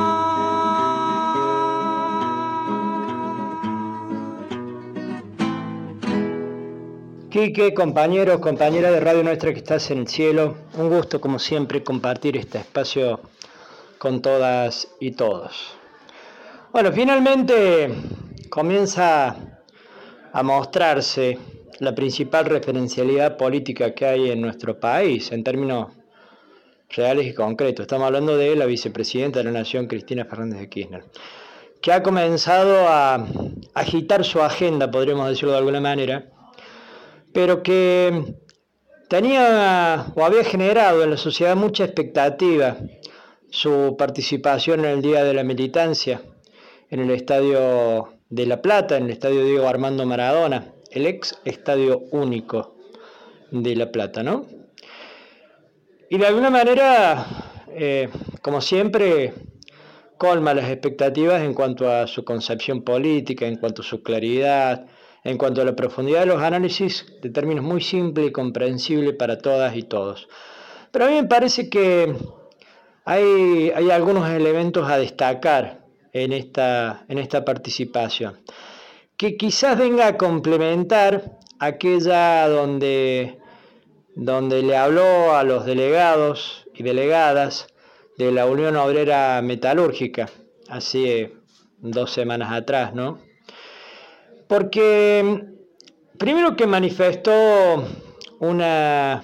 Speaker 5: Quique, compañeros, compañeras de Radio Nuestra que estás en el cielo, un gusto como siempre compartir este espacio con todas y todos. Bueno, finalmente comienza a mostrarse la principal referencialidad política que hay en nuestro país, en términos reales y concretos. Estamos hablando de la vicepresidenta de la Nación, Cristina Fernández de Kirchner, que ha comenzado a agitar su agenda, podríamos decirlo de alguna manera, pero que tenía o había generado en la sociedad mucha expectativa su participación en el Día de la Militancia en el Estadio de La Plata, en el Estadio Diego Armando Maradona, el ex Estadio Único de La Plata, ¿no? Y de alguna manera, como siempre, colma las expectativas en cuanto a su concepción política, en cuanto a su claridad, en cuanto a la profundidad de los análisis de términos muy simples y comprensibles para todas y todos. Pero a mí me parece que hay algunos elementos a destacar en esta participación, que quizás venga a complementar aquella donde le habló a los delegados y delegadas de la Unión Obrera Metalúrgica, hace 2 semanas atrás, ¿no? Porque primero que manifestó una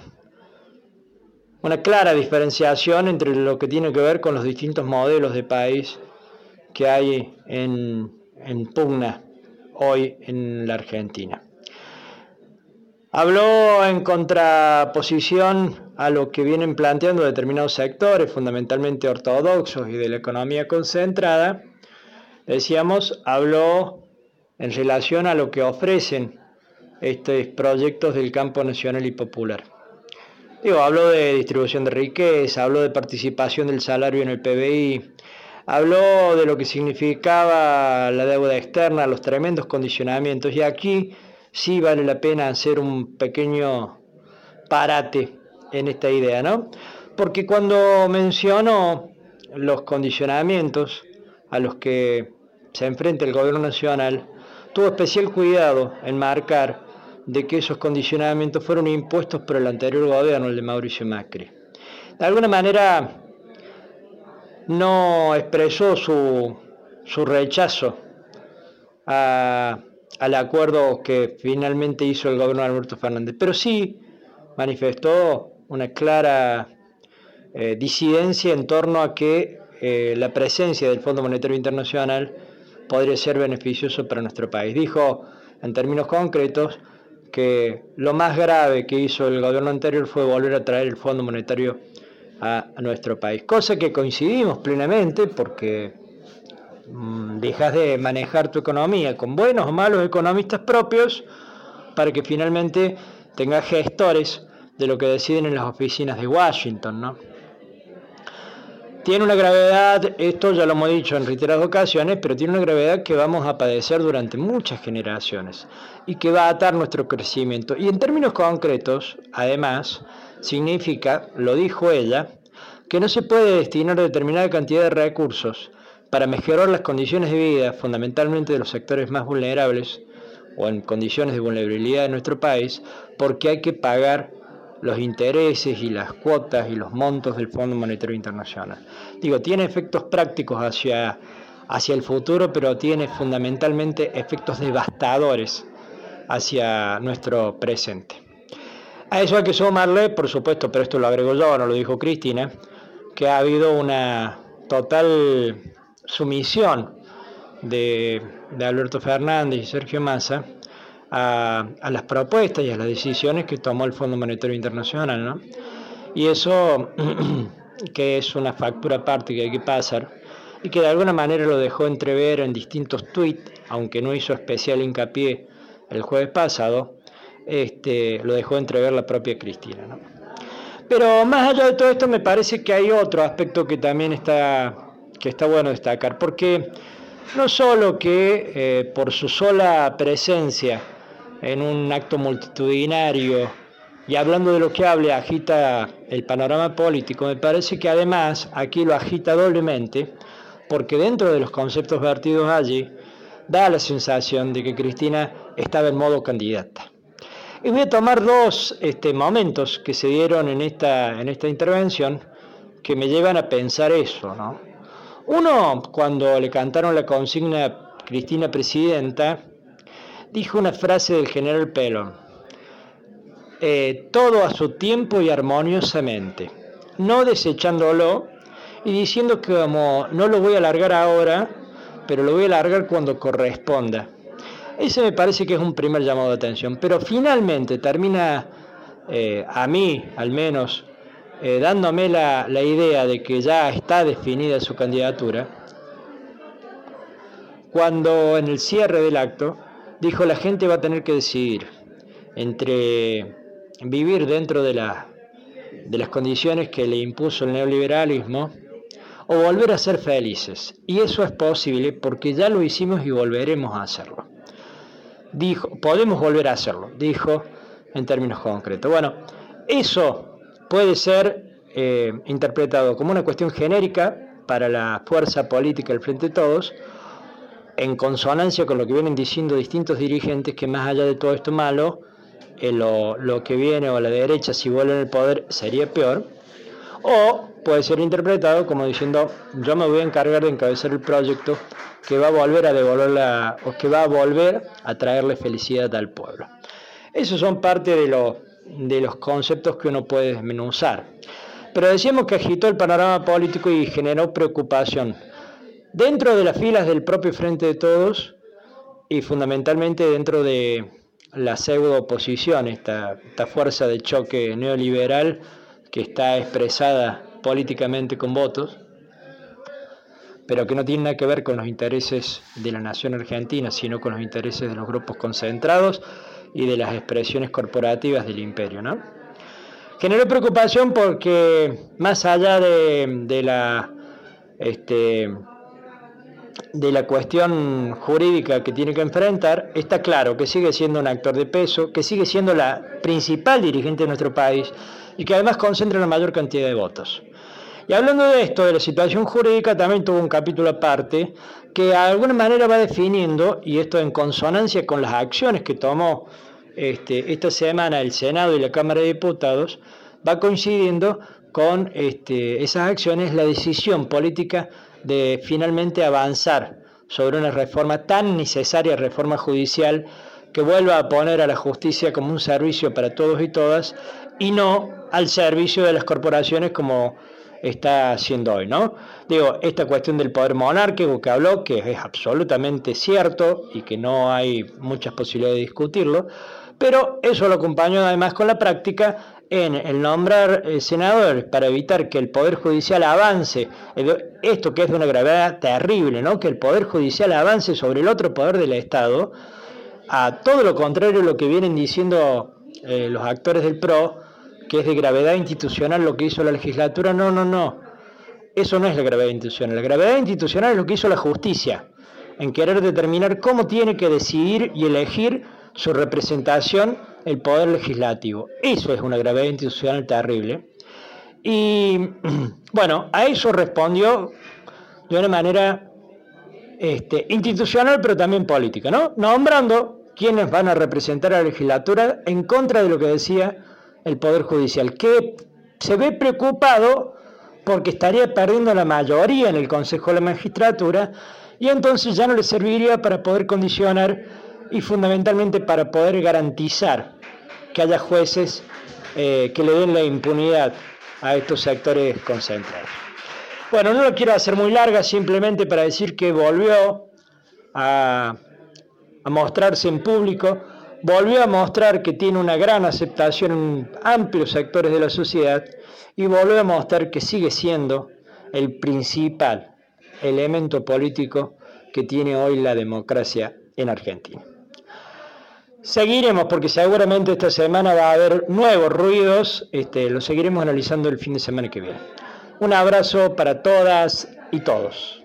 Speaker 5: clara diferenciación entre lo que tiene que ver con los distintos modelos de país que hay en pugna hoy en la Argentina. Habló en contraposición a lo que vienen planteando determinados sectores, fundamentalmente ortodoxos y de la economía concentrada. Decíamos, habló en relación a lo que ofrecen estos proyectos del campo nacional y popular. Habló de distribución de riqueza, habló de participación del salario en el PBI, habló de lo que significaba la deuda externa, los tremendos condicionamientos, y aquí sí vale la pena hacer un pequeño parate en esta idea, ¿no? Porque cuando mencionó los condicionamientos a los que se enfrenta el gobierno nacional, tuvo especial cuidado en marcar de que esos condicionamientos fueron impuestos por el anterior gobierno, el de Mauricio Macri. De alguna manera no expresó su rechazo al acuerdo que finalmente hizo el gobierno de Alberto Fernández, pero sí manifestó una clara disidencia en torno a que la presencia del Fondo Monetario Internacional podría ser beneficioso para nuestro país. Dijo, en términos concretos, que lo más grave que hizo el gobierno anterior fue volver a traer el Fondo Monetario a nuestro país, cosa que coincidimos plenamente, porque dejas de manejar tu economía con buenos o malos economistas propios para que finalmente tengas gestores de lo que deciden en las oficinas de Washington, ¿no? Tiene una gravedad, esto ya lo hemos dicho en reiteradas ocasiones, pero tiene una gravedad que vamos a padecer durante muchas generaciones y que va a atar nuestro crecimiento. Y en términos concretos, además, significa, lo dijo ella, que no se puede destinar determinada cantidad de recursos para mejorar las condiciones de vida, fundamentalmente de los sectores más vulnerables o en condiciones de vulnerabilidad de nuestro país, porque hay que pagar los intereses y las cuotas y los montos del Fondo Monetario Internacional. Tiene efectos prácticos hacia el futuro, pero tiene fundamentalmente efectos devastadores hacia nuestro presente. A eso hay que sumarle, por supuesto, pero esto lo agrego yo, no lo dijo Cristina, que ha habido una total sumisión de Alberto Fernández y Sergio Massa a las propuestas y a las decisiones que tomó el Fondo Monetario Internacional, ¿no? Y eso que es una factura aparte que hay que pasar y que de alguna manera lo dejó entrever en distintos tweets, aunque no hizo especial hincapié el jueves pasado, lo dejó entrever la propia Cristina, ¿no? Pero más allá de todo esto, me parece que hay otro aspecto que también está bueno destacar, porque no solo que por su sola presencia en un acto multitudinario y hablando de lo que hable agita el panorama político, me parece que además aquí lo agita doblemente, porque dentro de los conceptos vertidos allí da la sensación de que Cristina estaba en modo candidata. Y voy a tomar dos momentos que se dieron en esta intervención que me llevan a pensar eso, ¿no? Uno, cuando le cantaron la consigna Cristina Presidenta, dijo una frase del general Pelón: todo a su tiempo y armoniosamente, no desechándolo y diciendo que como no lo voy a alargar ahora, pero lo voy a alargar cuando corresponda. Ese me parece que es un primer llamado de atención, pero finalmente termina, a mí al menos, dándome la idea de que ya está definida su candidatura, cuando en el cierre del acto dijo: la gente va a tener que decidir entre vivir dentro de las condiciones que le impuso el neoliberalismo o volver a ser felices, y eso es posible porque ya lo hicimos y volveremos a hacerlo. Dijo, podemos volver a hacerlo, dijo en términos concretos. Bueno, eso puede ser interpretado como una cuestión genérica para la fuerza política del Frente de Todos, en consonancia con lo que vienen diciendo distintos dirigentes, que más allá de todo esto malo, lo que viene o la derecha, si vuelve al poder, sería peor. O puede ser interpretado como diciendo: yo me voy a encargar de encabezar el proyecto que va a volver a devolverla, o que va a volver a traerle felicidad al pueblo. Esos son parte de los conceptos que uno puede desmenuzar. Pero decíamos que agitó el panorama político y generó preocupación dentro de las filas del propio Frente de Todos y fundamentalmente dentro de la pseudo oposición, esta fuerza de choque neoliberal que está expresada políticamente con votos, pero que no tiene nada que ver con los intereses de la nación argentina, sino con los intereses de los grupos concentrados y de las expresiones corporativas del imperio, ¿no? Generó preocupación porque más allá de la cuestión jurídica que tiene que enfrentar, está claro que sigue siendo un actor de peso, que sigue siendo la principal dirigente de nuestro país y que además concentra la mayor cantidad de votos. Y hablando de esto, de la situación jurídica, también tuvo un capítulo aparte que de alguna manera va definiendo, y esto en consonancia con las acciones que tomó esta semana el Senado y la Cámara de Diputados, va coincidiendo con esas acciones, la decisión política de finalmente avanzar sobre una reforma tan necesaria, reforma judicial, que vuelva a poner a la justicia como un servicio para todos y todas, y no al servicio de las corporaciones como está haciendo hoy, ¿no? Digo, esta cuestión del poder monárquico que habló, que es absolutamente cierto y que no hay muchas posibilidades de discutirlo, pero eso lo acompañó además con la práctica en el nombrar senadores para evitar que el Poder Judicial avance, esto que es de una gravedad terrible, ¿no? Que el Poder Judicial avance sobre el otro poder del Estado, a todo lo contrario de lo que vienen diciendo los actores del PRO, que es de gravedad institucional lo que hizo la legislatura. No, eso no es la gravedad institucional. La gravedad institucional es lo que hizo la justicia, en querer determinar cómo tiene que decidir y elegir su representación el poder legislativo. Eso es una gravedad institucional terrible. Y bueno, a eso respondió de una manera institucional, pero también política, ¿no? Nombrando quienes van a representar a la legislatura en contra de lo que decía el Poder Judicial, que se ve preocupado porque estaría perdiendo la mayoría en el Consejo de la Magistratura y entonces ya no le serviría para poder condicionar y fundamentalmente para poder garantizar que haya jueces que le den la impunidad a estos sectores concentrados. Bueno, no lo quiero hacer muy larga, simplemente para decir que volvió a mostrarse en público, volvió a mostrar que tiene una gran aceptación en amplios sectores de la sociedad y volvió a mostrar que sigue siendo el principal elemento político que tiene hoy la democracia en Argentina. Seguiremos porque seguramente esta semana va a haber nuevos ruidos, lo seguiremos analizando el fin de semana que viene. Un abrazo para todas y todos.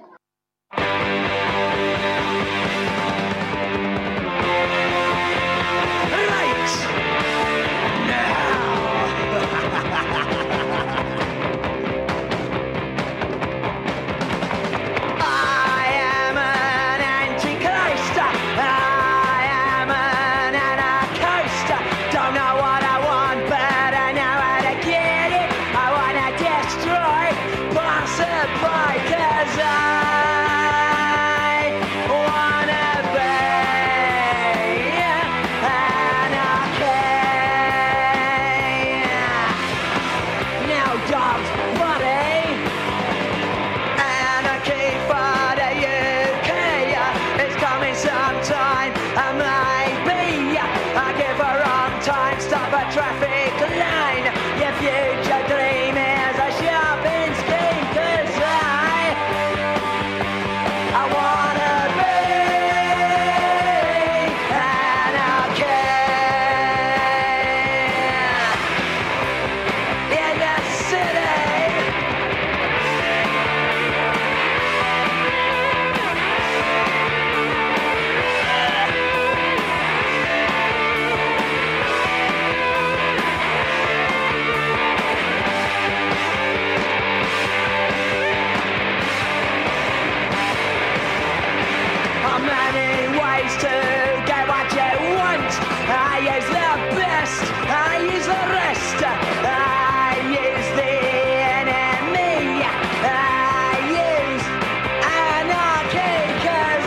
Speaker 7: the rest. I use the enemy. I use anarchy 'cause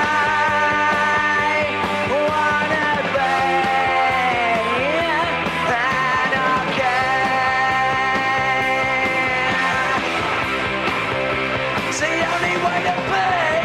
Speaker 7: I wanna be anarchy. It's the only way to be.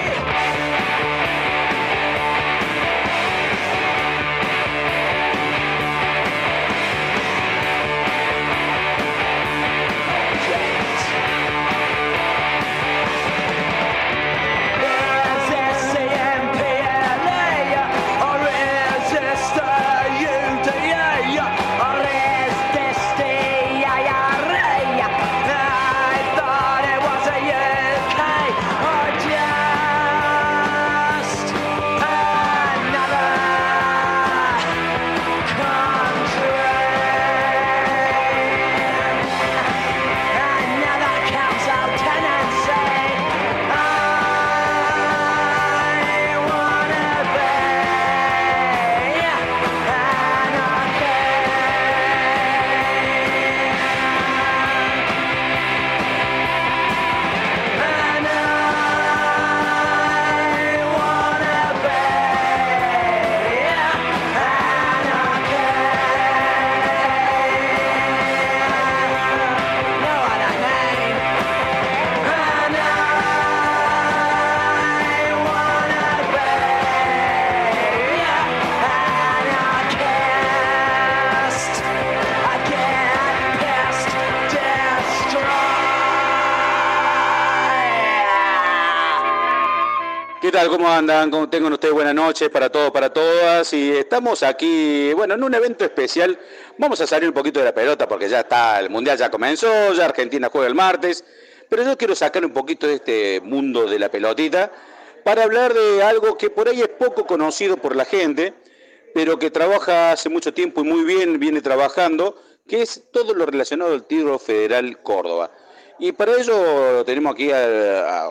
Speaker 8: ¿Qué tal? ¿Cómo andan? ¿Cómo tengan ustedes? Buenas noches para todos, para todas. Y estamos aquí, bueno, en un evento especial. Vamos a salir un poquito de la pelota porque ya está, el Mundial ya comenzó, ya Argentina juega el martes. Pero yo quiero sacar un poquito de este mundo de la pelotita para hablar de algo que por ahí es poco conocido por la gente, pero que trabaja hace mucho tiempo y muy bien, viene trabajando, que es todo lo relacionado al Tiro Federal Córdoba. Y para ello tenemos aquí a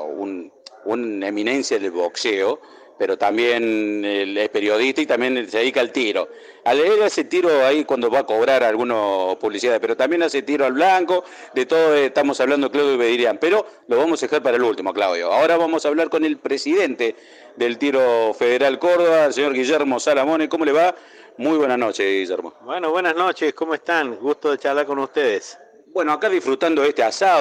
Speaker 8: una eminencia del boxeo, pero también él es periodista y también se dedica al tiro. Él hace tiro ahí cuando va a cobrar alguna publicidad, pero también hace tiro al blanco, de todo estamos hablando Claudio Bedirian, pero lo vamos a dejar para el último, Claudio. Ahora vamos a hablar con el presidente del Tiro Federal Córdoba, el señor Guillermo Salamone. ¿Cómo le va? Muy buenas noches, Guillermo.
Speaker 10: Bueno, buenas noches, ¿cómo están? Gusto de charlar con ustedes.
Speaker 8: Bueno, acá disfrutando de este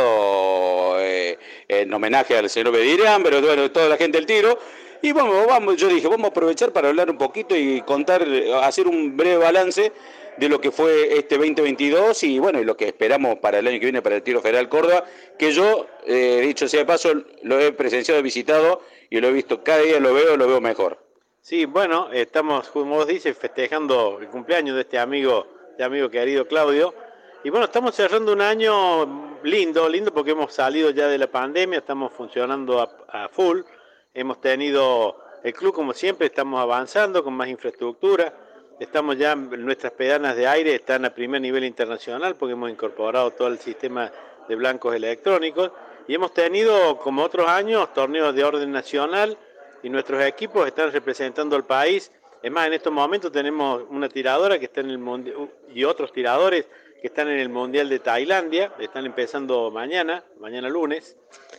Speaker 8: asado en homenaje al señor Bedirian, pero bueno, toda la gente del tiro. Y vamos, yo dije, vamos a aprovechar para hablar un poquito y contar, hacer un breve balance de lo que fue este 2022 y bueno, y lo que esperamos para el año que viene para el Tiro Federal Córdoba, que yo, dicho sea de paso, lo he presenciado, he visitado y lo he visto, cada día lo veo mejor.
Speaker 10: Sí, bueno, estamos, como vos dices, festejando el cumpleaños de este amigo querido Claudio. Y bueno, estamos cerrando un año lindo porque hemos salido ya de la pandemia, estamos funcionando a full. Hemos tenido el club, como siempre, estamos avanzando con más infraestructura. Estamos ya, nuestras pedanas de aire están a primer nivel internacional porque hemos incorporado todo el sistema de blancos electrónicos. Y hemos tenido, como otros años, torneos de orden nacional y nuestros equipos están representando al país. Es más, en estos momentos tenemos una tiradora que está en el mundial y otros tiradores que están en el Mundial de Tailandia, están empezando mañana lunes,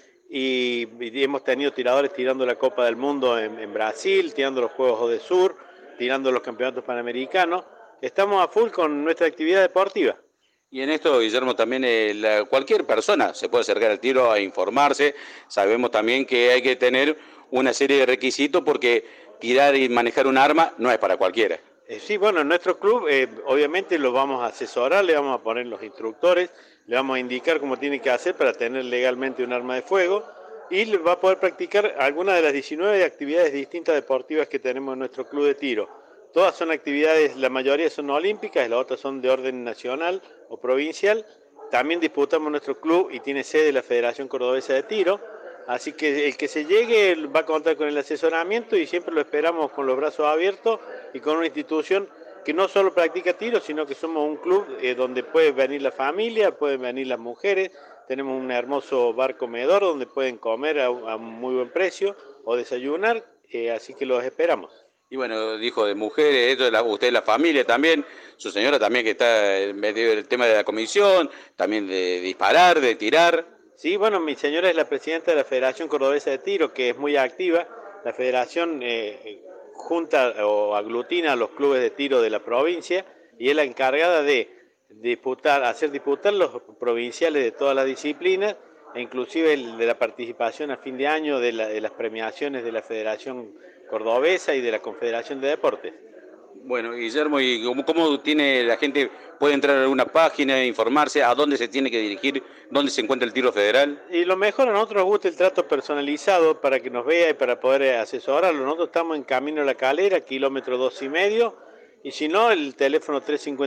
Speaker 10: y hemos tenido tiradores tirando la Copa del Mundo en Brasil, tirando los Juegos de Sur, tirando los campeonatos panamericanos. Estamos a full con nuestra actividad deportiva.
Speaker 8: Y en esto, Guillermo, también cualquier persona se puede acercar al tiro a informarse. Sabemos también que hay que tener una serie de requisitos porque tirar y manejar un arma no es para cualquiera.
Speaker 10: Sí, bueno, en nuestro club obviamente lo vamos a asesorar, le vamos a poner los instructores, le vamos a indicar cómo tiene que hacer para tener legalmente un arma de fuego y va a poder practicar algunas de las 19 actividades distintas deportivas que tenemos en nuestro club de tiro. Todas son actividades, la mayoría son olímpicas, las otras son de orden nacional o provincial. También disputamos nuestro club y tiene sede la Federación Cordobesa de Tiro. Así que el que se llegue va a contar con el asesoramiento y siempre lo esperamos con los brazos abiertos y con una institución que no solo practica tiro, sino que somos un club donde puede venir la familia, pueden venir las mujeres, tenemos un hermoso bar comedor donde pueden comer a un muy buen precio o desayunar, así que los esperamos.
Speaker 8: Y bueno, dijo de mujeres, esto de usted la familia también, su señora también que está metido en el tema de la comisión, también de disparar, de tirar.
Speaker 10: Sí, bueno, mi señora es la presidenta de la Federación Cordobesa de Tiro, que es muy activa. La federación junta o aglutina a los clubes de tiro de la provincia y es la encargada de hacer disputar los provinciales de todas las disciplinas, e inclusive el de la participación a fin de año de las premiaciones de la Federación Cordobesa y de la Confederación de Deportes.
Speaker 8: Bueno, Guillermo, ¿y cómo tiene la gente, puede entrar a alguna página, informarse, a dónde se tiene que dirigir, dónde se encuentra el tiro federal?
Speaker 10: Y lo mejor, a nosotros nos gusta el trato personalizado para que nos vea y para poder asesorarlo. Nosotros estamos en Camino a la Calera, kilómetro 2,5, y si no, el teléfono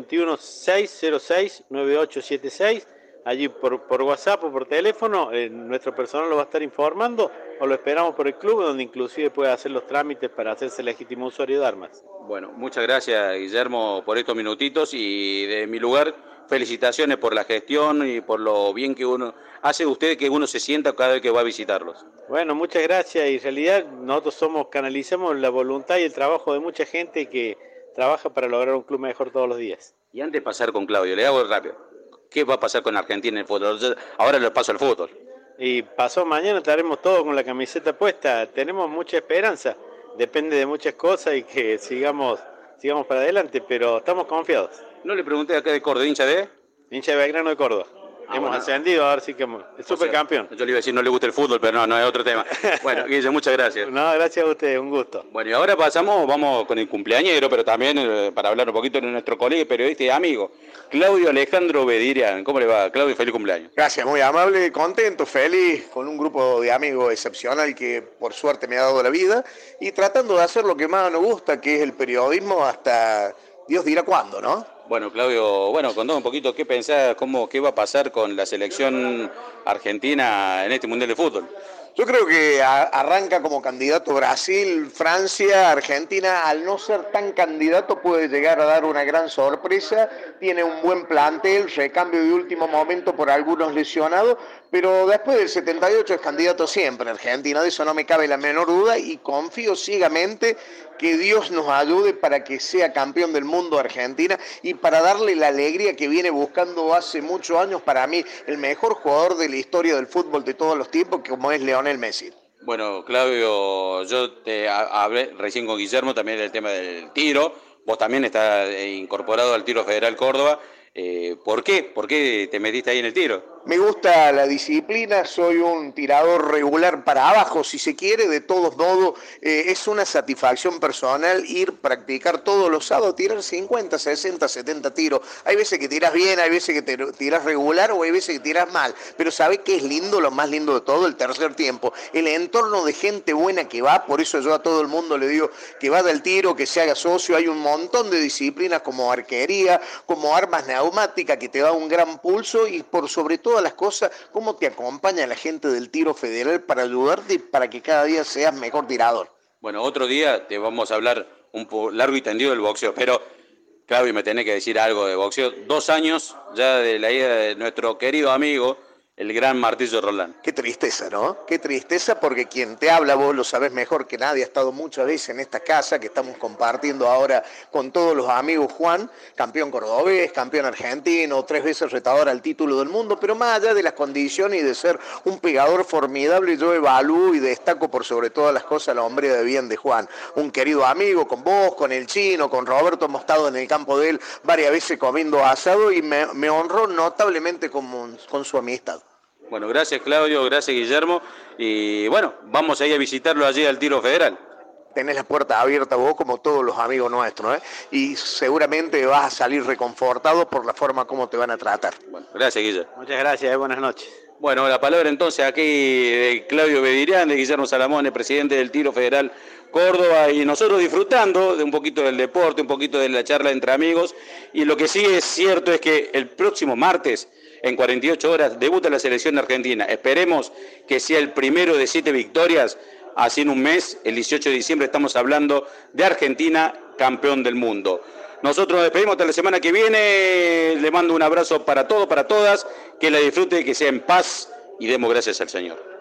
Speaker 10: 351-606-9876, allí por WhatsApp o por teléfono, nuestro personal lo va a estar informando, o lo esperamos por el club, donde inclusive puede hacer los trámites para hacerse legítimo usuario de armas.
Speaker 8: Bueno, muchas gracias, Guillermo, por estos minutitos, y de mi lugar, felicitaciones por la gestión y por lo bien que uno hace usted, que uno se sienta cada vez que va a visitarlos.
Speaker 10: Bueno, muchas gracias, y en realidad nosotros canalizamos la voluntad y el trabajo de mucha gente que trabaja para lograr un club mejor todos los días.
Speaker 8: Y antes de pasar con Claudio, le hago rápido, ¿qué va a pasar con Argentina en el fútbol? Ahora le paso al fútbol.
Speaker 10: Y pasó mañana, estaremos todos con la camiseta puesta, tenemos mucha esperanza, depende de muchas cosas y que sigamos para adelante, pero estamos confiados.
Speaker 8: No le pregunté acá de Córdoba, ¿hincha de?
Speaker 10: Hincha de Belgrano de Córdoba. Hemos ascendido, ahora sí que el supercampeón.
Speaker 8: Yo le iba a decir no le gusta el fútbol, pero no es otro tema. Bueno, Guille, muchas gracias.
Speaker 10: No, gracias a usted, un gusto.
Speaker 8: Bueno, y ahora vamos con el cumpleañero, pero también para hablar un poquito de nuestro colega, periodista y amigo, Claudio Alejandro Bedirian. ¿Cómo le va, Claudio? Feliz cumpleaños.
Speaker 12: Gracias, muy amable, contento, feliz, con un grupo de amigos excepcional que por suerte me ha dado la vida y tratando de hacer lo que más nos gusta, que es el periodismo hasta Dios dirá cuándo, ¿no?
Speaker 8: Bueno, Claudio, contame un poquito qué pensás, qué va a pasar con la selección argentina en este Mundial de Fútbol.
Speaker 12: Yo creo que arranca como candidato Brasil, Francia, Argentina, al no ser tan candidato puede llegar a dar una gran sorpresa, tiene un buen plantel, recambio de último momento por algunos lesionados, pero después del 78 es candidato siempre Argentina, de eso no me cabe la menor duda y confío ciegamente que Dios nos ayude para que sea campeón del mundo Argentina y para darle la alegría que viene buscando hace muchos años, para mí el mejor jugador de la historia del fútbol de todos los tiempos, como es Lionel Messi.
Speaker 8: Bueno, Claudio, yo te hablé recién con Guillermo también del tema del tiro, vos también estás incorporado al Tiro Federal Córdoba. ¿Por qué? ¿Por qué te metiste ahí en el tiro?
Speaker 12: Me gusta la disciplina, soy un tirador regular para abajo, si se quiere, de todos modos, es una satisfacción personal ir practicar todos los sábados, tirar 50, 60, 70 tiros. Hay veces que tiras bien, hay veces que tiras regular o hay veces que tiras mal, pero ¿sabes qué es lindo? Lo más lindo de todo, el tercer tiempo, el entorno de gente buena que va, por eso yo a todo el mundo le digo que vaya al tiro, que se haga socio, hay un montón de disciplinas como arquería, como armas neumáticas que te da un gran pulso y por sobre todo las cosas, cómo te acompaña la gente del Tiro Federal para ayudarte para que cada día seas mejor tirador.
Speaker 8: Bueno, otro día te vamos a hablar un poco largo y tendido del boxeo, pero Claudio, me tenés que decir algo de boxeo. 2 años ya de la ida de nuestro querido amigo, el gran Martillo Roldán.
Speaker 12: Qué tristeza, ¿no? Qué tristeza, porque quien te habla, vos lo sabés mejor que nadie, ha estado muchas veces en esta casa que estamos compartiendo ahora con todos los amigos. Juan, campeón cordobés, campeón argentino, 3 veces retador al título del mundo, pero más allá de las condiciones y de ser un pegador formidable, yo evalúo y destaco por sobre todas las cosas la hombría de bien de Juan. Un querido amigo, con vos, con el Chino, con Roberto, hemos estado en el campo de él varias veces comiendo asado y me honró notablemente con su amistad.
Speaker 8: Bueno, gracias Claudio, gracias Guillermo, y bueno, vamos a ir a visitarlo allí al Tiro Federal.
Speaker 12: Tenés la puerta abierta vos como todos los amigos nuestros, ¿eh? Y seguramente vas a salir reconfortado por la forma como te van a tratar.
Speaker 8: Bueno, gracias Guillermo.
Speaker 10: Muchas gracias, buenas noches.
Speaker 8: Bueno, la palabra entonces aquí de Claudio Bedirian, de Guillermo Salamón, el presidente del Tiro Federal Córdoba, y nosotros disfrutando de un poquito del deporte, un poquito de la charla entre amigos, y lo que sí es cierto es que el próximo martes, en 48 horas, debuta la selección argentina. Esperemos que sea el primero de 7 victorias, así en un mes, el 18 de diciembre, estamos hablando de Argentina, campeón del mundo. Nosotros nos despedimos hasta la semana que viene, le mando un abrazo para todos, para todas, que la disfrute, que sea en paz y demos gracias al Señor.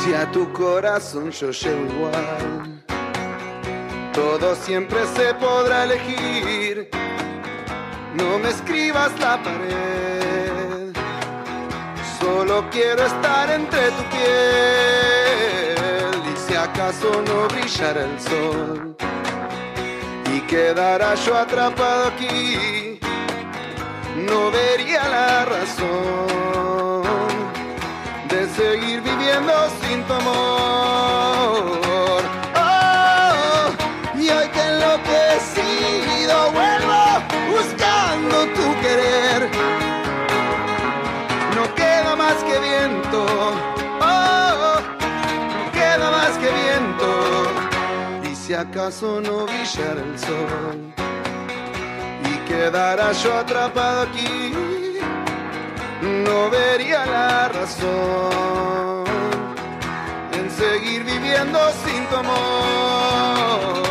Speaker 11: Si a tu corazón yo llego igual, todo siempre se podrá elegir. No me escribas la pared, solo quiero estar entre tu piel. Y si acaso no brillara el sol y quedara yo atrapado aquí, no vería la razón de seguir viviendo sin tu amor. Oh, y hoy que enloquecido vuelvo buscando tu querer. No queda más que viento, oh, no queda más que viento. Y si acaso no brillara el sol y quedara yo atrapado aquí, no vería la razón en seguir viviendo sin tu amor.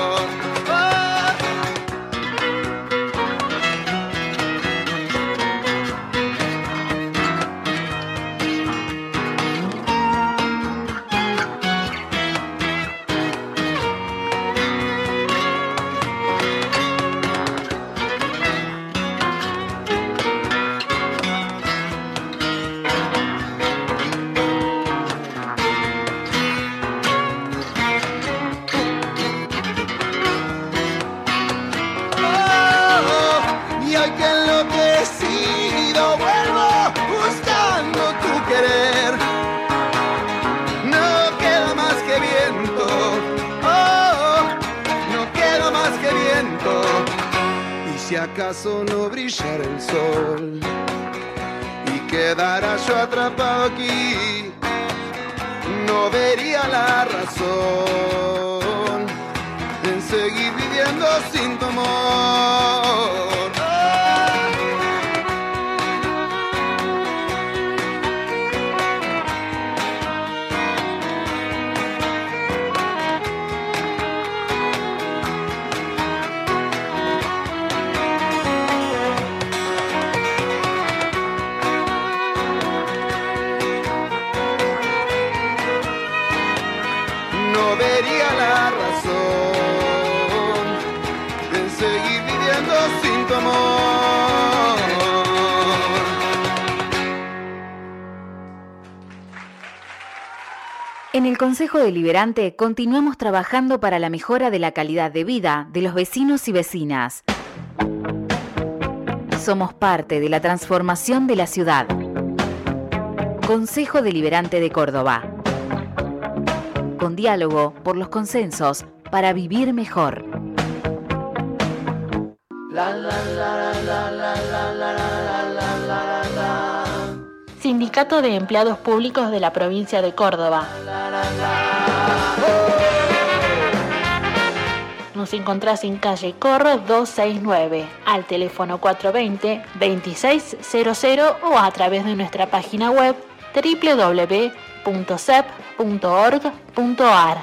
Speaker 11: Si acaso no brillara el sol y quedara yo atrapado aquí, no vería la razón en seguir viviendo sin tu amor. No vería la razón en seguir viviendo sin tu amor.
Speaker 2: En el Consejo Deliberante continuamos trabajando para la mejora de la calidad de vida de los vecinos y vecinas. Somos parte de la transformación de la ciudad. Consejo Deliberante de Córdoba. Con diálogo por los consensos para vivir mejor.
Speaker 6: Sindicato de Empleados Públicos de la Provincia de Córdoba. Nos encontrás en calle Corro 269, al teléfono 420-2600 o a través de nuestra página web www.cep.org.ar.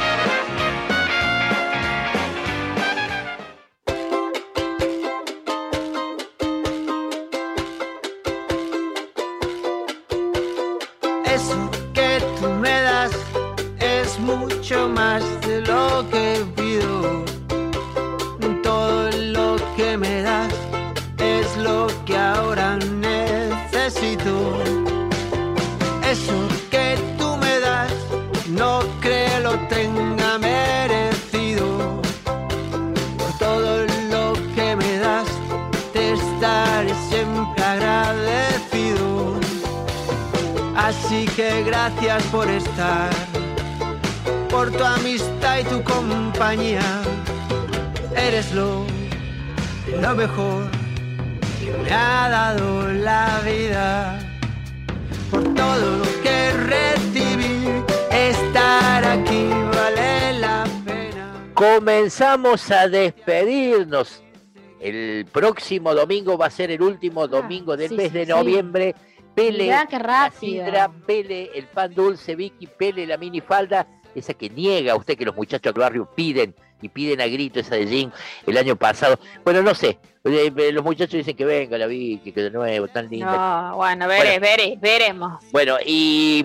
Speaker 11: Eso que tú me das es mucho más de lo que pido. Todo lo que me das es lo que ahora necesito. Eso que tú me das no creo lo tenga merecido. Por todo lo que me das te estaré siempre agradecido. Así que gracias por estar, por tu amistad y tu compañía. Eres lo mejor que me ha dado la vida. Por todo lo que recibí, estar aquí vale la pena.
Speaker 4: Comenzamos a despedirnos. El próximo domingo va a ser el último domingo del mes de noviembre. Pele,
Speaker 6: mirá qué rápido.
Speaker 4: La sidra, pele el pan dulce, Vicky, pele la minifalda, esa que niega usted que los muchachos del barrio piden a grito esa de jean el año pasado. Bueno, no sé, los muchachos dicen que venga la Vicky, que de nuevo, tan linda.
Speaker 6: No, bueno, veremos.
Speaker 4: Bueno, y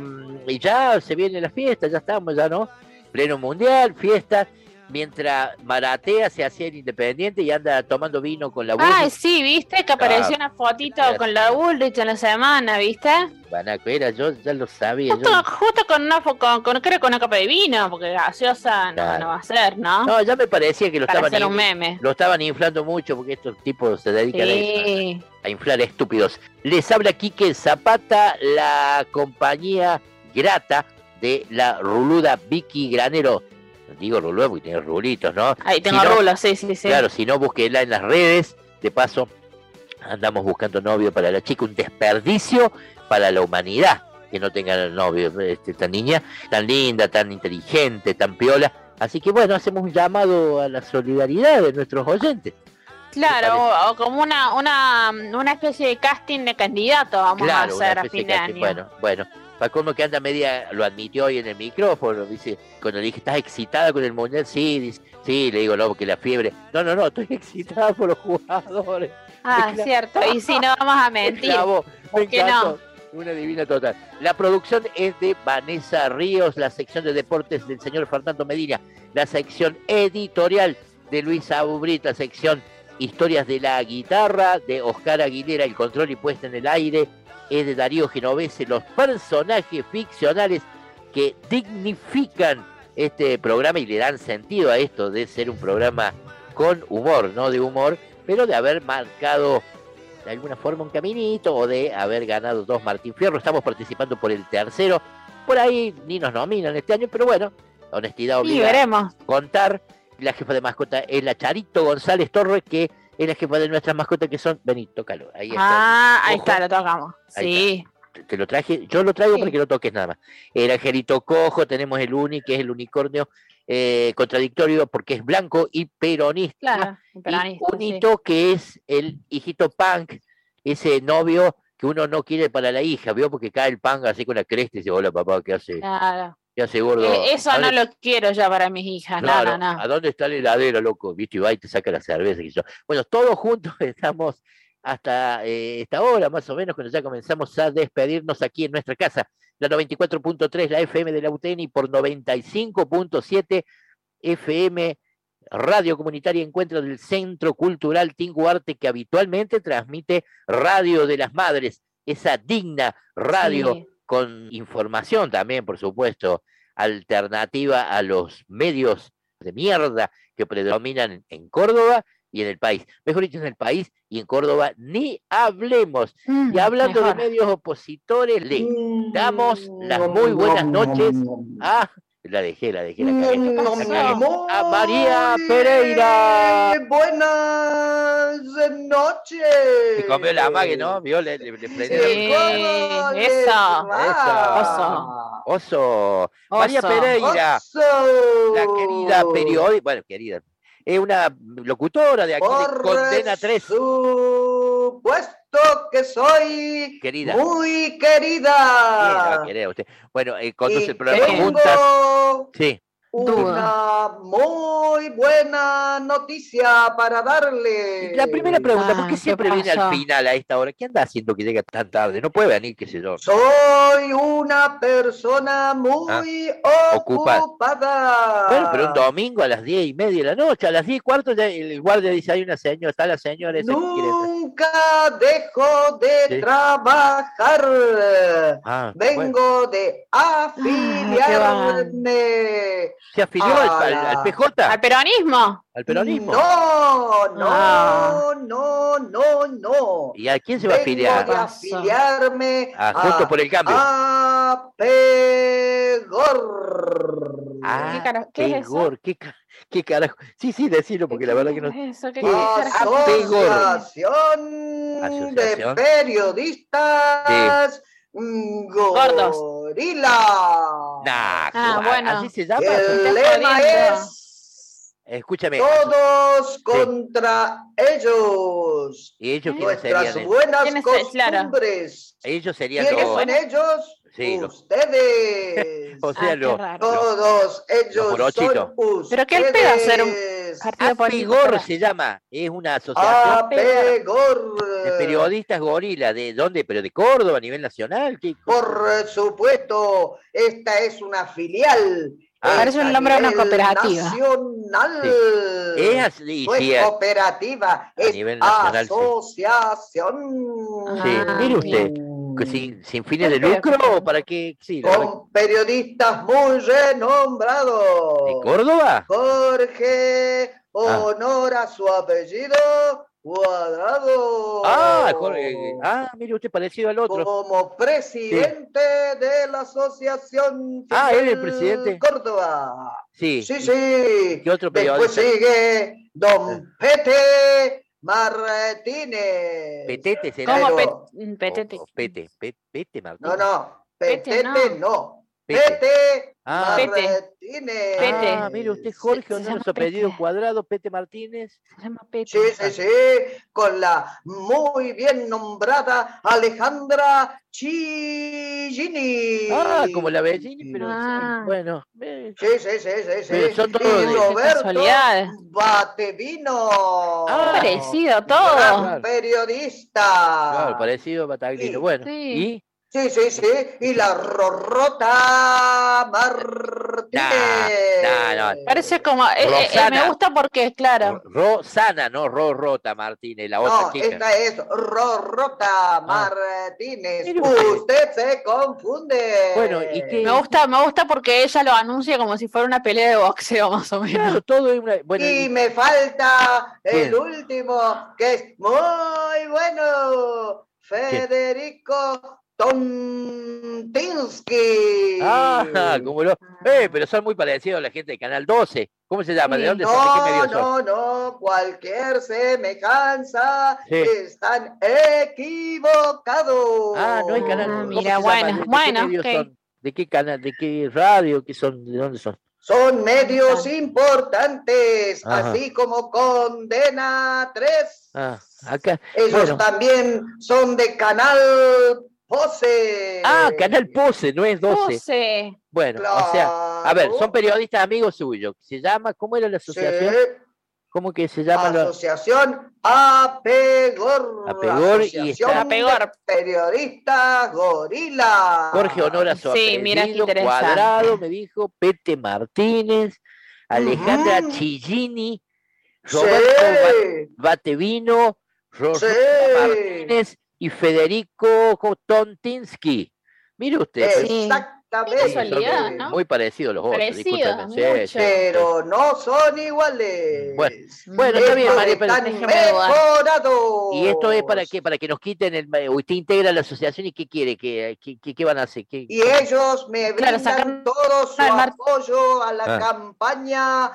Speaker 4: y ya se viene la fiesta, ya estamos, ya no, pleno mundial, fiesta, mientras Maratea se hacía el Independiente y anda tomando vino con la Bullrich.
Speaker 6: Ah, sí, ¿viste? Que apareció una fotito con la Bullrich en la semana, ¿viste?
Speaker 4: Banaco, yo ya lo sabía.
Speaker 6: Justo con una creo con una copa de vino, porque gaseosa no va a ser, ¿no?
Speaker 4: No, ya me parecía que lo
Speaker 6: lo
Speaker 4: estaban inflando mucho, porque estos tipos se dedican a eso, a inflar estúpidos. Les habla Quique Zapata, la compañía grata de la ruluda Vicky Granero. Digo ruluda porque tiene rulitos, ¿no?
Speaker 6: Ahí tengo rulos, sí.
Speaker 4: Claro, si no, búsquela en las redes. De paso, andamos buscando novio para la chica, un desperdicio para la humanidad que no tenga novio, esta niña tan linda, tan inteligente, tan piola. Así que bueno, hacemos un llamado a la solidaridad de nuestros oyentes.
Speaker 6: Claro, o como una especie de casting de candidato vamos a hacer a fin de año.
Speaker 4: Bueno. Facundo, que anda media, lo admitió hoy en el micrófono, dice, cuando le dije, ¿estás excitada con el Mundial? Sí, dice, sí, le digo, no, porque la fiebre. No, estoy excitada por los jugadores.
Speaker 6: Ah, cierto, y si no vamos a mentir.
Speaker 4: ¿Por qué no? Una divina total. La producción es de Vanessa Ríos, la sección de deportes del señor Fernando Medina, la sección editorial de Luis Aubrit, la sección historias de la guitarra de Oscar Aguilera, el control y puesta en el aire es de Darío Genovese, los personajes ficcionales que dignifican este programa y le dan sentido a esto de ser un programa con humor, no de humor, pero de haber marcado de alguna forma un caminito o de haber ganado 2 Martín Fierro. Estamos participando por el tercero, por ahí ni nos nominan este año, pero bueno, honestidad obliga.
Speaker 6: Y veremos.
Speaker 4: Contar. La jefa de mascota es la Charito González Torres, que es la jefa de nuestras mascotas, que son Benito Caló. Ahí está.
Speaker 6: Ahí está, lo tocamos. Sí.
Speaker 4: Te lo traje, yo lo traigo para que lo toques nada más. El angelito cojo, tenemos el Uni, que es el unicornio contradictorio porque es blanco y peronista.
Speaker 6: Claro, peronista,
Speaker 4: y Unito, que es el hijito punk, ese novio que uno no quiere para la hija, ¿vio? Porque cae el punk así con la cresta y dice, hola papá, ¿qué hace?
Speaker 6: Claro.
Speaker 4: ¿Qué hace, gordo?
Speaker 6: Eso no lo quiero ya para mis hijas,
Speaker 4: claro,
Speaker 6: no.
Speaker 4: ¿A dónde está el heladero, loco? ¿Viste? Y va y te saca la cerveza. Bueno, todos juntos estamos hasta esta hora, más o menos, cuando ya comenzamos a despedirnos aquí en nuestra casa. La 94.3, la FM de la UTN, y por 95.7 FM Radio Comunitaria Encuentro del Centro Cultural Tinguarte, que habitualmente transmite Radio de las Madres, esa digna radio con información también, por supuesto, alternativa a los medios de mierda que predominan en Córdoba y en el país. Mejor dicho, en el país y en Córdoba ni hablemos. Y hablando de medios opositores, le damos las muy buenas noches a... La dejé, la cagué. A María Pereira.
Speaker 13: Buenas noches.
Speaker 4: Se comió la amague, ¿no? ¿Vio? Le prendió.
Speaker 6: Eso.
Speaker 4: Oso. María Pereira. La querida periodista. Bueno, querida. Es una locutora de aquí de Condena 3.
Speaker 13: Supuesto que soy
Speaker 4: querida.
Speaker 13: Muy querida.
Speaker 4: Querida usted. Bueno, conduce el programa juntas. Sí.
Speaker 13: Una muy buena noticia para darle.
Speaker 4: La primera pregunta, ¿por qué siempre viene al final a esta hora? ¿Qué anda haciendo que llega tan tarde? No puede venir, qué sé yo.
Speaker 13: Soy una persona muy ocupada.
Speaker 4: Bueno, pero un domingo a las 10:30 de la noche, a las 10:15 ya el guardia dice, hay una señora, está la señora esa.
Speaker 13: Nunca dejo de trabajar. Vengo de afiliarme.
Speaker 4: ¿Se afilió al PJ?
Speaker 6: ¿Al peronismo?
Speaker 4: ¿Al peronismo?
Speaker 13: No.
Speaker 4: ¿Y a quién se va a afiliar?
Speaker 13: Vengo de afiliarme
Speaker 4: Juntos por el Cambio.
Speaker 13: A Pegor.
Speaker 6: ¿Qué es eso?
Speaker 4: ¿Qué carajo? Sí, decirlo, porque la verdad que no...
Speaker 13: Asociación de Periodistas
Speaker 6: Gordos.
Speaker 13: Gorila.
Speaker 6: Bueno.
Speaker 4: Así se llama.
Speaker 13: El lema es...
Speaker 4: Escúchame.
Speaker 13: Todos contra ellos.
Speaker 4: ¿Y ellos quiénes
Speaker 13: Nuestras
Speaker 4: serían?
Speaker 13: buenas costumbres.
Speaker 4: Ellos serían
Speaker 13: ¿Quiénes son ellos?
Speaker 4: Sí,
Speaker 13: ustedes.
Speaker 4: O sea,
Speaker 13: todos ellos son ustedes.
Speaker 6: ¿Pero qué pedo hacer un partido político?
Speaker 4: APEGOR se llama. Es una asociación.
Speaker 13: APEGOR.
Speaker 4: periodistas gorila, ¿de dónde? ¿Pero de Córdoba, a nivel nacional? ¿Qué?
Speaker 13: Por supuesto, esta es una filial.
Speaker 6: Parece un nombre de una cooperativa.
Speaker 13: Nacional.
Speaker 4: Sí. Es así,
Speaker 13: No
Speaker 4: sí,
Speaker 13: es cooperativa,
Speaker 4: a
Speaker 13: es
Speaker 4: nivel nacional,
Speaker 13: asociación.
Speaker 4: Sí, mire usted, sin fines de lucro, ¿o para qué? Sí,
Speaker 13: Con periodistas muy renombrados.
Speaker 4: ¿de Córdoba?
Speaker 13: Jorge, honor a su apellido, Cuadrado.
Speaker 4: Jorge. Mire usted, parecido al otro.
Speaker 13: Como presidente de la Asociación
Speaker 4: él es el presidente.
Speaker 13: Córdoba.
Speaker 4: Sí.
Speaker 13: Sí.
Speaker 4: ¿Qué otro
Speaker 13: Después
Speaker 4: periodista?
Speaker 13: sigue don Pete Martínez.
Speaker 4: Petete será.
Speaker 6: ¿Cómo Petete?
Speaker 4: Pete Martínez.
Speaker 13: No,
Speaker 6: Pete
Speaker 13: Petete no.
Speaker 4: Pete.
Speaker 13: Pete
Speaker 6: Martínez.
Speaker 13: Pete.
Speaker 4: Mire usted, Jorge, honor su apellido Cuadrado, Pete Martínez.
Speaker 6: Se llama Pete.
Speaker 13: Sí, con la muy bien nombrada Alejandra Chigini.
Speaker 4: Como la Bellini, pero bueno.
Speaker 13: Sí.
Speaker 4: Pero son todos
Speaker 13: y
Speaker 4: de
Speaker 13: Roberto Batevino.
Speaker 6: Parecido todo.
Speaker 13: Gran periodista.
Speaker 4: Claro, parecido a Bataglino. Bueno,
Speaker 6: sí.
Speaker 13: Sí. Y la Rorrota Martínez.
Speaker 4: No.
Speaker 6: Parece como. Me gusta porque, claro.
Speaker 4: Rosana, no Rorrota Martínez, la otra chica.
Speaker 13: Esta es Rorrota Martínez. Usted se confunde.
Speaker 4: Bueno, ¿y qué?
Speaker 6: Me gusta porque ella lo anuncia como si fuera una pelea de boxeo, más o menos.
Speaker 4: Claro, todo es una. Bueno,
Speaker 13: y me falta el último, que es muy bueno. Federico Tontinsky.
Speaker 4: Como no. Pero son muy parecidos a la gente de Canal 12. ¿Cómo se llama? ¿De dónde son? ¿De qué medio son?
Speaker 13: No, cualquier semejanza están equivocados.
Speaker 4: No hay canal.
Speaker 6: Mira, bueno,
Speaker 4: son? ¿De qué canal? ¿De qué radio? ¿Qué son? ¿De dónde son?
Speaker 13: Son medios importantes, así como Condena 3.
Speaker 4: Acá.
Speaker 13: Ellos también son de Canal Pose.
Speaker 4: Canal Pose, no es 12.
Speaker 6: Pose.
Speaker 4: Bueno, o sea, a ver, son periodistas amigos suyos. Se llama, ¿cómo era la asociación? ¿Cómo que se llama?
Speaker 13: Asociación Apegor.
Speaker 4: Y está
Speaker 6: Apegor.
Speaker 13: Periodistas Gorila.
Speaker 4: Jorge honor a su apellido,
Speaker 6: mira qué interesante.
Speaker 4: Cuadrado, me dijo, Pete Martínez, Alejandra Chigini, Roberto Batevino, Rosita Martínez y Federico Tontinsky. Mire usted.
Speaker 13: Exactamente.
Speaker 6: Casualidad, ¿no?
Speaker 4: Muy parecidos los otros.
Speaker 6: Parecidos,
Speaker 13: pero no son iguales.
Speaker 4: Bueno, está bien, María, pero
Speaker 13: están mejorados.
Speaker 4: ¿Y esto es para qué? Para que nos quiten usted integra la asociación y ¿qué quiere? ¿Qué van a hacer?
Speaker 13: Y ellos me brindan todo su apoyo a la campaña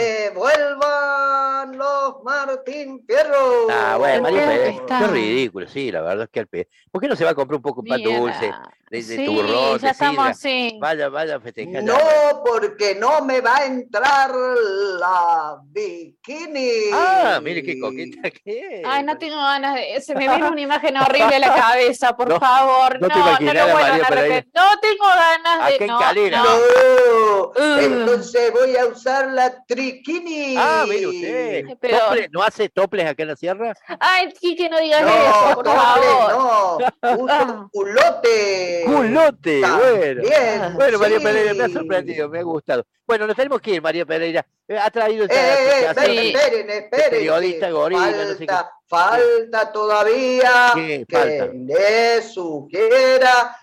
Speaker 13: Devuelvan los Martín Fierro.
Speaker 4: Bueno, María Pérez, qué ridículo, sí, la verdad es que al pedo. ¿Por qué no se va a comprar un poco de pan dulce, de turrón, de sidra? Vaya a festejar.
Speaker 13: No, porque no me va a entrar la bikini.
Speaker 4: Mire qué coqueta que es.
Speaker 6: Ay, no tengo ganas de... Se me viene una imagen horrible a la cabeza, por favor. No
Speaker 4: lo vuelvan a repetir.
Speaker 6: No tengo ganas de...
Speaker 4: Acá en Calera.
Speaker 13: No, entonces voy a usar la triquini.
Speaker 4: Mire usted. ¿No hace toples acá en la sierra?
Speaker 6: Ay, Quique, no digas eso, por favor.
Speaker 13: No, uso culote.
Speaker 4: Culote, bueno.
Speaker 13: Bien,
Speaker 4: bueno, María Pereira, me ha sorprendido, me ha gustado. Bueno, nos tenemos que ir, María Pereira. Ha traído
Speaker 13: esperen.
Speaker 4: periodista gorila, no sé qué.
Speaker 13: Falta todavía
Speaker 4: que
Speaker 13: le sugiera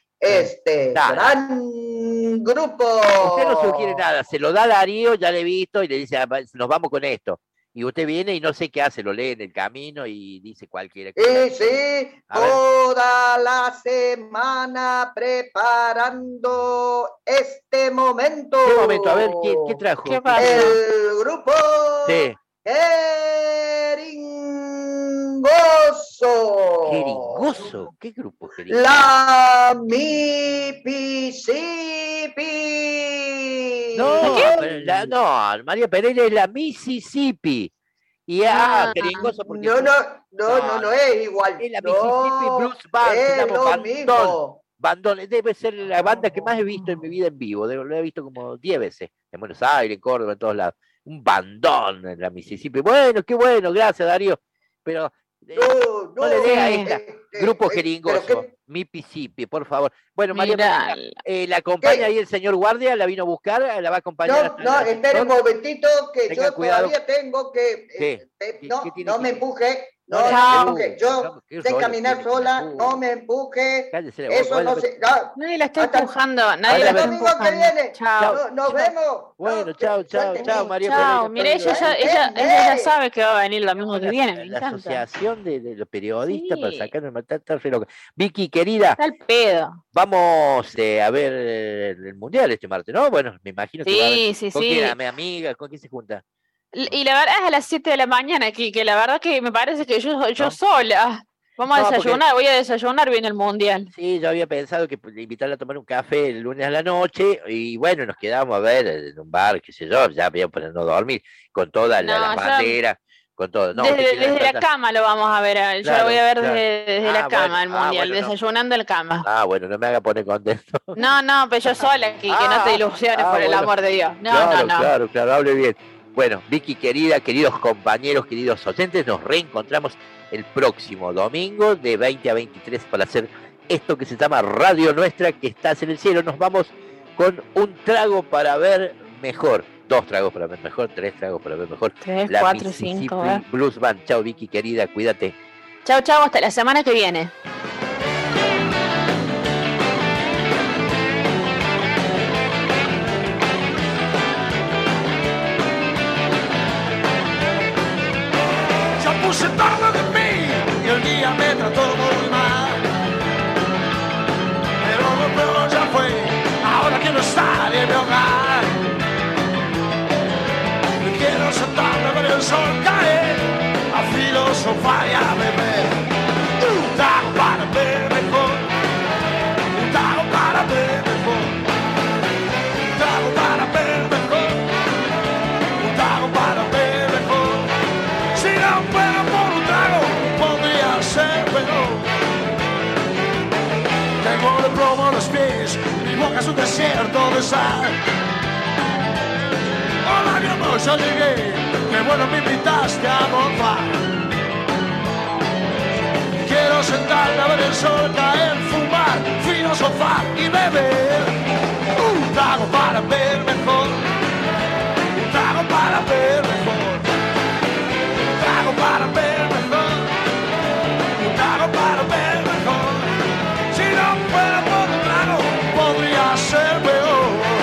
Speaker 13: gran grupo.
Speaker 4: Usted no sugiere nada, se lo da a Darío, ya le he visto, y le dice, nos vamos con esto. Y usted viene y no sé qué hace, lo lee en el camino y dice cualquiera.
Speaker 13: Sí, toda la semana preparando este momento.
Speaker 4: ¿Qué momento? A ver, ¿qué trajo?
Speaker 6: ¿Qué pasa?
Speaker 13: El grupo Jeringoso.
Speaker 4: ¿Jeringoso? ¿Qué grupo jeringoso?
Speaker 13: La Mississippi.
Speaker 4: No, María Pereira es la Mississippi. Y jeringoso porque...
Speaker 13: No es igual.
Speaker 4: Es la Mississippi Blues Band.
Speaker 13: Es lo mismo.
Speaker 4: Bandón, debe ser la banda que más he visto en mi vida en vivo. Lo he visto como 10 veces. En Buenos Aires, en Córdoba, en todos lados. Un bandón en la Mississippi. Bueno, qué bueno, gracias Darío. Pero No le dé a esta. Grupo Jeringoso, Mississippi, por favor. Bueno, María Mónica, ¿la acompaña ahí el señor guardia? ¿La vino a buscar? ¿La va a acompañar?
Speaker 13: No, espere un momentito que
Speaker 4: Tenga
Speaker 13: yo
Speaker 4: cuidado.
Speaker 13: todavía tengo que... no me empuje. No me empuje. Yo sé caminar sola, no me empuje. Eso no se...
Speaker 6: Nadie la está empujando. Nadie la
Speaker 13: el
Speaker 6: está
Speaker 13: domingo
Speaker 6: empujando.
Speaker 13: que viene.
Speaker 6: Chao.
Speaker 13: Nos vemos.
Speaker 4: Bueno, chao, María
Speaker 6: Chao,
Speaker 4: Mónica.
Speaker 6: mire, ella ya sabe que va a venir el domingo que viene. Me
Speaker 4: La
Speaker 6: encanta.
Speaker 4: asociación de los periodistas
Speaker 6: Sí.
Speaker 4: para sacar el matar está re loca. Vicky, querida.
Speaker 6: Está el pedo.
Speaker 4: Vamos a ver el mundial este martes, ¿no? Bueno, me imagino que va a haber.
Speaker 6: Sí.
Speaker 4: ¿Con quién? ¿Mi amiga? ¿Con quién se junta?
Speaker 6: Y la verdad es a las 7 de la mañana, que la verdad que me parece que yo sola. Vamos a
Speaker 4: No,
Speaker 6: desayunar, voy a desayunar bien el mundial.
Speaker 4: Sí, yo había pensado que invitarla a tomar un café el lunes a la noche y bueno, nos quedamos a ver en un bar, qué sé yo, ya para no dormir, con toda la bandera, con todo. No,
Speaker 6: desde la cama lo vamos a ver, yo lo voy a ver desde la cama, el mundial,
Speaker 4: bueno,
Speaker 6: desayunando en la cama.
Speaker 4: Bueno, no me haga poner contento.
Speaker 6: No, pero yo sola aquí, que no te ilusiones por el
Speaker 4: bueno.
Speaker 6: amor de Dios. No.
Speaker 4: Claro, hable bien. Bueno, Vicky querida, queridos compañeros, queridos oyentes, nos reencontramos el próximo domingo de 20 a 23 para hacer esto que se llama Radio Nuestra, que estás en el cielo. Nos vamos con un trago para ver mejor, 2 tragos para ver mejor, 3 tragos para ver mejor.
Speaker 6: 3,
Speaker 4: la
Speaker 6: 4,
Speaker 4: Mississippi
Speaker 6: 5.
Speaker 4: Blues Band. Chao, Vicky querida, cuídate.
Speaker 6: Chau, hasta la semana que viene.
Speaker 7: Yo puse todo de mí y el día me trató muy mal. Pero lo peor ya fue, ahora quiero estar en mi hogar. Me quiero sentarme a ver el sol caer, a filosofar y a beber. Un trago para ver mejor, un trago para ver mejor, un trago para ver mejor, un trago para ver mejor. Si no fuera por un trago, podría ser peor. Tengo de plomo en los pies, mi boca es un desierto de sal. Hola, mi amor, yo llegué, qué bueno me invitaste a morfar. Quiero sentarme a ver el sol caer, fumar, filosofar y beber. Un trago para ver mejor, un trago para ver mejor, un trago para ver mejor, un trago para ver mejor. Si no fuera por un trago, podría ser peor.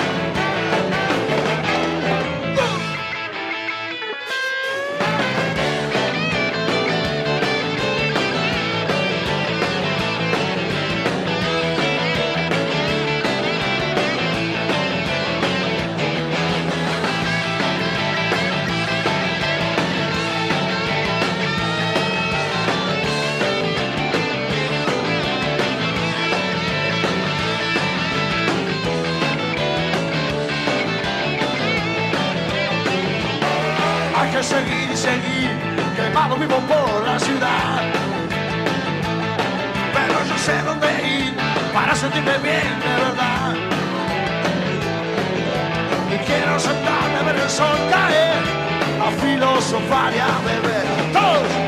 Speaker 7: Hay que seguir y seguir, quemado vivo por la ciudad. Pero yo sé dónde ir para sentirme bien de verdad. Y quiero sentarme a ver el sol caer, a filosofar y a beber. ¡Todos!